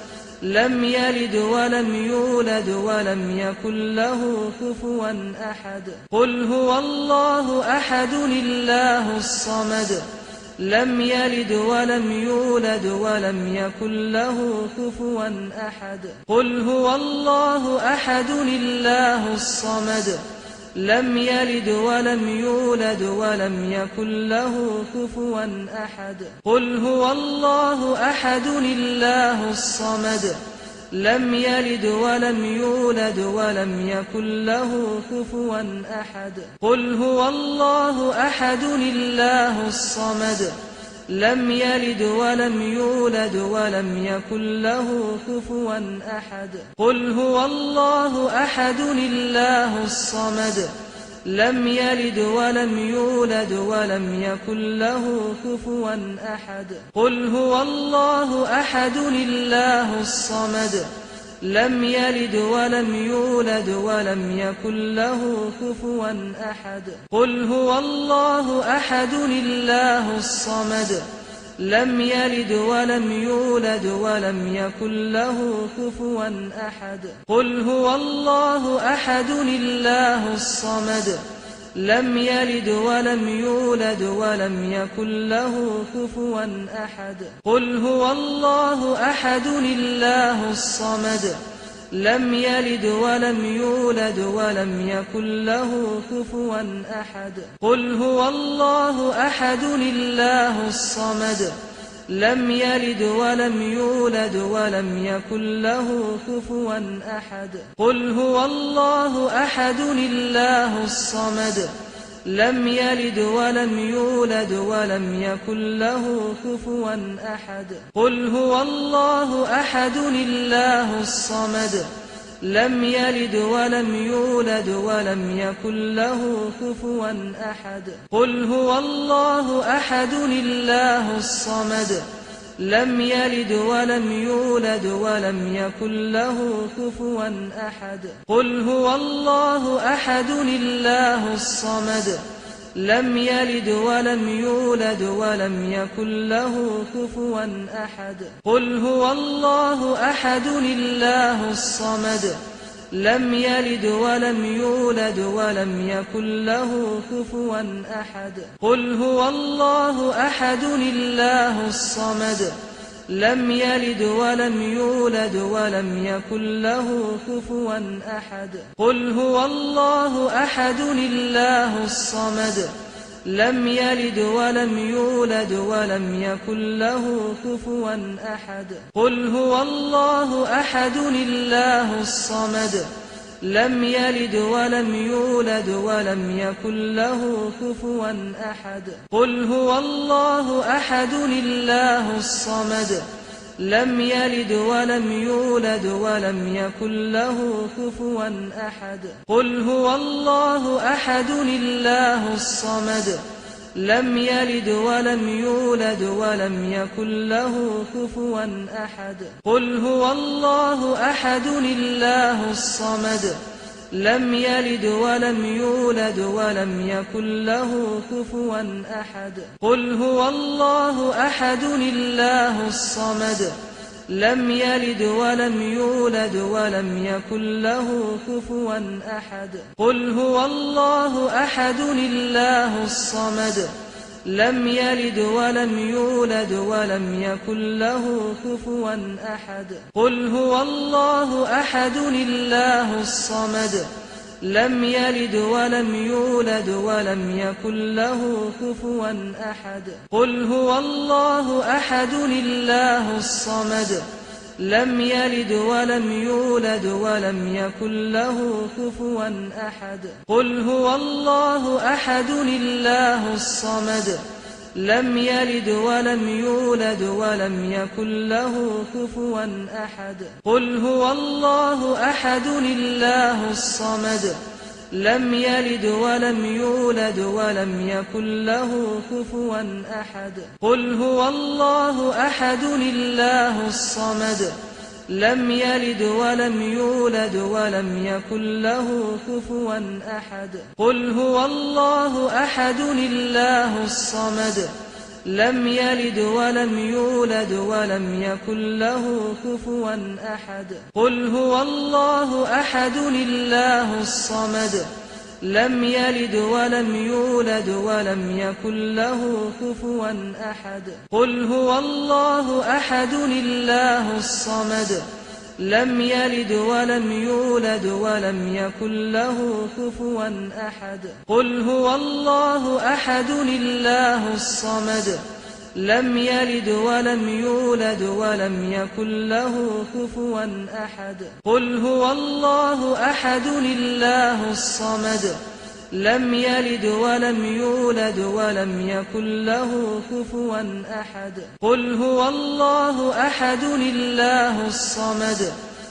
لم يلد ولم يولد ولم يكن له كفوا أحد قل هو الله أحد الله الصمد لم يلد ولم يولد ولم يكن له كفوا أحد قل هو الله أحد الله الصمد لم يلد ولم يولد ولم يكن له كفوا أحد قل هو الله أحد الله الصمد لم يلد ولم يولد ولم يكن له كفوا أحد قل هو الله أحد الله الصمد لم يلد ولم يولد ولم يكن له كفوا أحد قل هو الله أحد الله الصمد لم يلد ولم يولد ولم يكن له كفوا أحد قل هو الله أحد الله الصمد لم يلد ولم يولد ولم يكن له كفوا أحد قل هو الله أحد الله الصمد لم يلد ولم يولد ولم يكن له كفوا أحد قل هو الله أحد الله الصمد لم يلد ولم يولد ولم يكن له كفوا أحد قل هو الله أحد الله الصمد لم يلد ولم يولد ولم يكن له كفوا أحد قل هو الله أحد الله الصمد لم يلد ولم يولد ولم يكن له كفوا أحد قل هو الله أحد الله الصمد لم يلد ولم يولد ولم يكن له كفوا أحد قل هو الله أحد الله الصمد لم يلد ولم يولد ولم يكن له كفوا أحد قل هو الله أحد الله الصمد لم يلد ولم يولد ولم يكن له كفوا أحد قل هو الله أحد الله الصمد لم يلد ولم يولد ولم يكن له كفوا أحد قل هو الله أحد الله الصمد لم يلد ولم يولد ولم يكن له كفوا أحد قل هو الله أحد الله الصمد لم يلد ولم يولد ولم يكن له كفوا أحد قل هو الله أحد الله الصمد لم يلد ولم يولد ولم يكن له كفوا أحد قل هو الله أحد الله الصمد لم يلد ولم يولد ولم يكن له كفوا أحد قل هو الله أحد الله الصمد لم يلد ولم يولد ولم يكن له كفوا أحد قل هو الله أحد الله الصمد لم يلد ولم يولد ولم يكن له كفوا أحد قل هو الله أحد الله الصمد لم يلد ولم يولد ولم يكن له كفوا أحد قل هو الله أحد الله الصمد لم يلد ولم يولد ولم يكن له كفوا أحد قل هو الله أحد الله الصمد لم يلد ولم يولد ولم يكن له كفوا أحد قل هو الله أحد الله الصمد لم يلد ولم يولد ولم يكن له كفوا أحد قل هو الله أحد الله الصمد لم يلد ولم يولد ولم يكن له كفوا أحد قل هو الله أحد الله الصمد لم يلد ولم يولد ولم يكن له كفوا أحد قل هو الله أحد الله الصمد لم يلد ولم يولد ولم يكن له كفوا أحد قل هو الله أحد الله الصمد لم يلد ولم يولد ولم يكن له كفوا أحد قل هو الله أحد الله الصمد لم يلد ولم يولد ولم يكن له كفوا أحد قل هو الله أحد الله الصمد لم يلد ولم يولد ولم يكن له كفوا أحد قل هو الله أحد الله الصمد لم يلد ولم يولد ولم يكن له كفوا أحد قل هو الله أحد الله الصمد لم يلد ولم يولد ولم يكن له كفوا أحد قل هو الله أحد الله الصمد لم يلد ولم يولد ولم يكن له كفوا أحد قل هو الله أحد الله الصمد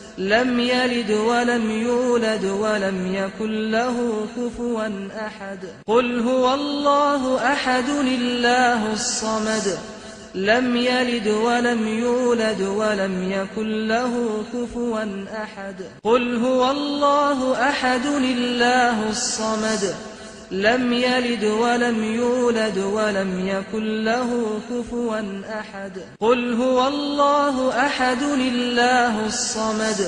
لم يلد ولم يولد ولم يكن له كفوا أحد قل هو الله أحد الله الصمد لم يلد ولم يولد ولم يكن له كفوا أحد قل هو الله أحد الله الصمد لم يلد ولم يولد ولم يكن له كفوا أحد قل هو الله أحد الله الصمد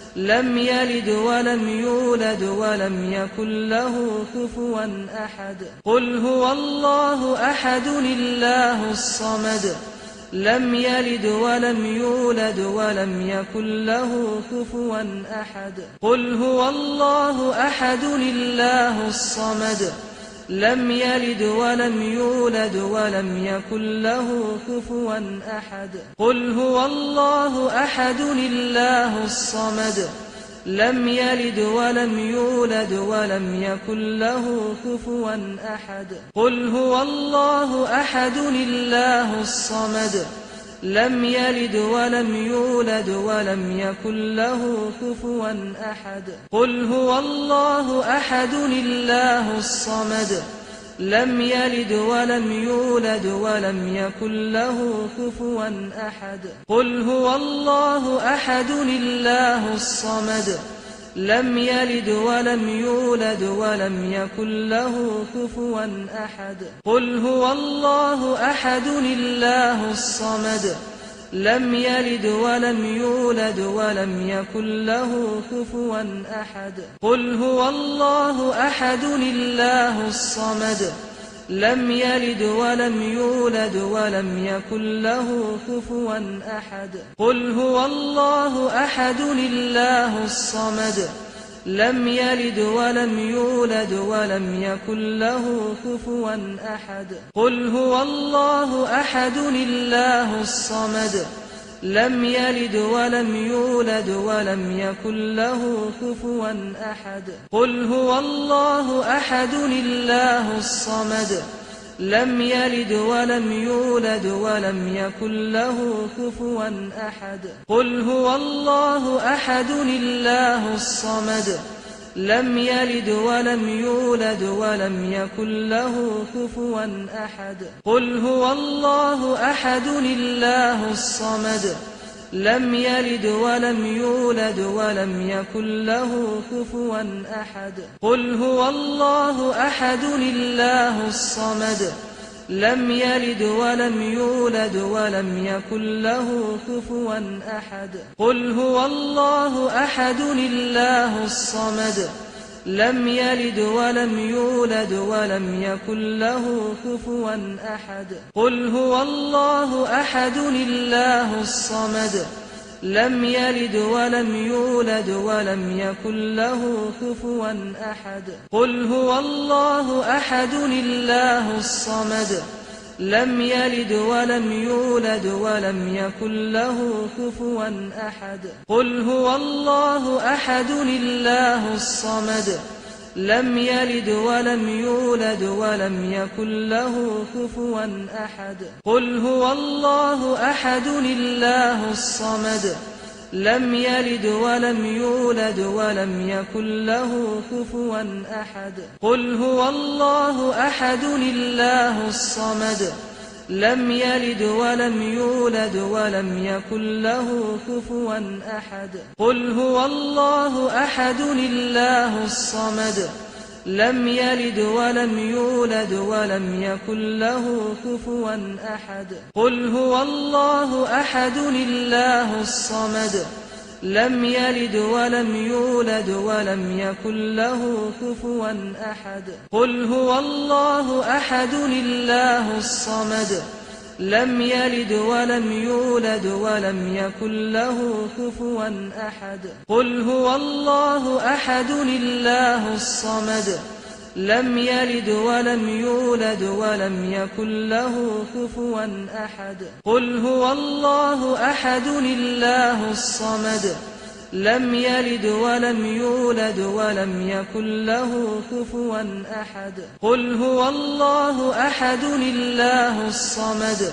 لم يلد ولم يولد ولم يكن له كفوا أحد قل هو الله أحد الله الصمد لم يلد ولم يولد ولم يكن له كفوا أحد قل هو الله أحد الله الصمد لم يلد ولم يولد ولم يكن له كفوا أحد قل هو الله أحد الله الصمد لم يلد ولم يولد ولم يكن له كفوا أحد قل هو الله أحد الله الصمد لم يلد ولم يولد ولم يكن له كفوا أحد قل هو الله أحد الله الصمد لم يلد ولم يولد ولم يكن له كفوا أحد قل هو الله أحد الله الصمد لم يلد ولم يولد ولم يكن له كفوا أحد قل هو الله أحد الله الصمد لم يلد ولم يولد ولم يكن له كفوا أحد قل هو الله أحد الله الصمد لم يلد ولم يولد ولم يكن له كفوا أحد قل هو الله أحد الله الصمد لم يلد ولم يولد ولم يكن له كفوا أحد قل هو الله أحد الله الصمد لم يلد ولم يولد ولم يكن له كفوا أحد قل هو الله أحد الله الصمد لم يلد ولم يولد ولم يكن له كفوا أحد قل هو الله أحد الله الصمد لم يلد ولم يولد ولم يكن له كفوا أحد قل هو الله أحد الله الصمد لم يلد ولم يولد ولم يكن له كفوا أحد قل هو الله أحد الله الصمد لم يلد ولم يولد ولم يكن له كفوا أحد قل هو الله أحد الله الصمد لم يلد ولم يولد ولم يكن له كفوا أحد قل هو الله أحد الله الصمد لم يلد ولم يولد ولم يكن له كفوا أحد قل هو الله أحد الله الصمد لم يلد ولم يولد ولم يكن له كفوا أحد قل هو الله أحد الله الصمد لم يلد ولم يولد ولم يكن له كفوا أحد قل هو الله أحد الله الصمد لم يلد ولم يولد ولم يكن له كفوا أحد قل هو الله أحد الله الصمد لم يلد ولم يولد ولم يكن له كفوا أحد قل هو الله أحد الله الصمد لم يلد ولم يولد ولم يكن له كفوا أحد قل هو الله أحد الله الصمد لم يلد ولم يولد ولم يكن له كفوا أحد قل هو الله أحد الله الصمد لم يلد ولم يولد ولم يكن له كفوا أحد قل هو الله أحد الله الصمد لم يلد ولم يولد ولم يكن له كفوا أحد قل هو الله أحد الله الصمد لم يلد ولم يولد ولم يكن له كفوا أحد قل هو الله أحد الله الصمد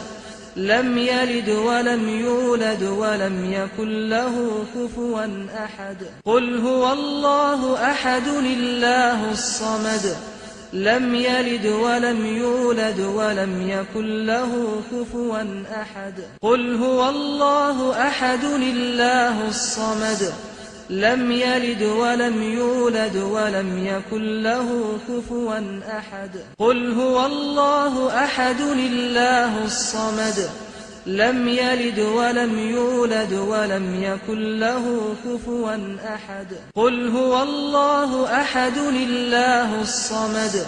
لم يلد ولم يولد ولم يكن له كفوا أحد قل هو الله أحد الله الصمد لم يلد ولم يولد ولم يكن له كفوا أحد قل هو الله أحد الله الصمد لم يلد ولم يولد ولم يكن له كفوا أحد قل هو الله أحد الله الصمد لم يلد ولم يولد ولم يكن له كفوا أحد قل هو الله أحد الله الصمد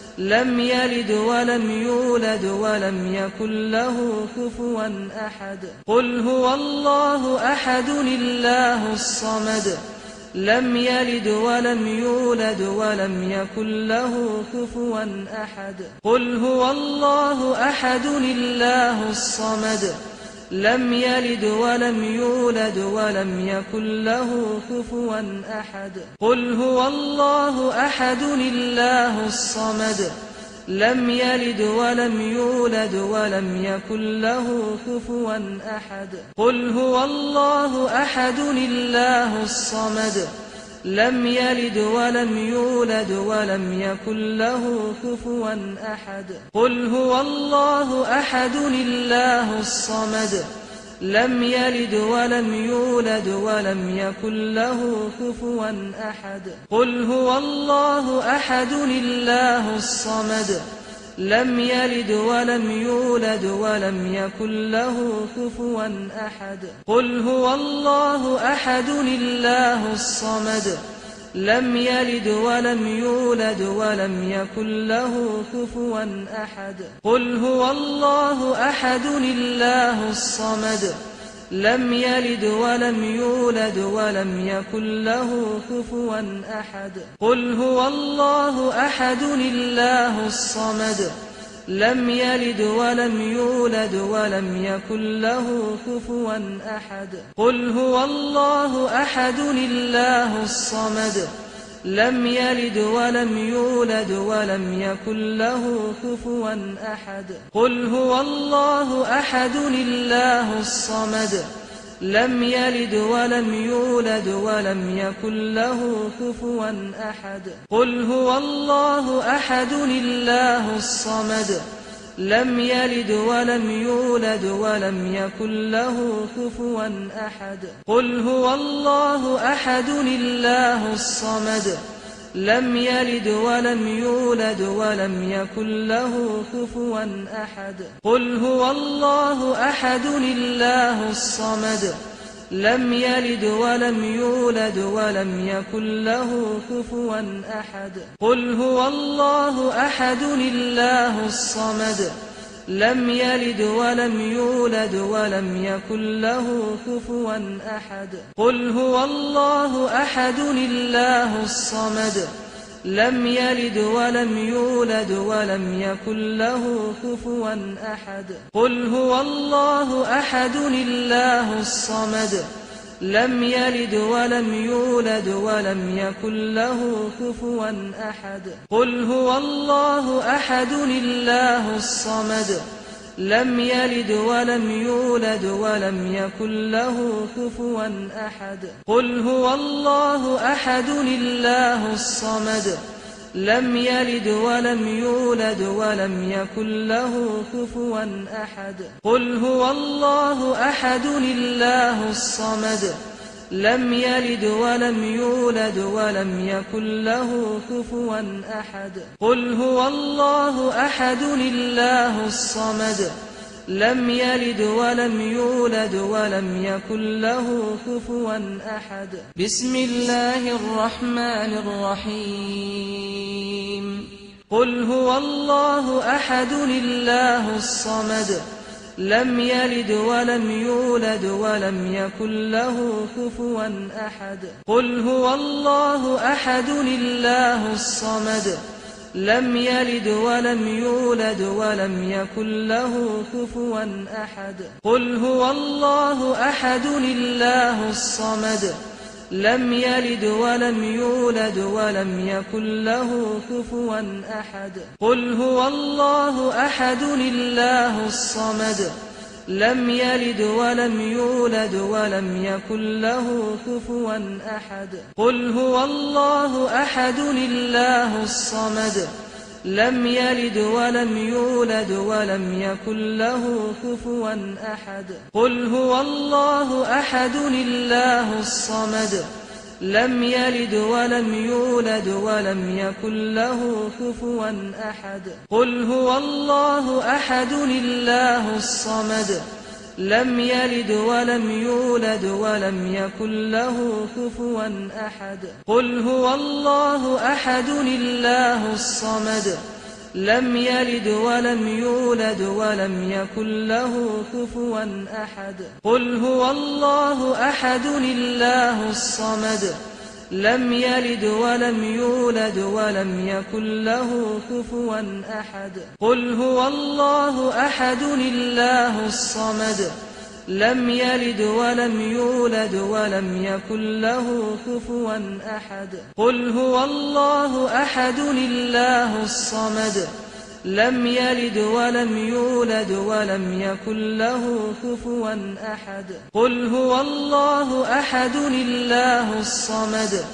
لم يلد ولم يولد ولم يكن له كفوا أحد قل هو الله أحد الله الصمد لم يلد ولم يولد ولم يكن له كفوا أحد قل هو الله أحد الله الصمد لم يلد ولم يولد ولم يكن له كفوا أحد قل هو الله أحد الله الصمد لم يلد ولم يولد ولم يكن له كفوا أحد قل هو الله أحد الله الصمد لم يلد ولم يولد ولم يكن له كفوا أحد قل هو الله أحد الله الصمد لم يلد ولم يولد ولم يكن له كفوا أحد قل هو الله أحد الله الصمد لم يلد ولم يولد ولم يكن له كفوا أحد قل هو الله أحد الله الصمد لم يلد ولم يولد ولم يكن له كفوا أحد قل هو الله أحد الله الصمد لم يلد ولم يولد ولم يكن له كفوا أحد قل هو الله أحد الله الصمد لم يلد ولم يولد ولم يكن له كفوا أحد قل هو الله أحد الله الصمد لم يلد ولم يولد ولم يكن له كفوا أحد قل هو الله أحد الله الصمد لم يلد ولم يولد ولم يكن له كفوا أحد قل هو الله أحد الله الصمد لم يلد ولم يولد ولم يكن له كفوا أحد قل هو الله أحد الله الصمد لم يلد ولم يولد ولم يكن له كفوا أحد قل هو الله أحد الله الصمد لم يلد ولم يولد ولم يكن له كفوا أحد قل هو الله أحد الله الصمد لم يلد ولم يولد ولم يكن له كفوا أحد قل هو الله أحد الله الصمد لم يلد ولم يولد ولم يكن له كفوا أحد قل هو الله أحد الله الصمد لم يلد ولم يولد ولم يكن له كفوا أحد قل هو الله أحد الله الصمد لم يلد ولم يولد ولم يكن له كفوا أحد قل هو الله أحد الله الصمد لم يلد ولم يولد ولم يكن له كفوا أحد قل هو الله أحد الله الصمد لم يلد ولم يولد ولم يكن له كفوا أحد قل هو الله أحد الله الصمد لم يلد ولم يولد ولم يكن له كفوا أحد بسم الله الرحمن الرحيم قل هو الله أحد الله الصمد لم يلد ولم يولد ولم يكن له كفوا أحد قل هو الله أحد الله الصمد لم يلد ولم يولد ولم يكن له كفوا أحد قل هو الله أحد الله الصمد لم يلد ولم يولد ولم يكن له كفوا أحد قل هو الله أحد الله الصمد لم يلد ولم يولد ولم يكن له كفوا أحد قل هو الله أحد الله الصمد لم يلد ولم يولد ولم يكن له كفوا أحد قل هو الله أحد الله الصمد لم يلد ولم يولد ولم يكن له كفوا أحد قل هو الله أحد الله الصمد لم يلد ولم يولد ولم يكن له كفوا أحد قل هو الله أحد الله الصمد لم يلد ولم يولد ولم يكن له كفوا أحد قل هو الله أحد الله الصمد لم يلد ولم يولد ولم يكن له كفوا أحد قل هو الله أحد الله الصمد لم يلد ولم يولد ولم يكن له كفوا أحد قل هو الله أحد الله الصمد لم يلد ولم يولد ولم يكن له كفوا أحد قل هو الله أحد الله الصمد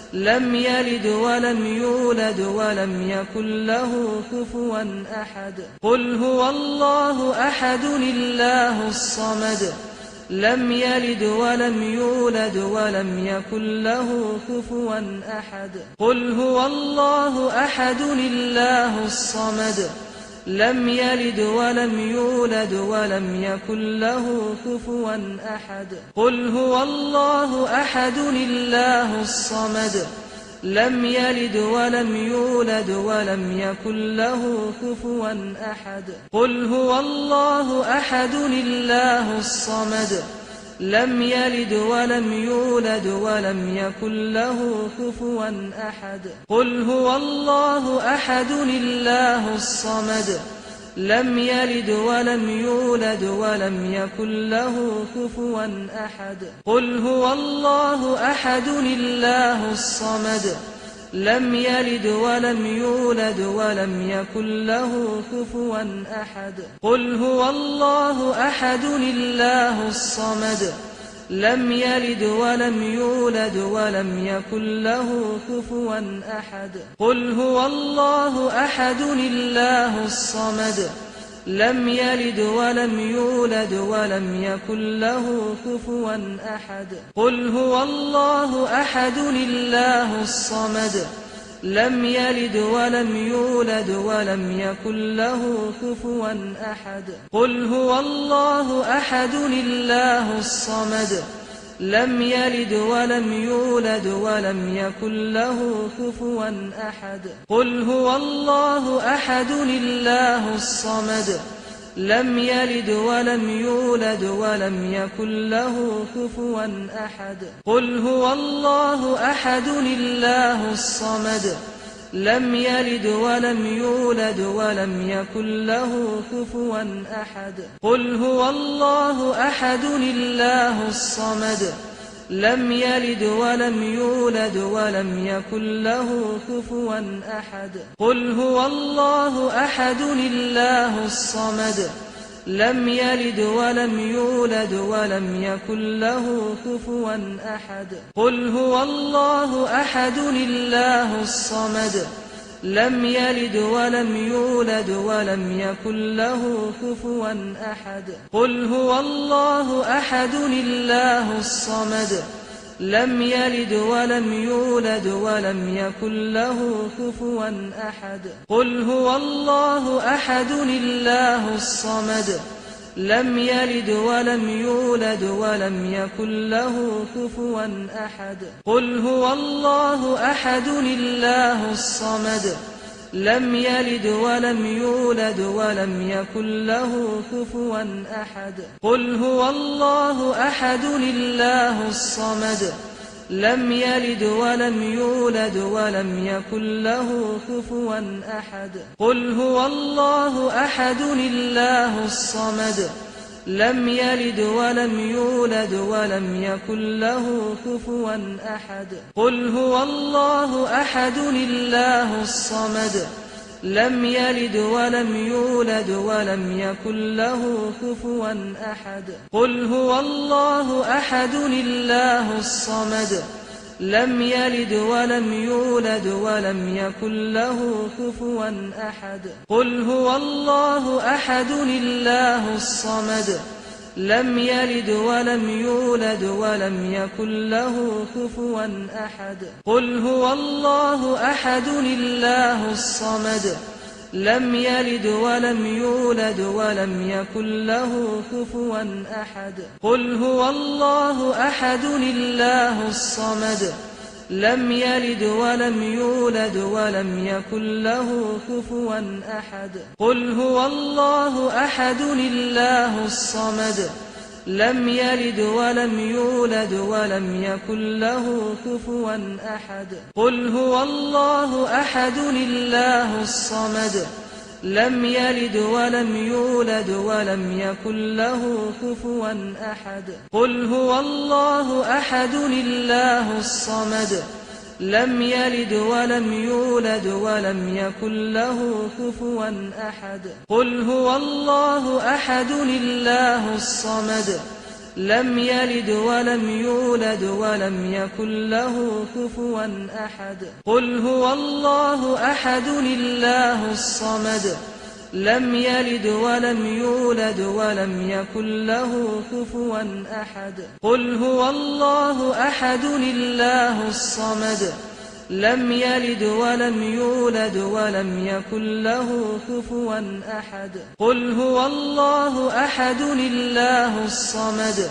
لم يلد ولم يولد ولم يكن له كفوا أحد قل هو الله أحد الله الصمد لم يلد ولم يولد ولم يكن له كفوا أحد قل هو الله أحد الله الصمد لم يلد ولم يولد ولم يكن له كفوا أحد قل هو الله أحد الله الصمد لم يلد ولم يولد ولم يكن له كفوا أحد قل هو الله أحد الله الصمد لم يلد ولم يولد ولم يكن له كفوا أحد قل هو الله أحد الله الصمد لم يلد ولم يولد ولم يكن له كفوا أحد قل هو الله أحد الله الصمد لم يلد ولم يولد ولم يكن له كفوا أحد قل هو الله أحد الله الصمد لم يلد ولم يولد ولم يكن له كفوا أحد قل هو الله أحد الله الصمد لم يلد ولم يولد ولم يكن له كفوا أحد قل هو الله أحد الله الصمد لم يلد ولم يولد ولم يكن له كفوا أحد قل هو الله أحد الله الصمد لم يلد ولم يولد ولم يكن له كفوا أحد قل هو الله أحد الله الصمد لم يلد ولم يولد ولم يكن له كفوا أحد قل هو الله أحد الله الصمد لم يلد ولم يولد ولم يكن له كفوا أحد قل هو الله أحد الله الصمد لم يلد ولم يولد ولم يكن له كفوا أحد قل هو الله أحد الله الصمد لم يلد ولم يولد ولم يكن له كفوا أحد قل هو الله أحد الله الصمد لم يلد ولم يولد ولم يكن له كفوا أحد قل هو الله أحد الله الصمد لم يلد ولم يولد ولم يكن له كفوا أحد قل هو الله أحد الله الصمد لم يلد ولم يولد ولم يكن له كفوا أحد قل هو الله أحد الله الصمد لم يلد ولم يولد ولم يكن له كفوا أحد قل هو الله أحد الله الصمد لم يلد ولم يولد ولم يكن له كفوا أحد قل هو الله أحد الله الصمد لم يلد ولم يولد ولم يكن له كفوا أحد قل هو الله أحد الله الصمد لم يلد ولم يولد ولم يكن له كفوا أحد قل هو الله أحد الله الصمد لم يلد ولم يولد ولم يكن له كفوا أحد قل هو الله أحد الله الصمد لم يلد ولم يولد ولم يكن له كفوا أحد قل هو الله أحد الله الصمد لم يلد ولم يولد ولم يكن له كفوا أحد قل هو الله أحد الله الصمد لم يلد ولم يولد ولم يكن له كفوا أحد قل هو الله أحد الله الصمد لم يلد ولم يولد ولم يكن له كفوا أحد قل هو الله أحد الله الصمد لم يلد ولم يولد ولم يكن له كفوا أحد قل هو الله أحد الله الصمد لم يلد ولم يولد ولم يكن له كفوا أحد قل هو الله أحد الله الصمد لم يلد ولم يولد ولم يكن له كفوا أحد قل هو الله أحد الله الصمد لم يلد ولم يولد ولم يكن له كفوا أحد قل هو الله أحد الله الصمد لم يلد ولم يولد ولم يكن له كفوا أحد قل هو الله أحد الله الصمد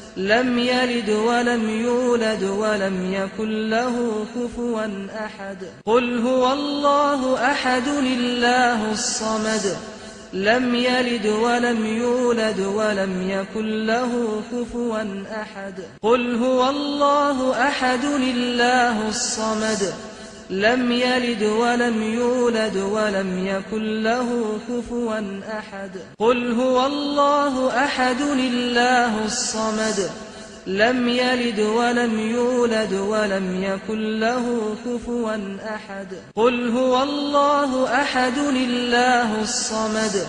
لم يلد ولم يولد ولم يكن له كفوا أحد قل هو الله أحد الله الصمد لم يلد ولم يولد ولم يكن له كفوا أحد قل هو الله أحد الله الصمد لم يلد ولم يولد ولم يكن له كفوا أحد قل هو الله أحد الله الصمد لم يلد ولم يولد ولم يكن له كفوا أحد قل هو الله أحد الله الصمد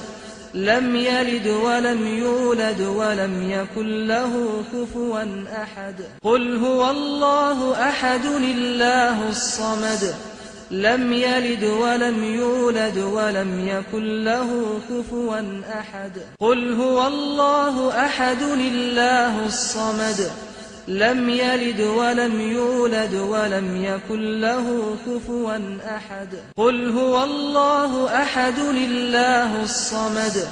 لم يلد ولم يولد ولم يكن له كفوا أحد قل هو الله أحد الله الصمد لم يلد ولم يولد ولم يكن له كفوا أحد قل هو الله أحد الله الصمد لم يلد ولم يولد ولم يكن له كفوا أحد قل هو الله أحد الله الصمد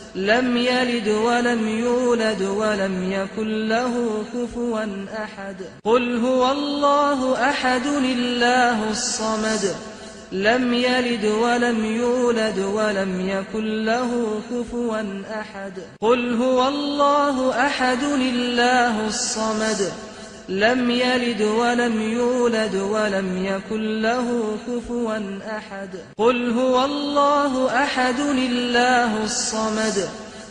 لم يلد ولم يولد ولم يكن له كفوا أحد قل هو الله أحد الله الصمد لم يلد ولم يولد ولم يكن له كفوا أحد قل هو الله أحد الله الصمد لم يلد ولم يولد ولم يكن له كفوا أحد قل هو الله أحد الله الصمد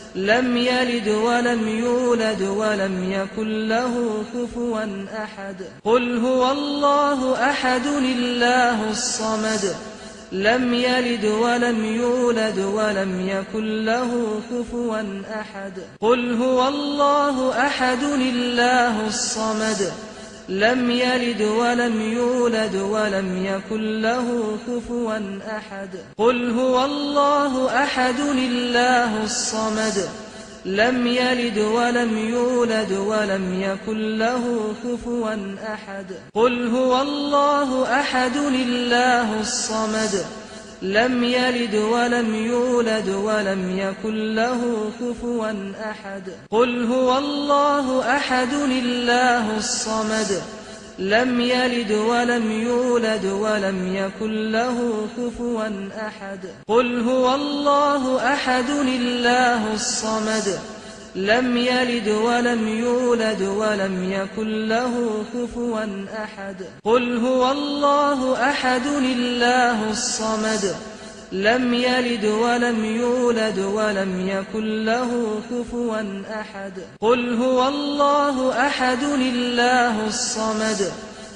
لم يلد ولم يولد ولم يكن له كفوا أحد قل هو الله أحد الله الصمد لم يلد ولم يولد ولم يكن له كفوا أحد قل هو الله أحد الله الصمد لم يلد ولم يولد ولم يكن له كفوا أحد قل هو الله أحد الله الصمد لم يلد ولم يولد ولم يكن له كفوا أحد قل هو الله أحد الله الصمد لم يلد ولم يولد ولم يكن له كفوا أحد قل هو الله أحد الله الصمد لم يلد ولم يولد ولم يكن له كفوا أحد قل هو الله أحد الله الصمد لم يلد ولم يولد ولم يكن له كفوا أحد قل هو الله أحد الله الصمد لم يلد ولم يولد ولم يكن له كفوا أحد قل هو الله أحد الله الصمد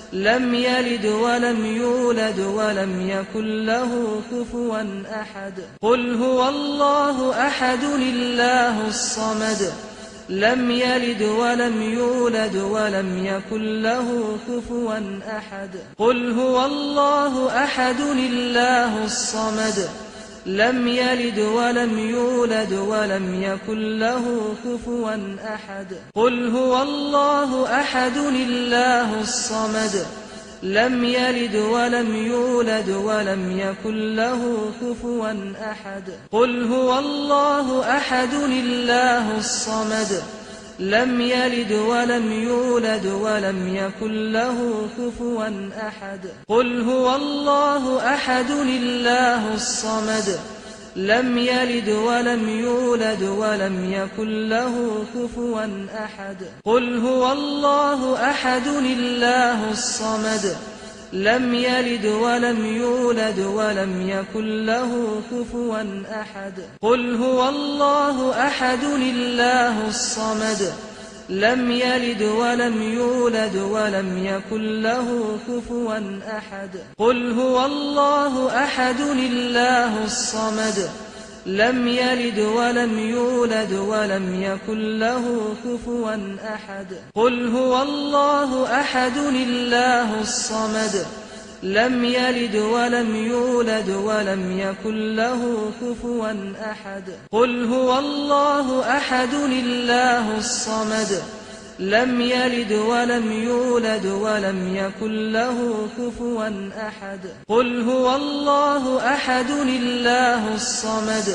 لم يلد ولم يولد ولم يكن له كفوا أحد قل هو الله أحد الله الصمد لم يلد ولم يولد ولم يكن له كفوا أحد قل هو الله أحد الله الصمد لم يلد ولم يولد ولم يكن له كفوا أحد قل هو الله أحد الله الصمد لم يلد ولم يولد ولم يكن له كفوا أحد قل هو الله أحد الله الصمد لم يلد ولم يولد ولم يكن له كفوا أحد قل هو الله أحد الله الصمد لم يلد ولم يولد ولم يكن له كفوا أحد قل هو الله أحد الله الصمد لم يلد ولم يولد ولم يكن له كفوا أحد قل هو الله أحد الله الصمد لم يلد ولم يولد ولم يكن له كفوا أحد قل هو الله أحد الله الصمد لم يلد ولم يولد ولم يكن له كفوا أحد قل هو الله أحد الله الصمد لم يلد ولم يولد ولم يكن له كفوا أحد قل هو الله أحد الله الصمد لم يلد ولم يولد ولم يكن له كفوا أحد قل هو الله أحد الله الصمد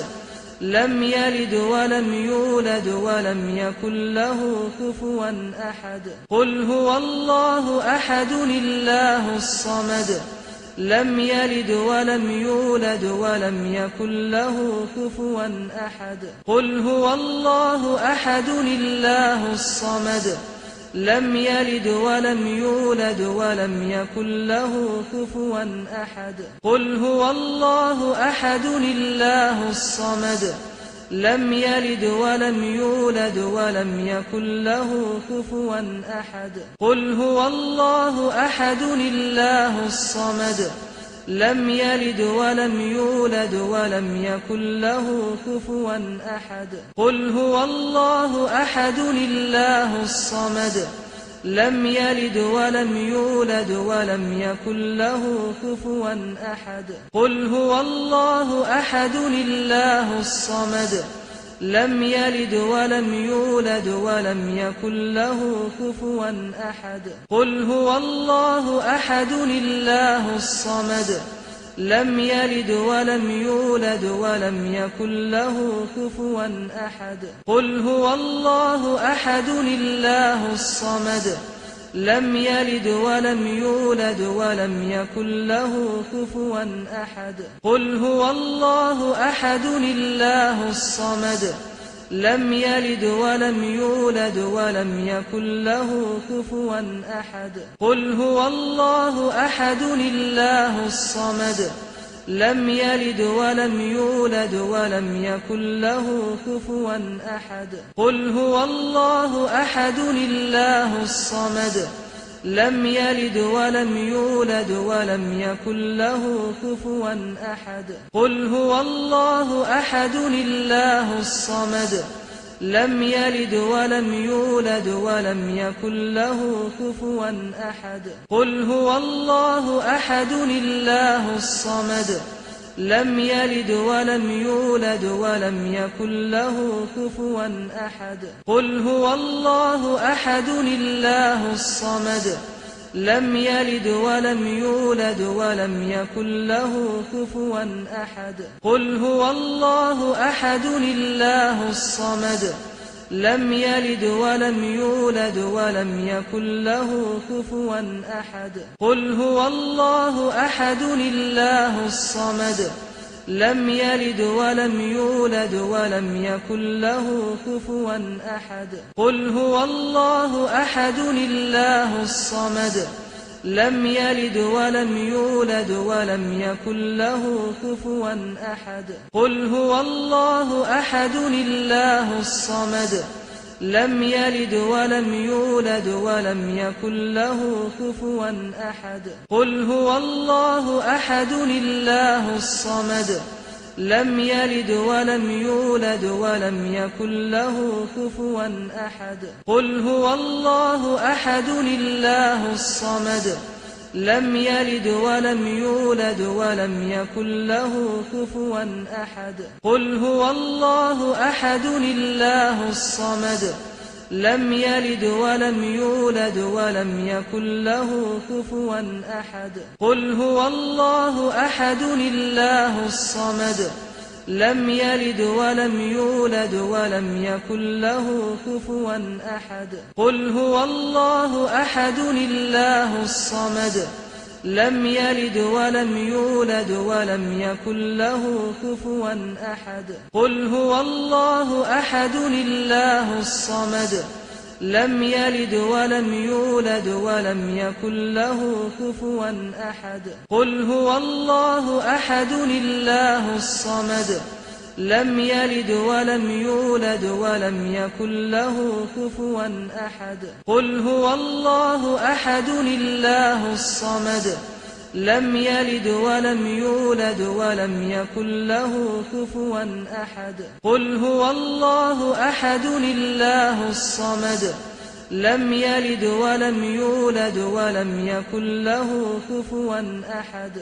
لم يلد ولم يولد ولم يكن له كفوا أحد قل هو الله أحد الله الصمد لم يلد ولم يولد ولم يكن له كفوا أحد قل هو الله أحد الله الصمد لم يلد ولم يولد ولم يكن له كفوا أحد قل هو الله أحد الله الصمد لم يلد ولم يولد ولم يكن له كفوا أحد قل هو الله أحد الله الصمد لم يلد ولم يولد ولم يكن له كفوا أحد قل هو الله أحد الله الصمد لم يلد ولم يولد ولم يكن له كفوا أحد قل هو الله أحد الله الصمد لم يلد ولم يولد ولم يكن له كفوا أحد قل هو الله أحد الله الصمد لم يلد ولم يولد ولم يكن له كفوا أحد قل هو الله أحد الله الصمد لم يلد ولم يولد ولم يكن له كفوا أحد قل هو الله أحد الله الصمد لم يلد ولم يولد ولم يكن له كفوا أحد قل هو الله أحد الله الصمد لم يلد ولم يولد ولم يكن له كفوا أحد قل هو الله أحد الله الصمد لم يلد ولم يولد ولم يكن له كفوا أحد قل هو الله أحد الله الصمد لم يلد ولم يولد ولم يكن له كفوا أحد قل هو الله أحد الله الصمد لم يلد ولم يولد ولم يكن له كفوا أحد قل هو الله أحد الله الصمد لم يلد ولم يولد ولم يكن له كفوا أحد قل هو الله أحد الله الصمد لم يلد ولم يولد ولم يكن له كفوا أحد قل هو الله أحد الله الصمد لم يلد ولم يولد ولم يكن له كفوا أحد قل هو الله أحد الله الصمد لم يلد ولم يولد ولم يكن له كفوا أحد قل هو الله أحد الله الصمد لم يلد ولم يولد ولم يكن له كفوا أحد قل هو الله أحد الله الصمد لم يلد ولم يولد ولم يكن له كفوا أحد قل هو الله أحد الله الصمد لم يلد ولم يولد ولم يكن له كفوا أحد قل هو الله أحد الله الصمد لم يلد ولم يولد ولم يكن له كفوا أحد قل هو الله أحد الله الصمد لم يلد ولم يولد ولم يكن له كفوا أحد قل هو الله أحد الله الصمد لم يلد ولم يولد ولم يكن له كفوا أحد قل هو الله أحد الله الصمد لم يلد ولم يولد ولم يكن له كفوا أحد قل هو الله أحد الله الصمد لم يلد ولم يولد ولم يكن له كفوا أحد قل هو الله أحد الله الصمد لم يلد ولم يولد ولم يكن له كفوا أحد قل هو الله أحد الله الصمد لم يلد ولم يولد ولم يكن له كفوا أحد